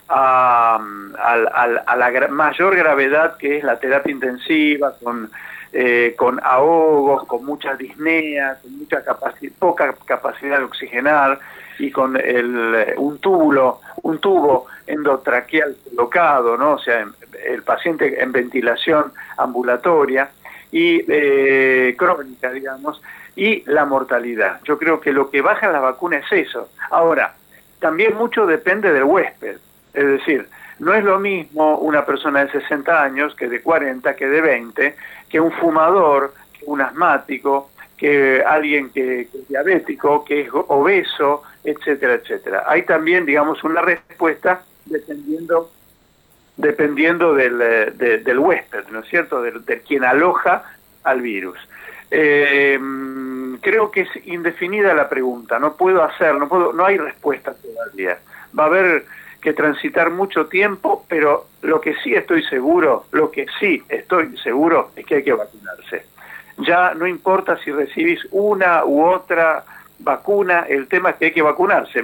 a, a, a, a la gra- mayor gravedad que es la terapia intensiva, con, eh, con ahogos, con mucha disnea, con mucha capaci- poca capacidad de oxigenar, y con el, un túbulo, un tubo endotraqueal colocado, ¿no? O sea, el paciente en ventilación ambulatoria y eh, crónica, digamos, y la mortalidad. Yo creo que lo que baja la vacuna es eso. Ahora, también mucho depende del huésped, es decir, no es lo mismo una persona de sesenta años que de cuarenta, que de veinte, que un fumador, que un asmático, que alguien que, que es diabético, que es obeso, etcétera, etcétera. Hay también, digamos, una respuesta dependiendo dependiendo del, de, del huésped, ¿no es cierto?, de, de quien aloja al virus. Eh, creo que es indefinida la pregunta, no puedo hacer, no puedo, no hay respuesta todavía. Va a haber que transitar mucho tiempo, pero lo que sí estoy seguro, lo que sí estoy seguro es que hay que vacunarse. Ya no importa si recibís una u otra vacuna, el tema es que hay que vacunarse.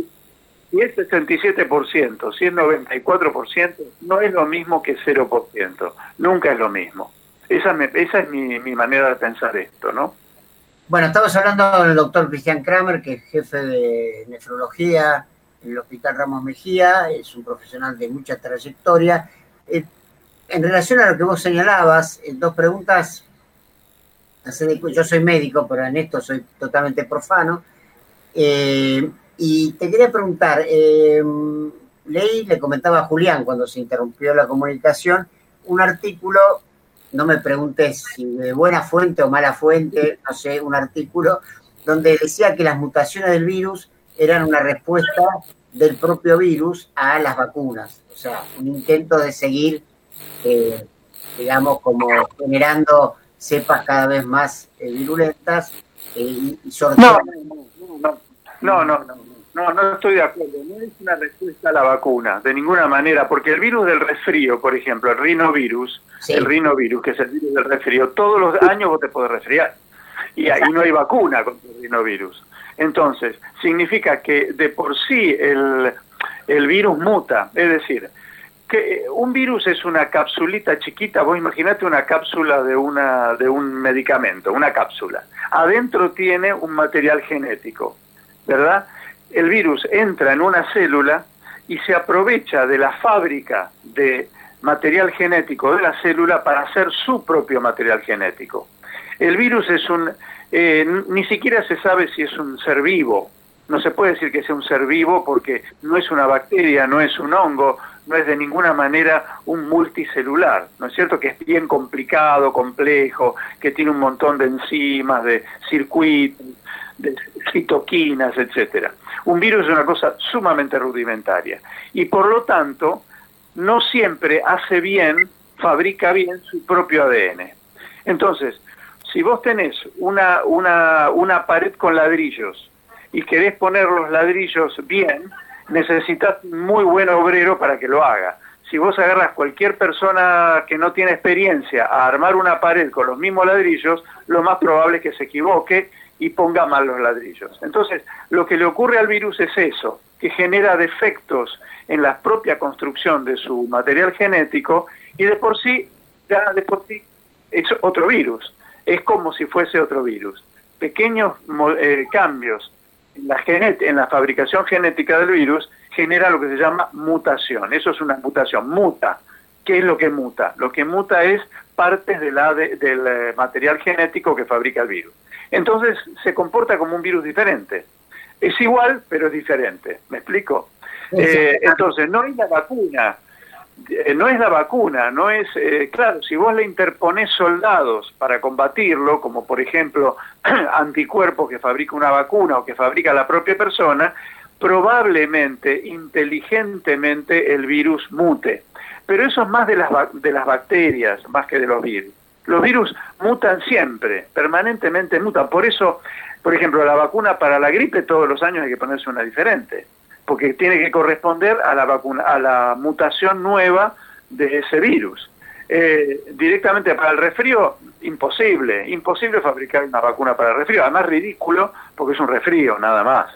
Si es sesenta y siete por ciento, si es noventa y cuatro por ciento, no es lo mismo que cero por ciento. Nunca es lo mismo. Esa, me, esa es mi, mi manera de pensar esto, ¿no? Bueno, estamos hablando con el doctor Cristian Kramer, que es jefe de nefrología en el Hospital Ramos Mejía, es un profesional de mucha trayectoria. Eh, en relación a lo que vos señalabas, eh, dos preguntas. Yo soy médico, pero en esto soy totalmente profano. Eh, y te quería preguntar, eh, leí, le comentaba a Julián cuando se interrumpió la comunicación, un artículo, no me preguntes si de buena fuente o mala fuente, no sé, un artículo donde decía que las mutaciones del virus eran una respuesta del propio virus a las vacunas. O sea, un intento de seguir, eh, digamos, como generando cepas cada vez más eh, virulentas eh, y, y sortear. No, no, no, no, no, no, no estoy de acuerdo. No es una respuesta a la vacuna, de ninguna manera, porque el virus del resfrío, por ejemplo, el rinovirus, sí. el rinovirus, que es el virus del resfrío, todos los años vos te podés resfriar. Y ahí no hay vacuna contra el rinovirus. Entonces, significa que de por sí el, el virus muta, es decir, que un virus es una capsulita chiquita, vos imaginate una cápsula de una de un medicamento, una cápsula. Adentro tiene un material genético, ¿verdad? El virus entra en una célula y se aprovecha de la fábrica de material genético de la célula para hacer su propio material genético. El virus es un, eh, ni siquiera se sabe si es un ser vivo. No se puede decir que sea un ser vivo porque no es una bacteria, no es un hongo, no es de ninguna manera un multicelular, ¿no es cierto? Que es bien complicado, complejo, que tiene un montón de enzimas, de circuitos, de citoquinas, etcétera. Un virus es una cosa sumamente rudimentaria y por lo tanto no siempre hace bien fabrica bien su propio A D N. Entonces, si vos tenés una, una, una pared con ladrillos y querés poner los ladrillos bien, necesitas un muy buen obrero para que lo haga. Si vos agarras cualquier persona que no tiene experiencia a armar una pared con los mismos ladrillos, lo más probable es que se equivoque y ponga mal los ladrillos. Entonces, lo que le ocurre al virus es eso, que genera defectos en la propia construcción de su material genético y de por sí, ya de por sí, es otro virus. Es como si fuese otro virus. Pequeños eh, cambios en la, genet en la fabricación genética del virus genera lo que se llama mutación. Eso es una mutación, muta. ¿Qué es lo que muta? Lo que muta es partes de la de, del eh, material genético que fabrica el virus. Entonces se comporta como un virus diferente. Es igual, pero es diferente. ¿Me explico? Eh, entonces, no es la vacuna, eh, no es la vacuna, no es, eh, claro, si vos le interponés soldados para combatirlo, como por ejemplo anticuerpos que fabrica una vacuna o que fabrica la propia persona, probablemente, inteligentemente, el virus mute. Pero eso es más de las, de las bacterias, más que de los virus. Los virus mutan siempre, permanentemente mutan. Por eso, por ejemplo, la vacuna para la gripe todos los años hay que ponerse una diferente, porque tiene que corresponder a la vacuna, a la mutación nueva de ese virus. Eh, directamente para el resfrío, imposible, imposible fabricar una vacuna para el resfrío, además ridículo, porque es un resfrío, nada más.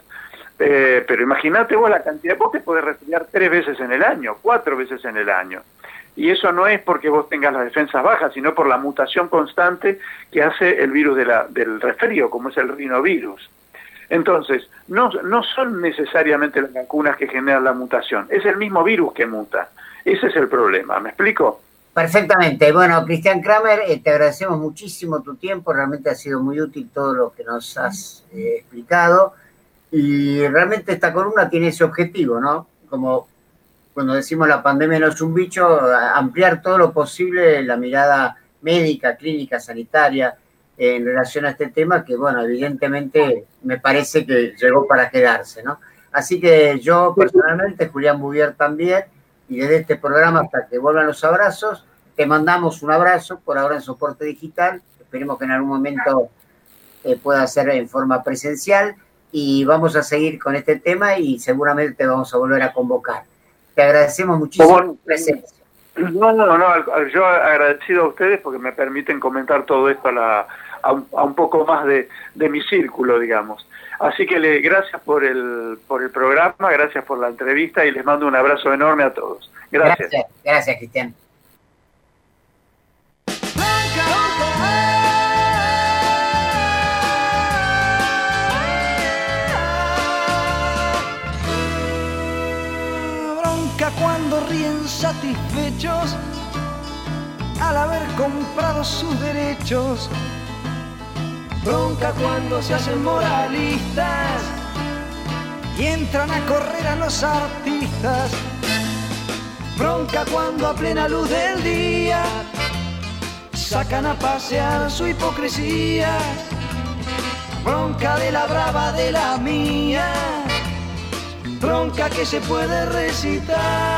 Eh, pero imagínate vos la cantidad, vos te podés resfriar tres veces en el año, cuatro veces en el año. Y eso no es porque vos tengas las defensas bajas, sino por la mutación constante que hace el virus de la, del resfrío, como es el rinovirus. Entonces, no, no son necesariamente las vacunas que generan la mutación, es el mismo virus que muta. Ese es el problema, ¿me explico? Perfectamente. Bueno, Cristian Kramer, eh, te agradecemos muchísimo tu tiempo, realmente ha sido muy útil todo lo que nos has eh, explicado. Y realmente esta columna tiene ese objetivo, ¿no? Como cuando decimos la pandemia no es un bicho, ampliar todo lo posible la mirada médica, clínica, sanitaria en relación a este tema que, bueno, evidentemente me parece que llegó para quedarse, ¿no? Así que yo personalmente, Julián Bouvier también, y desde este programa hasta que vuelvan los abrazos, te mandamos un abrazo, por ahora en soporte digital, esperemos que en algún momento eh, pueda ser en forma presencial, y vamos a seguir con este tema y seguramente te vamos a volver a convocar. Te agradecemos muchísimo tu presencia. No, no, no, yo agradecido a ustedes porque me permiten comentar todo esto a, la, a, un, a un poco más de, de mi círculo, digamos. Así que le, gracias por el, por el programa, gracias por la entrevista y les mando un abrazo enorme a todos. Gracias. Gracias, gracias Cristian. Cuando ríen satisfechos al haber comprado sus derechos. Bronca cuando se hacen moralistas y entran a correr a los artistas. Bronca cuando a plena luz del día sacan a pasear su hipocresía. Bronca de la brava de la mía. Bronca que se puede recitar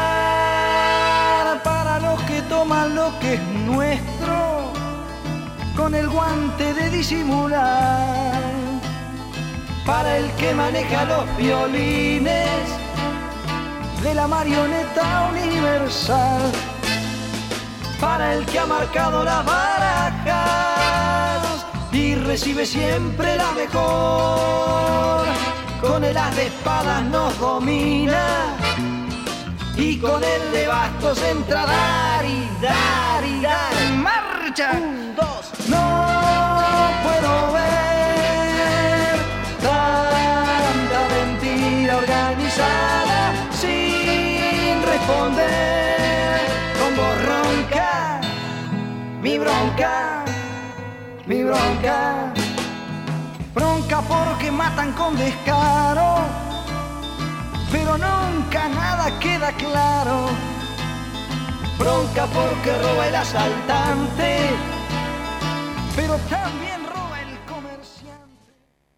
para los que toman lo que es nuestro con el guante de disimular, para el que maneja los violines de la marioneta universal, para el que ha marcado las barajas y recibe siempre la mejor. Con el as de espadas nos domina y con el de bastos entra a dar y dar y dar. ¡Marcha! Un, dos. No puedo ver tanta mentira organizada sin responder con voz ronca. Mi bronca, mi bronca. Bronca porque matan con descaro, pero nunca nada queda claro. Bronca porque roba el asaltante, pero también roba el comerciante.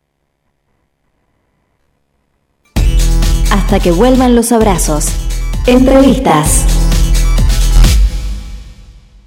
Hasta que vuelvan los abrazos. Entrevistas.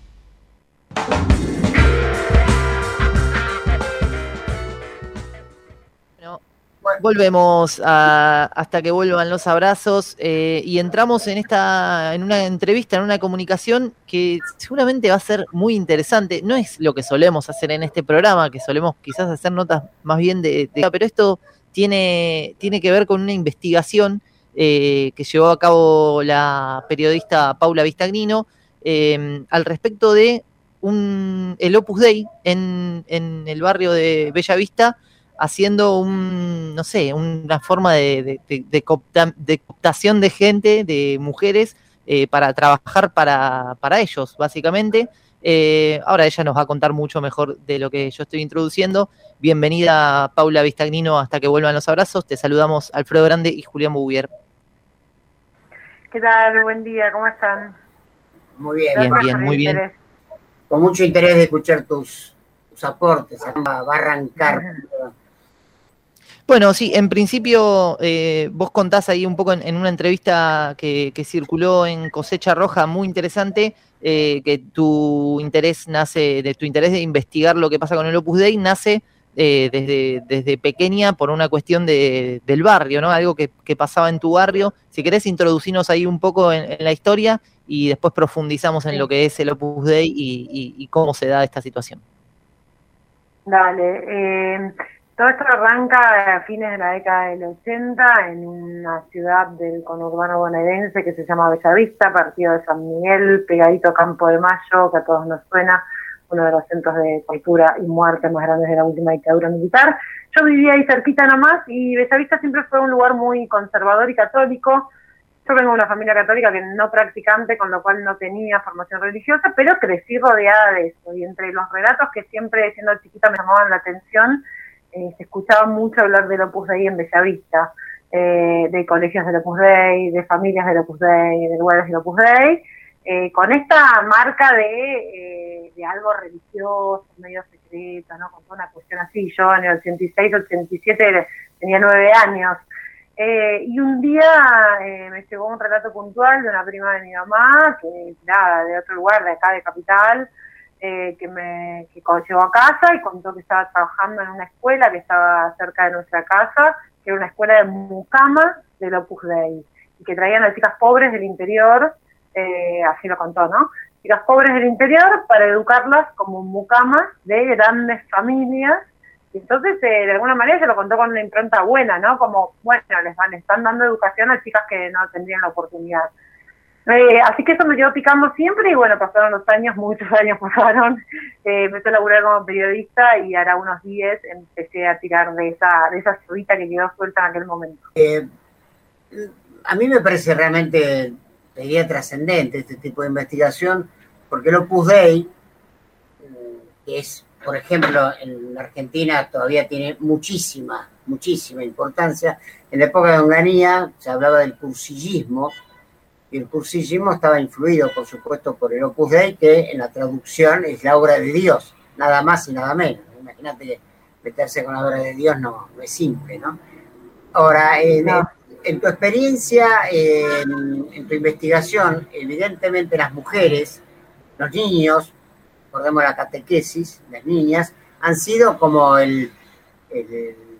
Volvemos a, hasta que vuelvan los abrazos eh, y entramos en esta, en una entrevista, en una comunicación que seguramente va a ser muy interesante. No es lo que solemos hacer en este programa, que solemos quizás hacer notas más bien de, de pero esto tiene, tiene que ver con una investigación eh, que llevó a cabo la periodista Paula Vistagnino eh, al respecto de un, el Opus Dei en, en el barrio de Bella Vista, haciendo un, no sé, una forma de, de, de, de, coopta, de cooptación de gente, de mujeres, eh, para trabajar para, para ellos, básicamente. Eh, ahora ella nos va a contar mucho mejor de lo que yo estoy introduciendo. Bienvenida, Paula Vistagnino, hasta que vuelvan los abrazos. Te saludamos Alfredo Grande y Julián Bouvier. ¿Qué tal? Buen día, ¿cómo están? Muy bien. Bien, bien, muy bien. Interés. Con mucho interés de escuchar tus, tus aportes. Va a arrancar. Bueno, sí, en principio eh, vos contás ahí un poco en, en una entrevista que, que circuló en Cosecha Roja, muy interesante, eh, que tu interés nace, de tu interés de investigar lo que pasa con el Opus Dei, nace eh, desde, desde pequeña por una cuestión de, del barrio, ¿no? Algo que, que pasaba en tu barrio. Si querés introducirnos ahí un poco en, en la historia y después profundizamos en sí. lo que es el Opus Dei y, y, y cómo se da esta situación. Dale, eh... todo esto arranca a fines de la década del ochenta en una ciudad del conurbano bonaerense que se llama Bella Vista, partido de San Miguel, pegadito a Campo de Mayo, que a todos nos suena, uno de los centros de tortura y muerte más grandes de la última dictadura militar. Yo vivía ahí cerquita nomás y Bella Vista siempre fue un lugar muy conservador y católico. Yo vengo de una familia católica que no practicante, con lo cual no tenía formación religiosa, pero crecí rodeada de eso. Y entre los relatos que siempre, siendo chiquita, me llamaban la atención, Eh, se escuchaba mucho hablar del Opus Dei en Bella Vista, eh, de colegios del Opus Dei, de familias del Opus Dei, de lugares del Opus Dei, eh, con esta marca de, eh, de algo religioso, medio secreto, ¿no? Con toda una cuestión así. Yo en el ochenta y seis, ochenta y siete tenía nueve años, eh, y un día eh, me llegó un relato puntual de una prima de mi mamá, que era de otro lugar, de acá de Capital, Eh, que me que llegó a casa y contó que estaba trabajando en una escuela que estaba cerca de nuestra casa, que era una escuela de mucamas del Opus Dei, y que traían a chicas pobres del interior, eh, así lo contó, ¿no? Chicas pobres del interior para educarlas como mucamas de grandes familias. Y entonces, eh, de alguna manera, se lo contó con una impronta buena, ¿no? Como, bueno, les van, están dando educación a chicas que no tendrían la oportunidad. Eh, así que eso me quedó picando siempre y bueno, pasaron los años, muchos años pasaron, eh, empecé a laburar como periodista y ahora unos días empecé a tirar de esa de esa chubita que quedó suelta en aquel momento. Eh, a mí me parece realmente, te diría, trascendente este tipo de investigación, porque el Opus Dei, que es, por ejemplo, en la Argentina todavía tiene muchísima, muchísima importancia. En la época de Onganía se hablaba del cursillismo, y el cursillismo estaba influido, por supuesto, por el Opus Dei, que en la traducción es la obra de Dios, nada más y nada menos. Imagínate que meterse con la obra de Dios no, no es simple, ¿no? Ahora, en, no. en tu experiencia, en, en tu investigación, evidentemente las mujeres, los niños, recordemos la catequesis, las niñas, han sido como el, el,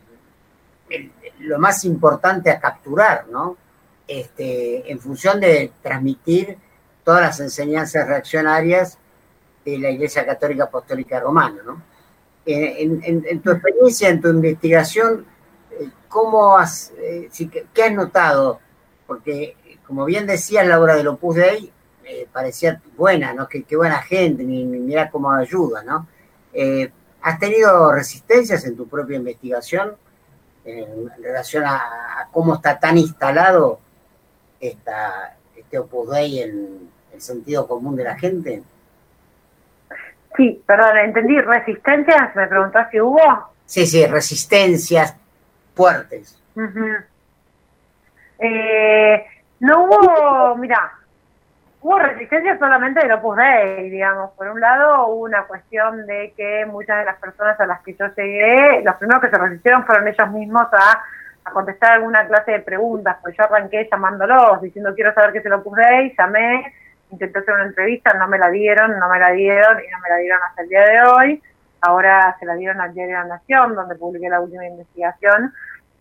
el, el, lo más importante a capturar, ¿no? Este, en función de transmitir todas las enseñanzas reaccionarias de la Iglesia Católica Apostólica Romana, ¿no? En, en, en tu experiencia, en tu investigación, ¿cómo has, eh, qué has notado? Porque, como bien decías, la obra del Opus Dei eh, parecía buena, ¿no? Qué, qué buena gente, ni, ni mira cómo ayuda, ¿no? Eh, ¿Has tenido resistencias en tu propia investigación en relación a, a cómo está tan instalado esta, este Opus Dei en el sentido común de la gente? Sí, perdón, entendí. ¿Resistencias? ¿Me preguntás si hubo? Sí, sí, resistencias fuertes. Uh-huh. eh, no hubo, mira, hubo resistencia solamente del Opus Dei, digamos. Por un lado, hubo una cuestión de que muchas de las personas a las que yo llegué, los primeros que se resistieron fueron ellos mismos a a contestar alguna clase de preguntas, pues yo arranqué llamándolos, diciendo quiero saber qué es el Opus Dei, llamé, intenté hacer una entrevista, no me la dieron, no me la dieron y no me la dieron hasta el día de hoy. Ahora se la dieron al Diario de la Nación, donde publiqué la última investigación,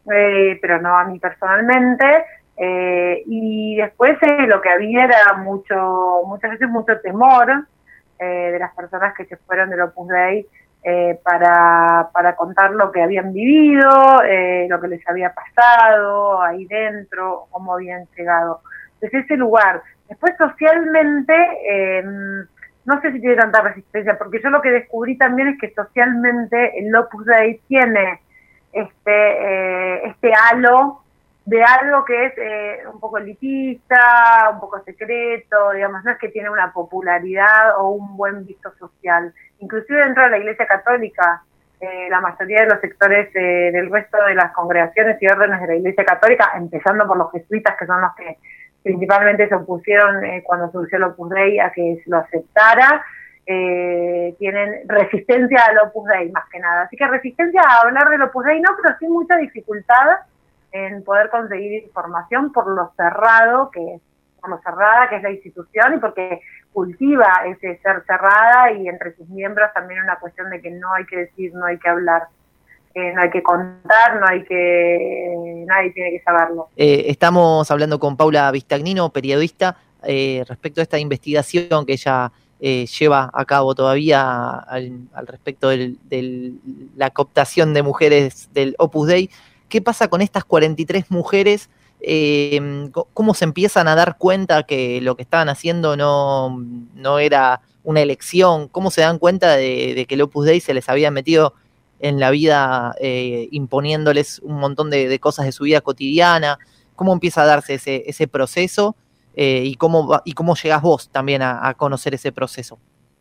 eh, pero no a mí personalmente. Eh, y después eh, lo que había era mucho, muchas veces mucho temor eh, de las personas que se fueron del Opus Dei eh, para, para contar lo que habían vivido, eh, lo que les había pasado ahí dentro, cómo habían llegado. Desde ese lugar. Después socialmente, eh, no sé si tiene tanta resistencia, porque yo lo que descubrí también es que socialmente el Opus Dei tiene este, eh, este halo de algo que es eh, un poco elitista, un poco secreto, digamos, no es que tiene una popularidad o un buen visto social. Inclusive dentro de la Iglesia Católica, eh, la mayoría de los sectores eh, del resto de las congregaciones y órdenes de la Iglesia Católica, empezando por los jesuitas, que son los que principalmente se opusieron eh, cuando surgió el Opus Dei a que lo aceptara, eh, tienen resistencia al Opus Dei más que nada. Así que resistencia a hablar del Opus Dei no, pero sí mucha dificultad en poder conseguir información por lo cerrado que es, por lo cerrada que es la institución y porque cultiva ese ser cerrada y entre sus miembros también una cuestión de que no hay que decir, no hay que hablar, eh, no hay que contar, no hay que, nadie tiene que saberlo. Eh, estamos hablando con Paula Vistagnino, periodista, eh, respecto a esta investigación que ella eh, lleva a cabo todavía al, al respecto de la cooptación de mujeres del Opus Dei. ¿Qué pasa con estas cuarenta y tres mujeres? Eh, ¿Cómo se empiezan a dar cuenta que lo que estaban haciendo no, no era una elección? ¿Cómo se dan cuenta de, de que el Opus Dei se les había metido en la vida eh, imponiéndoles un montón de, de cosas de su vida cotidiana? ¿Cómo empieza a darse ese, ese proceso? Eh, y, cómo, ¿Y cómo llegás vos también a, a conocer ese proceso?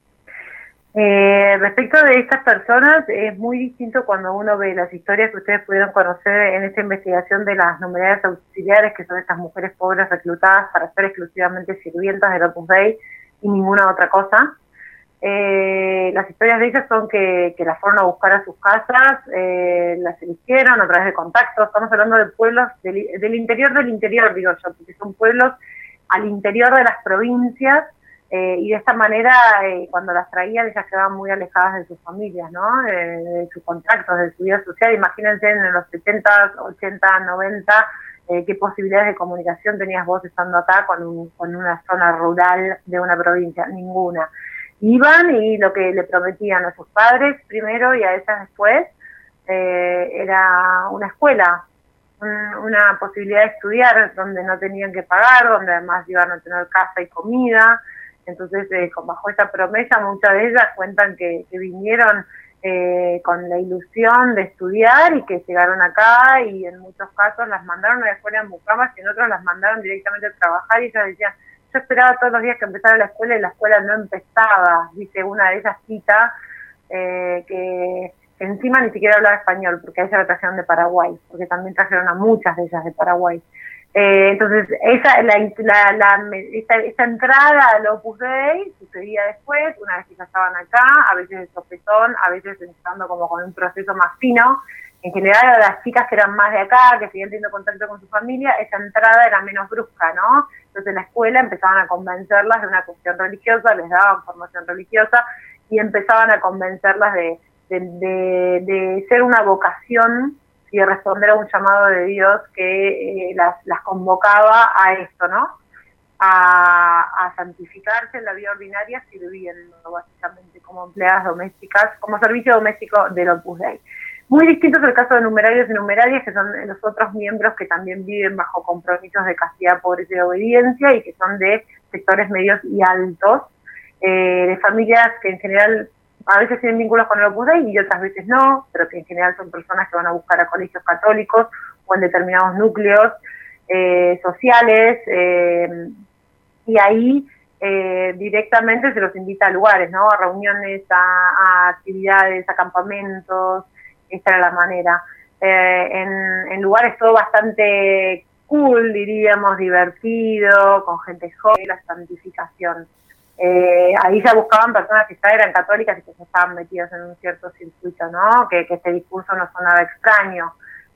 Eh, respecto de estas personas, es muy distinto cuando uno ve las historias que ustedes pudieron conocer en esta investigación de las numerarias auxiliares, que son estas mujeres pobres reclutadas para ser exclusivamente sirvientas del Opus Dei y ninguna otra cosa. Eh, las historias de ellas son que, que las fueron a buscar a sus casas, eh, las eligieron a través de contactos. Estamos hablando de pueblos del, del interior del interior, digo yo, porque son pueblos al interior de las provincias. Eh, y de esta manera, eh, cuando las traían, ellas quedaban muy alejadas de sus familias, ¿no? Eh, de sus contactos, de su vida social. Imagínense en los setenta, ochenta, noventa, eh, qué posibilidades de comunicación tenías vos estando acá con, un, con una zona rural de una provincia. Ninguna. Iban y lo que le prometían a sus padres primero y a ellas después eh, era una escuela, un, una posibilidad de estudiar donde no tenían que pagar, donde además iban a tener casa y comida. Entonces, eh, bajo esta promesa, muchas de ellas cuentan que, que vinieron eh, con la ilusión de estudiar y que llegaron acá y en muchos casos las mandaron a la escuela en mucamas y en otros las mandaron directamente a trabajar y ellas decían, yo esperaba todos los días que empezara la escuela y la escuela no empezaba. Dice una de ellas cita eh, que, que encima ni siquiera hablaba español porque a ella la trajeron de Paraguay, porque también trajeron a muchas de ellas de Paraguay. Eh, entonces, esa, la, la, la, esta, esta entrada al Opus Dei sucedía después, una vez que ya estaban acá, a veces de sopetón, a veces empezando como con un proceso más fino. En general, a las chicas que eran más de acá, que seguían teniendo contacto con su familia, esa entrada era menos brusca, ¿no? Entonces, en la escuela empezaban a convencerlas de una cuestión religiosa, les daban formación religiosa y empezaban a convencerlas de, de, de, de ser una vocación y de responder a un llamado de Dios que eh, las, las convocaba a esto, ¿no? A, a santificarse en la vida ordinaria sirviendo básicamente como empleadas domésticas, como servicio doméstico del Opus Dei. Muy distinto es el caso de numerarios y numerarias, que son los otros miembros que también viven bajo compromisos de castidad, pobreza y obediencia y que son de sectores medios y altos, eh, de familias que en general a veces tienen vínculos con el Opus Dei y otras veces no, pero que en general son personas que van a buscar a colegios católicos o en determinados núcleos eh, sociales, eh, y ahí eh, directamente se los invita a lugares, ¿no? A reuniones, a, a actividades, a campamentos. Esta era la manera. Eh, en, en lugares todo bastante cool, diríamos, divertido, con gente joven, la santificación. Eh, ahí ya buscaban personas que ya eran católicas y que ya estaban metidas en un cierto circuito, ¿no? Que, que este discurso no sonaba extraño,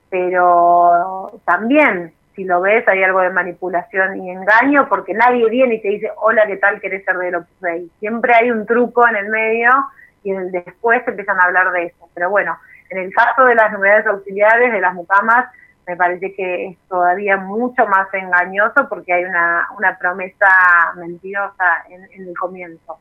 pero también, si lo ves, hay algo de manipulación y engaño, porque nadie viene y te dice, hola, ¿qué tal? ¿Querés ser del Opus Dei? Siempre hay un truco en el medio y en el después empiezan a hablar de eso. Pero bueno, en el caso de las numerarias auxiliares, de las mucamas, me parece que es todavía mucho más engañoso porque hay una, una promesa mentirosa en, en el comienzo.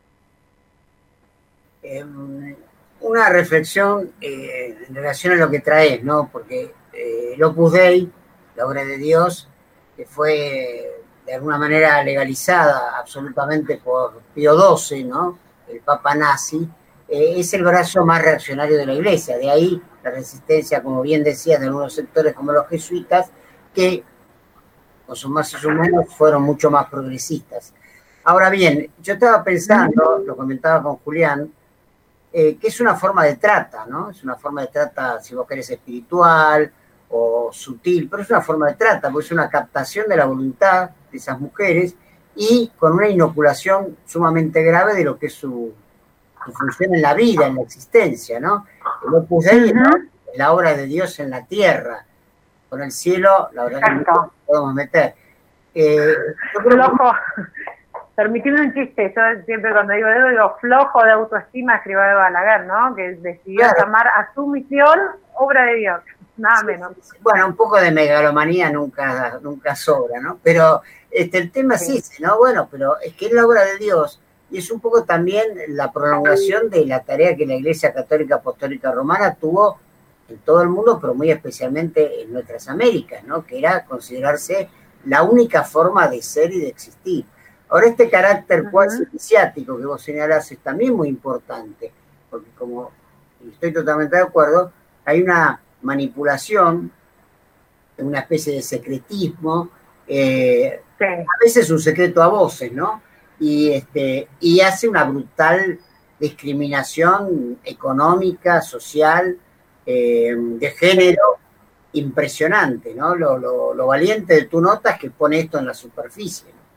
Eh, una reflexión eh, en relación a lo que traes, ¿no? Porque eh, el Opus Dei, la obra de Dios, que fue de alguna manera legalizada absolutamente por Pío doce, ¿no? El Papa nazi, eh, es el brazo más reaccionario de la Iglesia. De ahí la resistencia, como bien decías, de algunos sectores como los jesuitas, que con sus más y sus menos fueron mucho más progresistas. Ahora bien, yo estaba pensando, lo comentaba con Julián, eh, que es una forma de trata, ¿no? Es una forma de trata, si vos querés, espiritual o sutil, pero es una forma de trata, porque es una captación de la voluntad de esas mujeres y con una inoculación sumamente grave de lo que es su, su función en la vida, en la existencia, ¿no? El Opus Dei, ¿no? La obra de Dios en la tierra. Con el cielo, la verdad que no podemos meter. Eh, yo creo flojo, que... permitidme un chiste, yo siempre cuando digo eso, digo flojo de autoestima, escriba de Balaguer, ¿no? Que decidió claro. llamar a su misión obra de Dios, nada menos. Sí, sí. Bueno, un poco de megalomanía nunca, nunca sobra, ¿no? Pero este, el tema sí. es ese, ¿no? Bueno, pero es que es la obra de Dios y es un poco también la prolongación de la tarea que la Iglesia Católica Apostólica Romana tuvo en todo el mundo, pero muy especialmente en nuestras Américas, ¿no? Que era considerarse la única forma de ser y de existir. Ahora, este carácter uh-huh. cuasi iniciático que vos señalás es también muy importante, porque como estoy totalmente de acuerdo, hay una manipulación, una especie de secretismo, eh, sí. a veces un secreto a voces, ¿no? Y, este, y hace una brutal discriminación económica, social, eh, de género, impresionante, ¿no? Lo, lo, lo valiente de tu nota es que pone esto en la superficie, ¿no?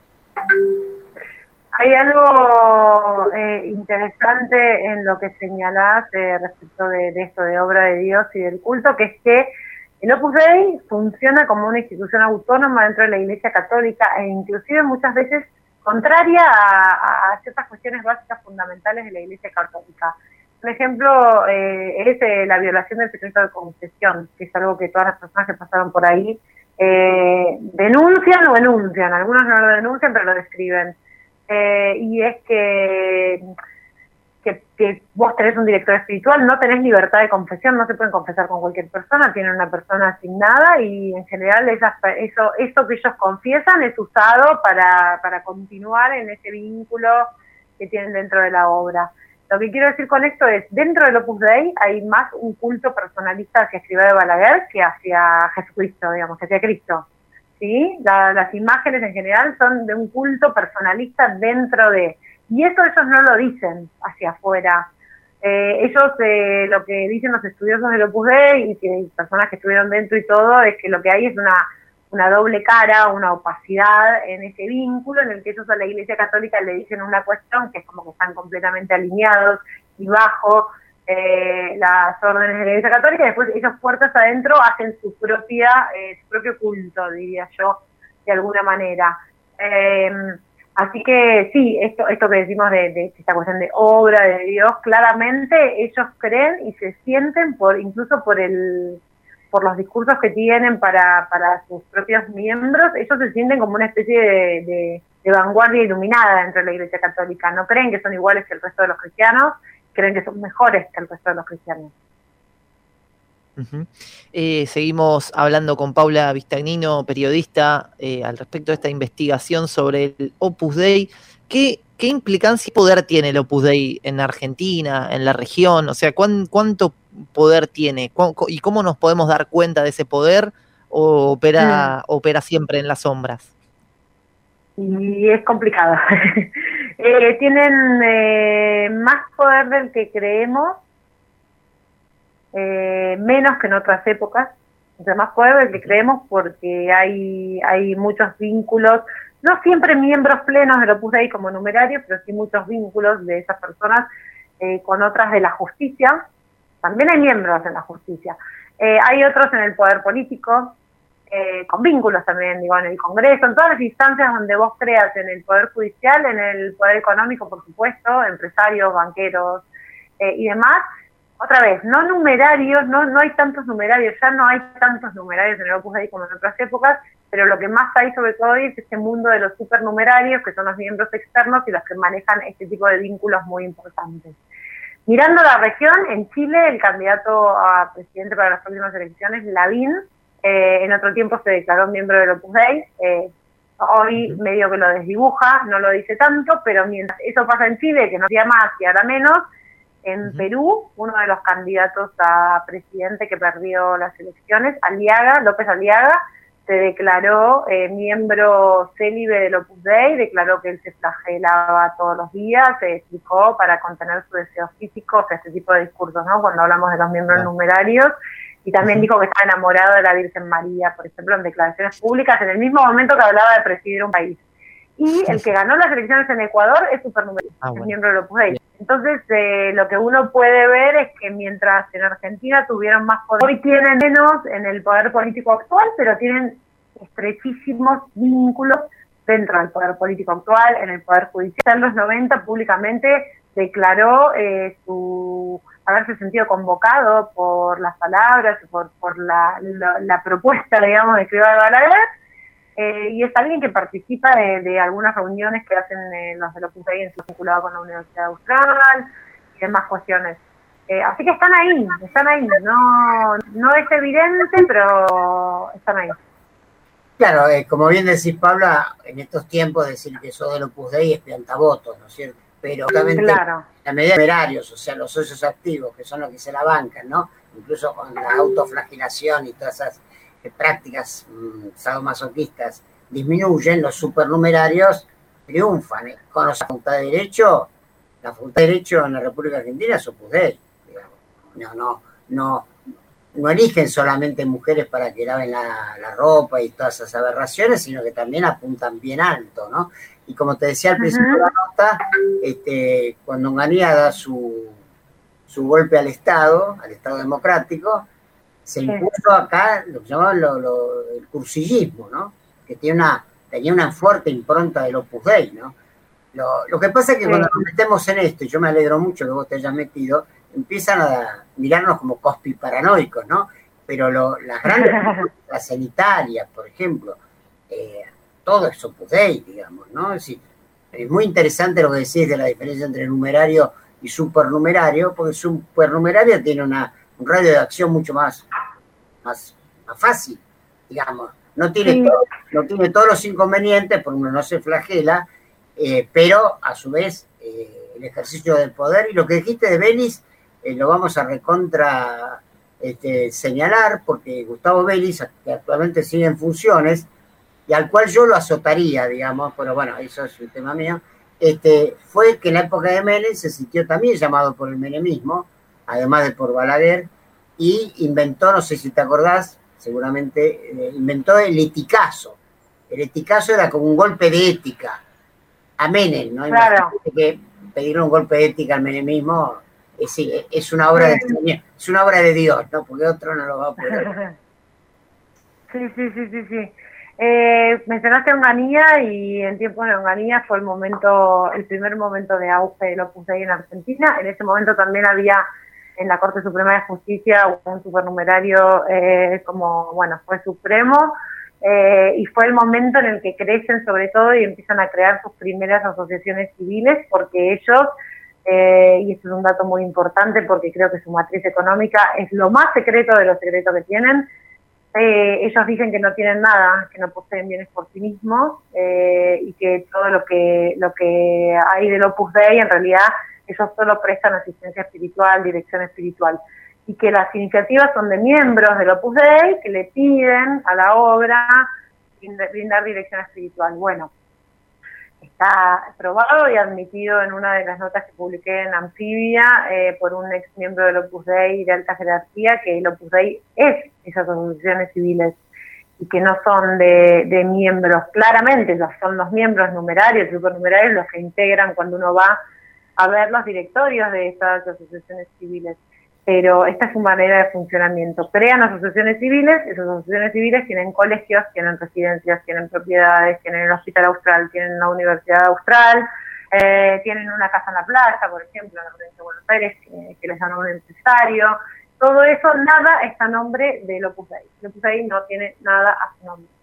Hay algo eh, interesante en lo que señalás eh, respecto de, de esto de obra de Dios y del culto, que es que el Opus Dei funciona como una institución autónoma dentro de la Iglesia Católica e inclusive muchas veces contraria a, a ciertas cuestiones básicas fundamentales de la Iglesia Católica. Por ejemplo, eh, es eh, la violación del secreto de confesión, que es algo que todas las personas que pasaron por ahí eh, denuncian o denuncian. Algunos no lo denuncian, pero lo describen. Eh, y es que, que, que vos tenés un director espiritual, no tenés libertad de confesión, no se pueden confesar con cualquier persona, tienen una persona asignada y en general esas, eso, eso que ellos confiesan es usado para, para continuar en ese vínculo que tienen dentro de la obra. Lo que quiero decir con esto es, dentro del Opus Dei hay más un culto personalista hacia Escrivá de Balaguer que hacia Jesucristo, digamos, hacia Cristo. ¿Sí? La, las imágenes en general son de un culto personalista dentro de... Y eso ellos no lo dicen hacia afuera. Eh, ellos, eh, lo que dicen los estudiosos del Opus Dei y que hay personas que estuvieron dentro y todo, es que lo que hay es una, una doble cara, una opacidad en ese vínculo en el que ellos a la Iglesia Católica le dicen una cuestión que es como que están completamente alineados y bajo Eh, las órdenes de la Iglesia Católica, y después ellos puertas adentro hacen su propia eh, su propio culto, diría yo, de alguna manera. Eh, así que sí, esto esto que decimos de, de esta cuestión de obra de Dios, claramente ellos creen y se sienten por incluso por el por los discursos que tienen para, para sus propios miembros, ellos se sienten como una especie de, de, de vanguardia iluminada dentro de la Iglesia Católica. No creen que son iguales que el resto de los cristianos, creen que son mejores que el resto de los cristianos. Uh-huh. Eh, seguimos hablando con Paula Vistagnino, periodista, eh, al respecto de esta investigación sobre el Opus Dei. ¿Qué, qué implicancia y poder tiene el Opus Dei en Argentina, en la región? O sea, ¿cuán, ¿cuánto poder tiene? ¿Y cómo nos podemos dar cuenta de ese poder? ¿O opera, mm. opera siempre en las sombras? Y es complicado. Eh, tienen eh, más poder del que creemos, eh, menos que en otras épocas, o sea, más poder del que creemos porque hay hay muchos vínculos, no siempre miembros plenos del Opus Dei como numerarios, pero sí muchos vínculos de esas personas eh, con otras de la justicia. También hay miembros en la justicia. Eh, hay otros en el poder político, Eh, con vínculos también, digo, en el Congreso, en todas las instancias donde vos creas, en el Poder Judicial, en el Poder Económico, por supuesto, empresarios, banqueros eh, y demás. otra vez, no numerarios, no, no hay tantos numerarios, ya no hay tantos numerarios en el Opus Dei como en otras épocas, pero lo que más hay sobre todo hoy es este mundo de los supernumerarios, que son los miembros externos y los que manejan este tipo de vínculos muy importantes. Mirando la región, en Chile el candidato a presidente para las próximas elecciones, Lavín, eh, en otro tiempo se declaró miembro del Opus Dei, eh, hoy medio que lo desdibuja, no lo dice tanto, pero mientras eso pasa en Chile, que no hacía más y ahora menos, en uh-huh. Perú, uno de los candidatos a presidente que perdió las elecciones, Aliaga, López Aliaga, se declaró eh, miembro célibe del Opus Dei, declaró que él se flagelaba todos los días, se explicó para contener su deseo físico, o sea, este tipo de discursos, ¿no? Cuando hablamos de los miembros uh-huh. numerarios, y también uh-huh. dijo que estaba enamorado de la Virgen María, por ejemplo, en declaraciones públicas, en el mismo momento que hablaba de presidir un país. Y el que ganó las elecciones en Ecuador es supernumerista, ah, bueno. es miembro del Opus Dei. Entonces, eh, lo que uno puede ver es que mientras en Argentina tuvieron más poder, hoy tienen menos en el poder político actual, pero tienen estrechísimos vínculos dentro del poder político actual, en el poder judicial. En los noventa públicamente declaró eh, su haberse sentido convocado por las palabras, por, por la, la, la propuesta, digamos, de Escrivá de Balaguer, eh, y es alguien que participa de, de algunas reuniones que hacen eh, los de los Opus Dei vinculados con la Universidad Austral y demás cuestiones. Eh, así que están ahí, están ahí, no, no es evidente, pero están ahí. Claro, eh, como bien decís, Paula, en estos tiempos decir que sos del Opus Dei es piantavotos, ¿no es cierto? Pero justamente claro. la medida de numerarios, o sea, los socios activos, que son los que se la bancan, ¿no? Incluso con la autoflagelación y todas esas eh, prácticas mmm, sadomasoquistas disminuyen, los supernumerarios triunfan. ¿eh? Con la Facultad de Derecho, la Facultad de Derecho en la República Argentina es Opus Dei, digamos. No, no, no, no eligen solamente mujeres para que laven la, la ropa y todas esas aberraciones, sino que también apuntan bien alto, ¿no? Y como te decía al principio uh-huh. de la nota, este, cuando Onganía da su, su golpe al Estado, al Estado democrático, se impuso acá lo que llamaban lo, lo, el cursillismo, ¿no? Que tiene una, tenía una fuerte impronta del Opus Dei, ¿no? Lo, lo que pasa es que sí. cuando nos metemos en esto, y yo me alegro mucho que vos te hayas metido, empiezan a mirarnos como cospi paranoicos, ¿no? Pero lo, las grandes, las sanitarias, por ejemplo, eh, todo es Opus Dei, digamos, ¿no? Es decir, es muy interesante lo que decís de la diferencia entre numerario y supernumerario, porque supernumerario tiene una, un radio de acción mucho más, más, más fácil, digamos. No tiene, sí. todo, no tiene todos los inconvenientes, porque uno no se flagela, eh, pero a su vez eh, el ejercicio del poder, y lo que dijiste de Vélez, eh, lo vamos a recontra este, señalar, porque Gustavo Vélez, que actualmente sigue en funciones, y al cual yo lo azotaría, digamos, pero bueno, eso es un tema mío, este, fue que en la época de Menem se sintió también llamado por el menemismo, además de por Balaguer, y inventó, no sé si te acordás, seguramente, eh, inventó el eticazo. El eticazo era como un golpe de ética a Menem, ¿no? Claro. Que pedir un golpe de ética al menemismo es, es, una obra de, es una obra de Dios, ¿no? Porque otro no lo va a poder. Sí, sí, sí, sí, sí. Eh, mencionaste a Onganía, y en tiempos de Onganía fue el momento, el primer momento de auge del Opus Dei en Argentina. En ese momento también había en la Corte Suprema de Justicia un supernumerario eh, como, bueno, fue supremo, eh, y fue el momento en el que crecen sobre todo y empiezan a crear sus primeras asociaciones civiles, porque ellos, eh, y esto es un dato muy importante porque creo que su matriz económica es lo más secreto de lo secreto que tienen. Eh, ellos dicen que no tienen nada, que no poseen bienes por sí mismos, eh, y que todo lo que lo que hay del Opus Dei en realidad ellos solo prestan asistencia espiritual, dirección espiritual, y que las iniciativas son de miembros del Opus Dei que le piden a la obra brindar dirección espiritual. Bueno, está probado y admitido en una de las notas que publiqué en Anfibia eh, por un ex miembro del Opus Dei de alta jerarquía, que el Opus Dei es esas asociaciones civiles y que no son de, de miembros, claramente son los miembros numerarios, supernumerarios los que integran cuando uno va a ver los directorios de estas asociaciones civiles. Pero esta es su manera de funcionamiento. Crean asociaciones civiles, esas asociaciones civiles tienen colegios, tienen residencias, tienen propiedades, tienen el Hospital Austral, tienen la Universidad Austral, eh, tienen una casa en la playa, por ejemplo, en la provincia de Buenos Aires, que, que les dan un empresario. Todo eso, nada está a nombre del Opus Dei. El Opus Dei no tiene nada a su nombre.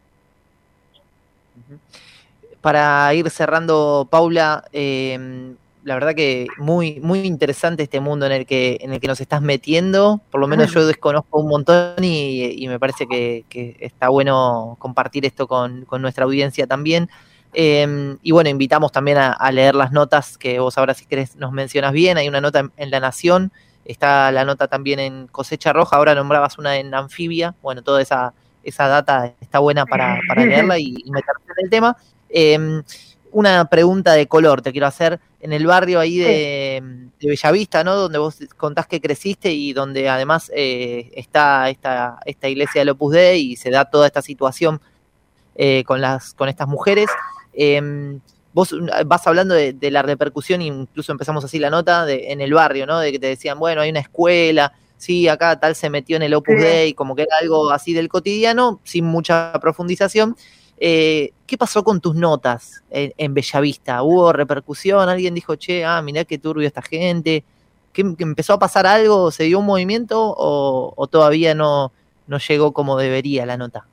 Para ir cerrando, Paula, eh, la verdad que muy, muy interesante este mundo en el que, en el que nos estás metiendo. Por lo menos yo desconozco un montón y, y me parece que, que está bueno compartir esto con, con nuestra audiencia también. Eh, y bueno, invitamos también a, a leer las notas que vos ahora, si querés, nos mencionas bien. Hay una nota en, en La Nación, está la nota también en Cosecha Roja, ahora nombrabas una en Anfibia. Bueno, toda esa, esa data está buena para, para leerla y, y meterse en el tema. Eh, una pregunta de color te quiero hacer. En el barrio ahí de, de Bellavista, ¿no? Donde vos contás que creciste y donde además eh, está esta, esta iglesia del Opus Dei y se da toda esta situación eh, con, las, con estas mujeres. Eh, vos vas hablando de, de la repercusión, incluso empezamos así la nota, de, en el barrio, ¿no? De que te decían, bueno, hay una escuela, sí, acá tal se metió en el Opus sí. Dei, como que era algo así del cotidiano, sin mucha profundización. Eh, ¿Qué pasó con tus notas en, en Bellavista? ¿Hubo repercusión? ¿Alguien dijo, che, ah, mirá qué turbio esta gente? ¿Qué, que empezó a pasar algo? ¿Se dio un movimiento o, o todavía no, no llegó como debería la nota?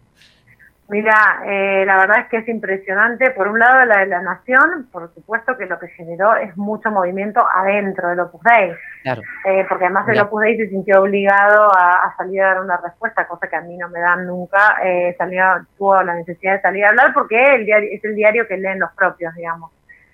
Mira, eh, la verdad es que es impresionante. Por un lado, la de La Nación, por supuesto que lo que generó es mucho movimiento adentro del Opus Dei. Claro. Eh, porque además el Opus Dei se sintió obligado a, a salir a dar una respuesta, cosa que a mí no me dan nunca. Eh, salió, tuvo la necesidad de salir a hablar porque el diario, es el diario que leen los propios, digamos.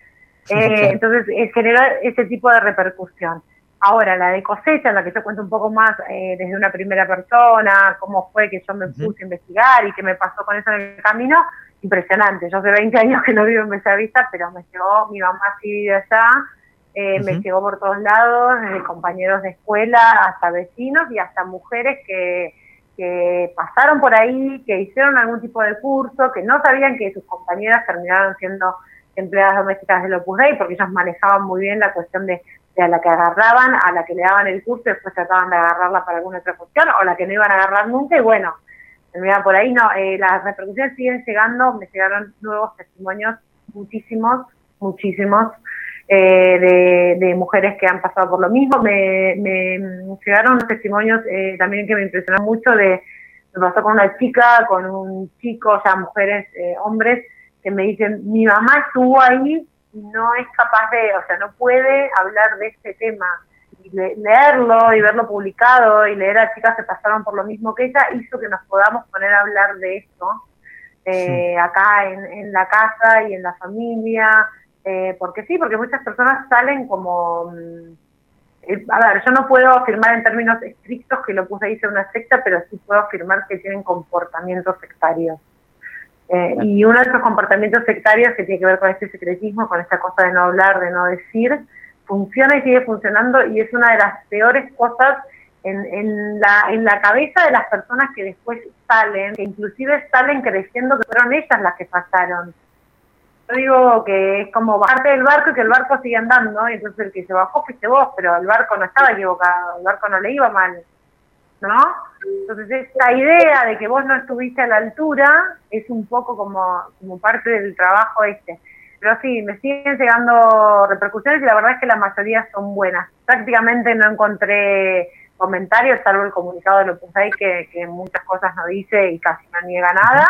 Eh, entonces, eh, generó ese tipo de repercusión. Ahora, la de Cosecha, en la que yo cuento un poco más eh, desde una primera persona, cómo fue que yo me puse uh-huh. a investigar y qué me pasó con eso en el camino, impresionante. Yo hace veinte años que no vivo en Bellavista, pero me llegó, mi mamá sí vive allá, eh, uh-huh. me llegó por todos lados, desde compañeros de escuela hasta vecinos y hasta mujeres que, que pasaron por ahí, que hicieron algún tipo de curso, que no sabían que sus compañeras terminaron siendo empleadas domésticas del Opus Dei, porque ellas manejaban muy bien la cuestión de a la que agarraban, a la que le daban el curso y después trataban de agarrarla para alguna otra cuestión, o la que no iban a agarrar nunca, y bueno, terminaban por ahí. No, eh, las repercusiones siguen llegando, me llegaron nuevos testimonios, muchísimos, muchísimos, eh, de, de mujeres que han pasado por lo mismo. Me, me llegaron unos testimonios eh, también que me impresionaron mucho, de me pasó con una chica, con un chico, o sea, mujeres, eh, hombres, que me dicen, mi mamá estuvo ahí, y no es capaz de, o sea, no puede hablar de este tema. Y le, leerlo y verlo publicado y leer a chicas que pasaron por lo mismo que ella hizo que nos podamos poner a hablar de esto eh, sí. acá en, en la casa y en la familia, eh, porque sí, porque muchas personas salen como... Eh, a ver, yo no puedo afirmar en términos estrictos que lo puse ahí sea una secta, pero sí puedo afirmar que tienen comportamientos sectarios. Eh, y uno de esos comportamientos sectarios que tiene que ver con este secretismo, con esta cosa de no hablar, de no decir, funciona y sigue funcionando, y es una de las peores cosas en, en, la, en la cabeza de las personas que después salen, que inclusive salen creyendo que fueron ellas las que fallaron. Yo digo que es como bajarte del barco y que el barco sigue andando, y entonces el que se bajó fuiste vos, pero el barco no estaba equivocado, el barco no le iba mal, ¿no? Entonces esta idea de que vos no estuviste a la altura es un poco como, como parte del trabajo este. Pero sí, me siguen llegando repercusiones y la verdad es que la mayoría son buenas. Prácticamente no encontré comentarios, salvo el comunicado de Opus Dei que, que muchas cosas no dice y casi no niega nada.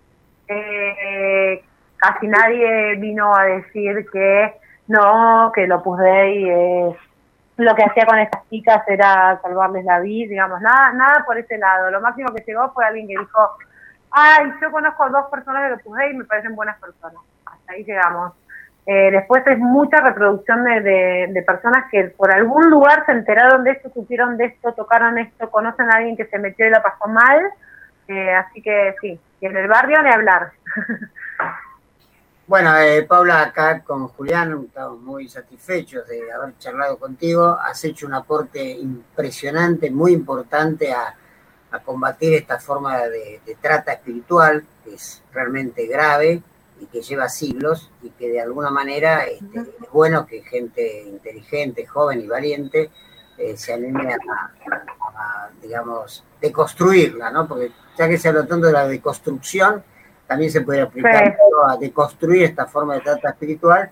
Eh, casi nadie vino a decir que no, que el Opus Dei es... lo que hacía con estas chicas era salvarles la vida, digamos, nada nada por ese lado. Lo máximo que llegó fue alguien que dijo, ay, yo conozco a dos personas de Opus Dei y me parecen buenas personas. Hasta ahí llegamos. Eh, después es mucha reproducción de, de, de personas que por algún lugar se enteraron de esto, supieron de esto, tocaron esto, conocen a alguien que se metió y la pasó mal. Eh, así que sí, y en el barrio ni hablar. Bueno, eh, Paula, acá con Julián estamos muy satisfechos de haber charlado contigo. Has hecho un aporte impresionante, muy importante a, a combatir esta forma de, de trata espiritual, que es realmente grave y que lleva siglos, y que de alguna manera este, es bueno que gente inteligente, joven y valiente eh, se anime a, a, a, digamos, deconstruirla, ¿no? Porque ya que se habló tanto de la deconstrucción, también se puede aplicar sí. a deconstruir esta forma de trata espiritual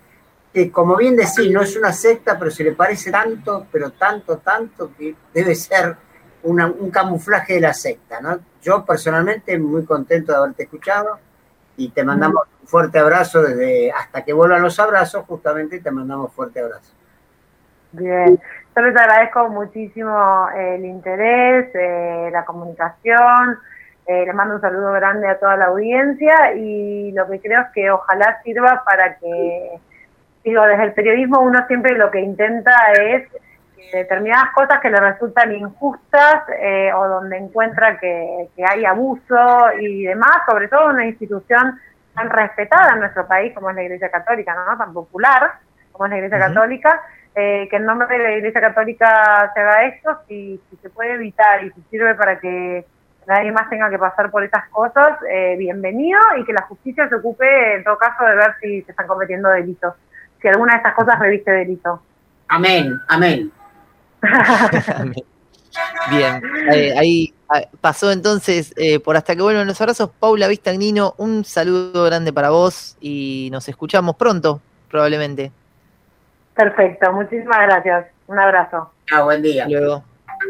que, como bien decís, no es una secta, pero se le parece tanto, pero tanto, tanto, que debe ser una, un camuflaje de la secta, ¿no? Yo personalmente muy contento de haberte escuchado y te mandamos un fuerte abrazo desde hasta que vuelvan los abrazos, justamente te mandamos fuerte abrazo. Bien, yo les agradezco muchísimo el interés, eh, la comunicación, eh, les mando un saludo grande a toda la audiencia y lo que creo es que ojalá sirva para que, digo, desde el periodismo uno siempre lo que intenta es que determinadas cosas que le resultan injustas eh, o donde encuentra que, que hay abuso y demás, sobre todo en una institución tan respetada en nuestro país como es la Iglesia Católica, ¿no? Tan popular como es la Iglesia uh-huh. Católica, eh, que en nombre de la Iglesia Católica se haga esto, si, si se puede evitar y si sirve para que nadie más tenga que pasar por esas cosas, eh, bienvenido, y que la justicia se ocupe en todo caso de ver si se están cometiendo delitos, si alguna de estas cosas reviste delito. Amén, amén. Bien, eh, ahí pasó entonces eh, por Hasta que vuelvan los abrazos, Paula Vistagnino, un saludo grande para vos y nos escuchamos pronto, probablemente. Perfecto, muchísimas gracias, un abrazo. Ah, buen día. Luego.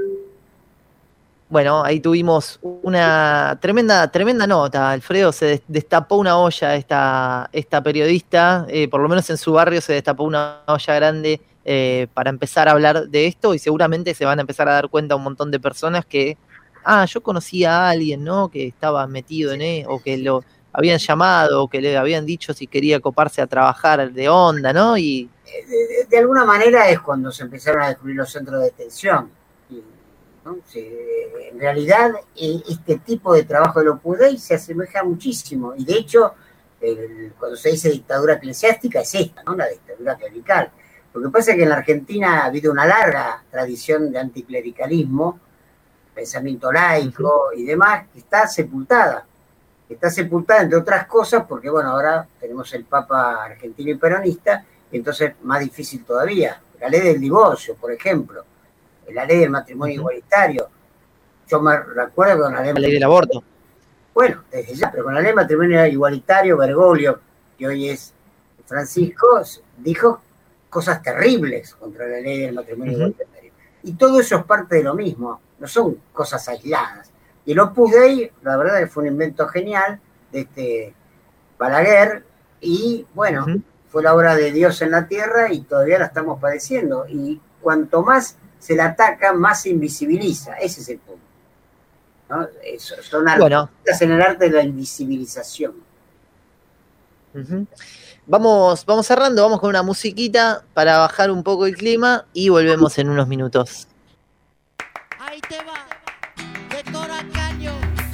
Bueno, ahí tuvimos una tremenda, tremenda nota. Alfredo, se destapó una olla esta, esta periodista, eh, por lo menos en su barrio se destapó una olla grande eh, para empezar a hablar de esto y seguramente se van a empezar a dar cuenta un montón de personas que, ah, yo conocía a alguien, ¿no? Que estaba metido en él, o que lo habían llamado, o que le habían dicho si quería coparse a trabajar de onda, ¿no? Y de, de, de alguna manera es cuando se empezaron a descubrir los centros de detención. ¿no? Se, en realidad, este tipo de trabajo del Opus Dei se asemeja muchísimo. Y de hecho, el, cuando se dice dictadura eclesiástica, es esta, ¿no? La dictadura clerical. Lo que pasa es que en la Argentina ha habido una larga tradición de anticlericalismo, pensamiento laico y demás, que está sepultada. Está sepultada, entre otras cosas, porque, bueno, ahora tenemos el Papa argentino y peronista, y entonces más difícil todavía. La ley del divorcio, por ejemplo, la ley del matrimonio uh-huh. igualitario. Yo me recuerdo con la ley, la ley del aborto. Bueno, desde ya, pero con la ley del matrimonio igualitario, Bergoglio, que hoy es Francisco, dijo cosas terribles contra la ley del matrimonio uh-huh. igualitario. Y todo eso es parte de lo mismo, no son cosas aisladas. Y el Opus Dei, la verdad que fue un invento genial de este Balaguer, y bueno, uh-huh. fue la obra de Dios en la tierra y todavía la estamos padeciendo. Y cuanto más se la ataca, más se invisibiliza. Ese es el punto. ¿no? Eso, son artistas bueno. en el arte de la invisibilización. Uh-huh. Vamos, vamos cerrando, vamos con una musiquita para bajar un poco el clima y volvemos en unos minutos. Ahí te va. De Toracaño,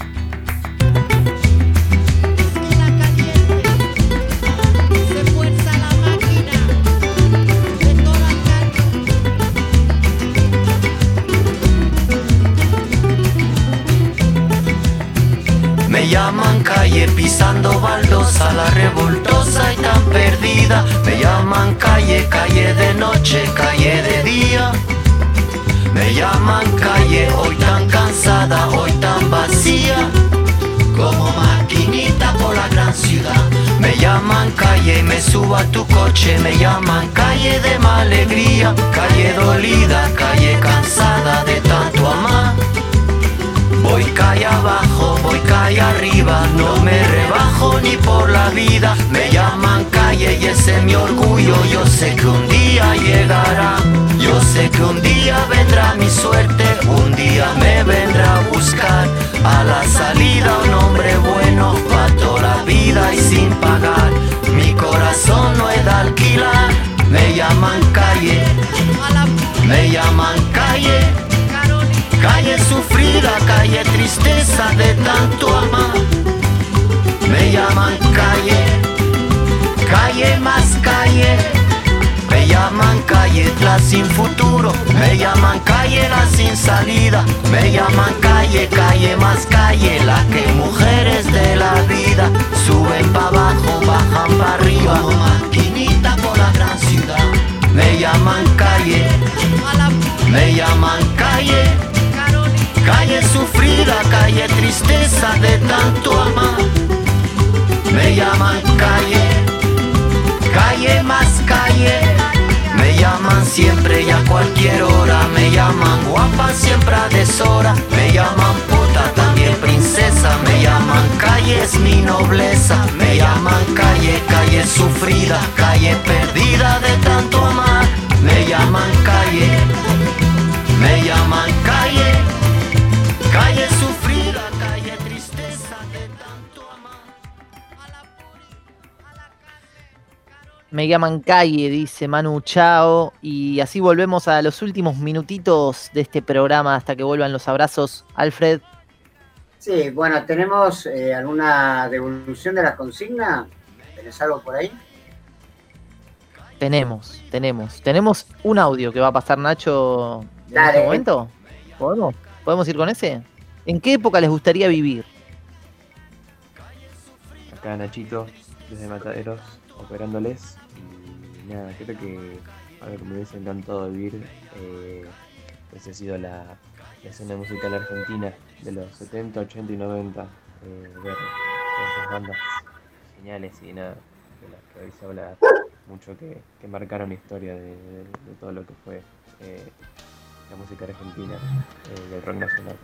esquina caliente, se fuerza la máquina, de Toracaño. Me llaman calle pisando baldosa, la revoltosa y tan perdida. Me llaman calle, calle de noche, calle de día. Me llaman calle, hoy tan cansada, hoy tan vacía, como maquinita por la gran ciudad. Me llaman calle y me subo a tu coche, me llaman calle de mala alegría, calle dolida, calle cansada de tanto amar. Voy calle abajo, voy calle arriba, no me rebajo ni por la vida. Me llaman calle y ese es mi orgullo, yo sé que un día llegará. Yo sé que un día vendrá mi suerte, un día me vendrá a buscar. A la salida un hombre bueno, pa' toda la vida y sin pagar. Mi corazón no es de alquilar. Me llaman calle, me llaman calle. Calle sufrida, calle tristeza de tanto amar. Me llaman calle, calle más calle. Me llaman calle la sin futuro, me llaman calle la sin salida. Me llaman calle, calle más calle, la que mujeres de la vida suben pa' abajo, bajan pa' arriba, como maquinita por la gran ciudad. Me llaman calle, me llaman calle. Calle sufrida, calle tristeza de tanto amar. Me llaman calle, calle más calle. llaman siempre a deshora. Me llaman puta, también princesa. Me llaman calle, es mi nobleza. Me llaman calle, calle sufrida, calle perdida de tanto amar. Me llaman calle, me llaman calle, calle sufrida, calle tristeza de tanto amar. Me llaman calle, dice Manu Chao. Y así volvemos a los últimos minutitos de este programa hasta que vuelvan los abrazos. Alfred. Sí, bueno, ¿tenemos eh, alguna devolución de la consigna? ¿Tenés algo por ahí? Tenemos, tenemos. Tenemos un audio que va a pasar Nacho en Dale. este momento. ¿Podemos? ¿Podemos ir con ese? ¿En qué época les gustaría vivir? Acá Nachito, desde Mataderos, operándoles. Y nada, creo que algo que me hubiese encantado vivir eh, esa ha sido la, la escena musical argentina de los setenta, ochenta y noventa. Eh, ver todas esas bandas geniales y nada, de las que hoy se habla mucho, que, que marcaron la historia de, de, de todo lo que fue eh, la música argentina, eh, del rock nacional.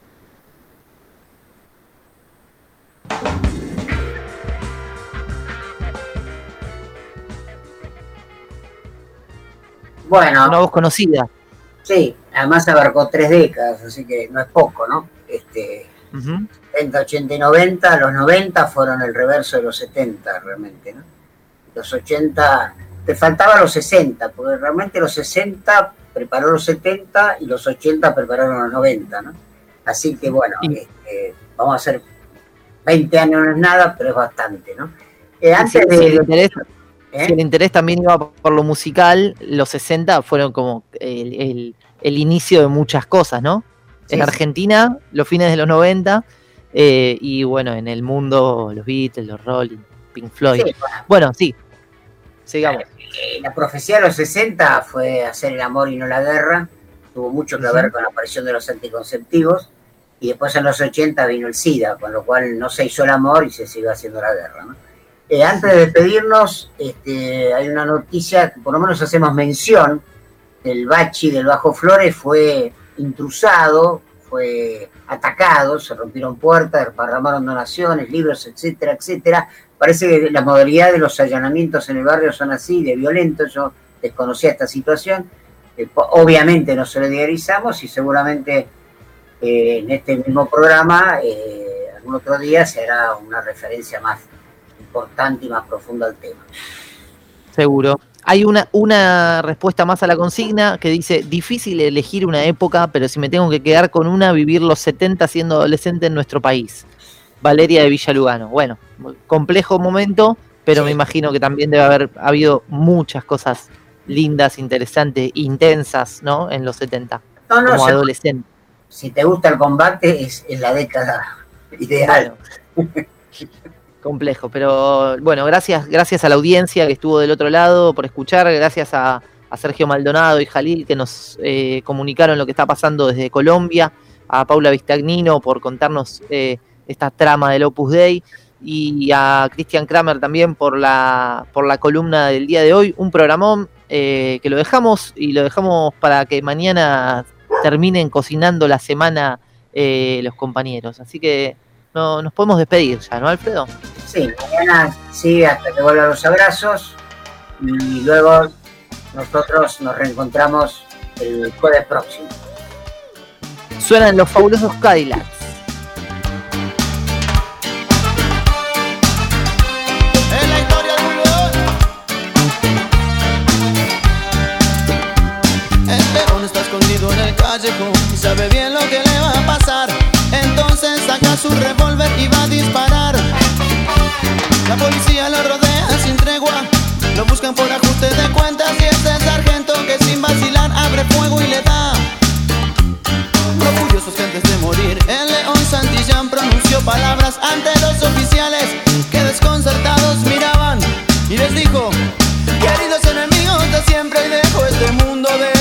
Bueno. Una voz conocida. Sí, además abarcó tres décadas, así que no es poco, ¿no? Este, uh-huh. setenta, ochenta y noventa, los noventa fueron el reverso de los setenta realmente, ¿no? Los ochenta, te faltaba los sesenta, porque realmente los sesenta preparó los setenta y los ochenta prepararon los noventa, ¿no? Así que bueno, y... este, vamos a hacer veinte años no es nada, pero es bastante, ¿no? Eh, antes si, de... si, el interés, ¿Eh? si el interés también iba por lo musical, los sesenta fueron como el, el, el inicio de muchas cosas, ¿no? Sí, en Argentina, sí. Los fines de los noventa, eh, y bueno, en el mundo, los Beatles, los Rolling, Pink Floyd. Sí, bueno. bueno, sí, sigamos. Eh, la profecía de los sesenta fue hacer el amor y no la guerra, tuvo mucho que ver con la aparición de los anticonceptivos, y después en los ochenta vino el SIDA, con lo cual no se hizo el amor y se siguió haciendo la guerra, ¿no? Eh, antes de despedirnos, este, hay una noticia que por lo menos hacemos mención. El Bachi del Bajo Flores fue intrusado, fue atacado, se rompieron puertas, derramaron donaciones, libros, etcétera, etcétera. Parece que la modalidad de los allanamientos en el barrio son así, de violentos. Yo desconocía esta situación. Eh, obviamente nos solidarizamos y seguramente eh, en este mismo programa, eh, algún otro día se hará una referencia más importante y más profunda al tema. Seguro. Hay una, una respuesta más a la consigna que dice: difícil elegir una época, pero si me tengo que quedar con una, vivir los setenta siendo adolescente en nuestro país. Valeria de Villalugano. Bueno, complejo momento, pero sí, me imagino que también debe haber habido muchas cosas lindas, interesantes, intensas, ¿no? En los setenta, no, no, como adolescente. Si te gusta el combate, es, es la década ideal. Bueno. Complejo, pero bueno, gracias, gracias a la audiencia que estuvo del otro lado por escuchar, gracias a, a Sergio Maldonado y Jalil que nos eh, comunicaron lo que está pasando desde Colombia, a Paula Vistagnino por contarnos eh, esta trama del Opus Dei, y a Cristian Kramer también por la, por la columna del día de hoy, un programón eh, que lo dejamos y lo dejamos para que mañana terminen cocinando la semana eh, los compañeros, así que no, nos podemos despedir ya, ¿no, Alfredo? Sí, mañana sí, hasta que vuelvan los abrazos, y luego nosotros nos reencontramos el jueves próximo. Suenan los fabulosos Cadillacs. Es la historia de un león. El león está escondido en el callejón y sabe bien lo que le va a pasar. Entonces saca su revólver y va a disparar. La policía lo rodea sin tregua, lo buscan por ajuste de cuentas y es el sargento que sin vacilar abre fuego y le da. Orgullosos que antes de morir el león Santillán pronunció palabras ante los oficiales que desconcertados miraban y les dijo: queridos enemigos de siempre y dejo este mundo de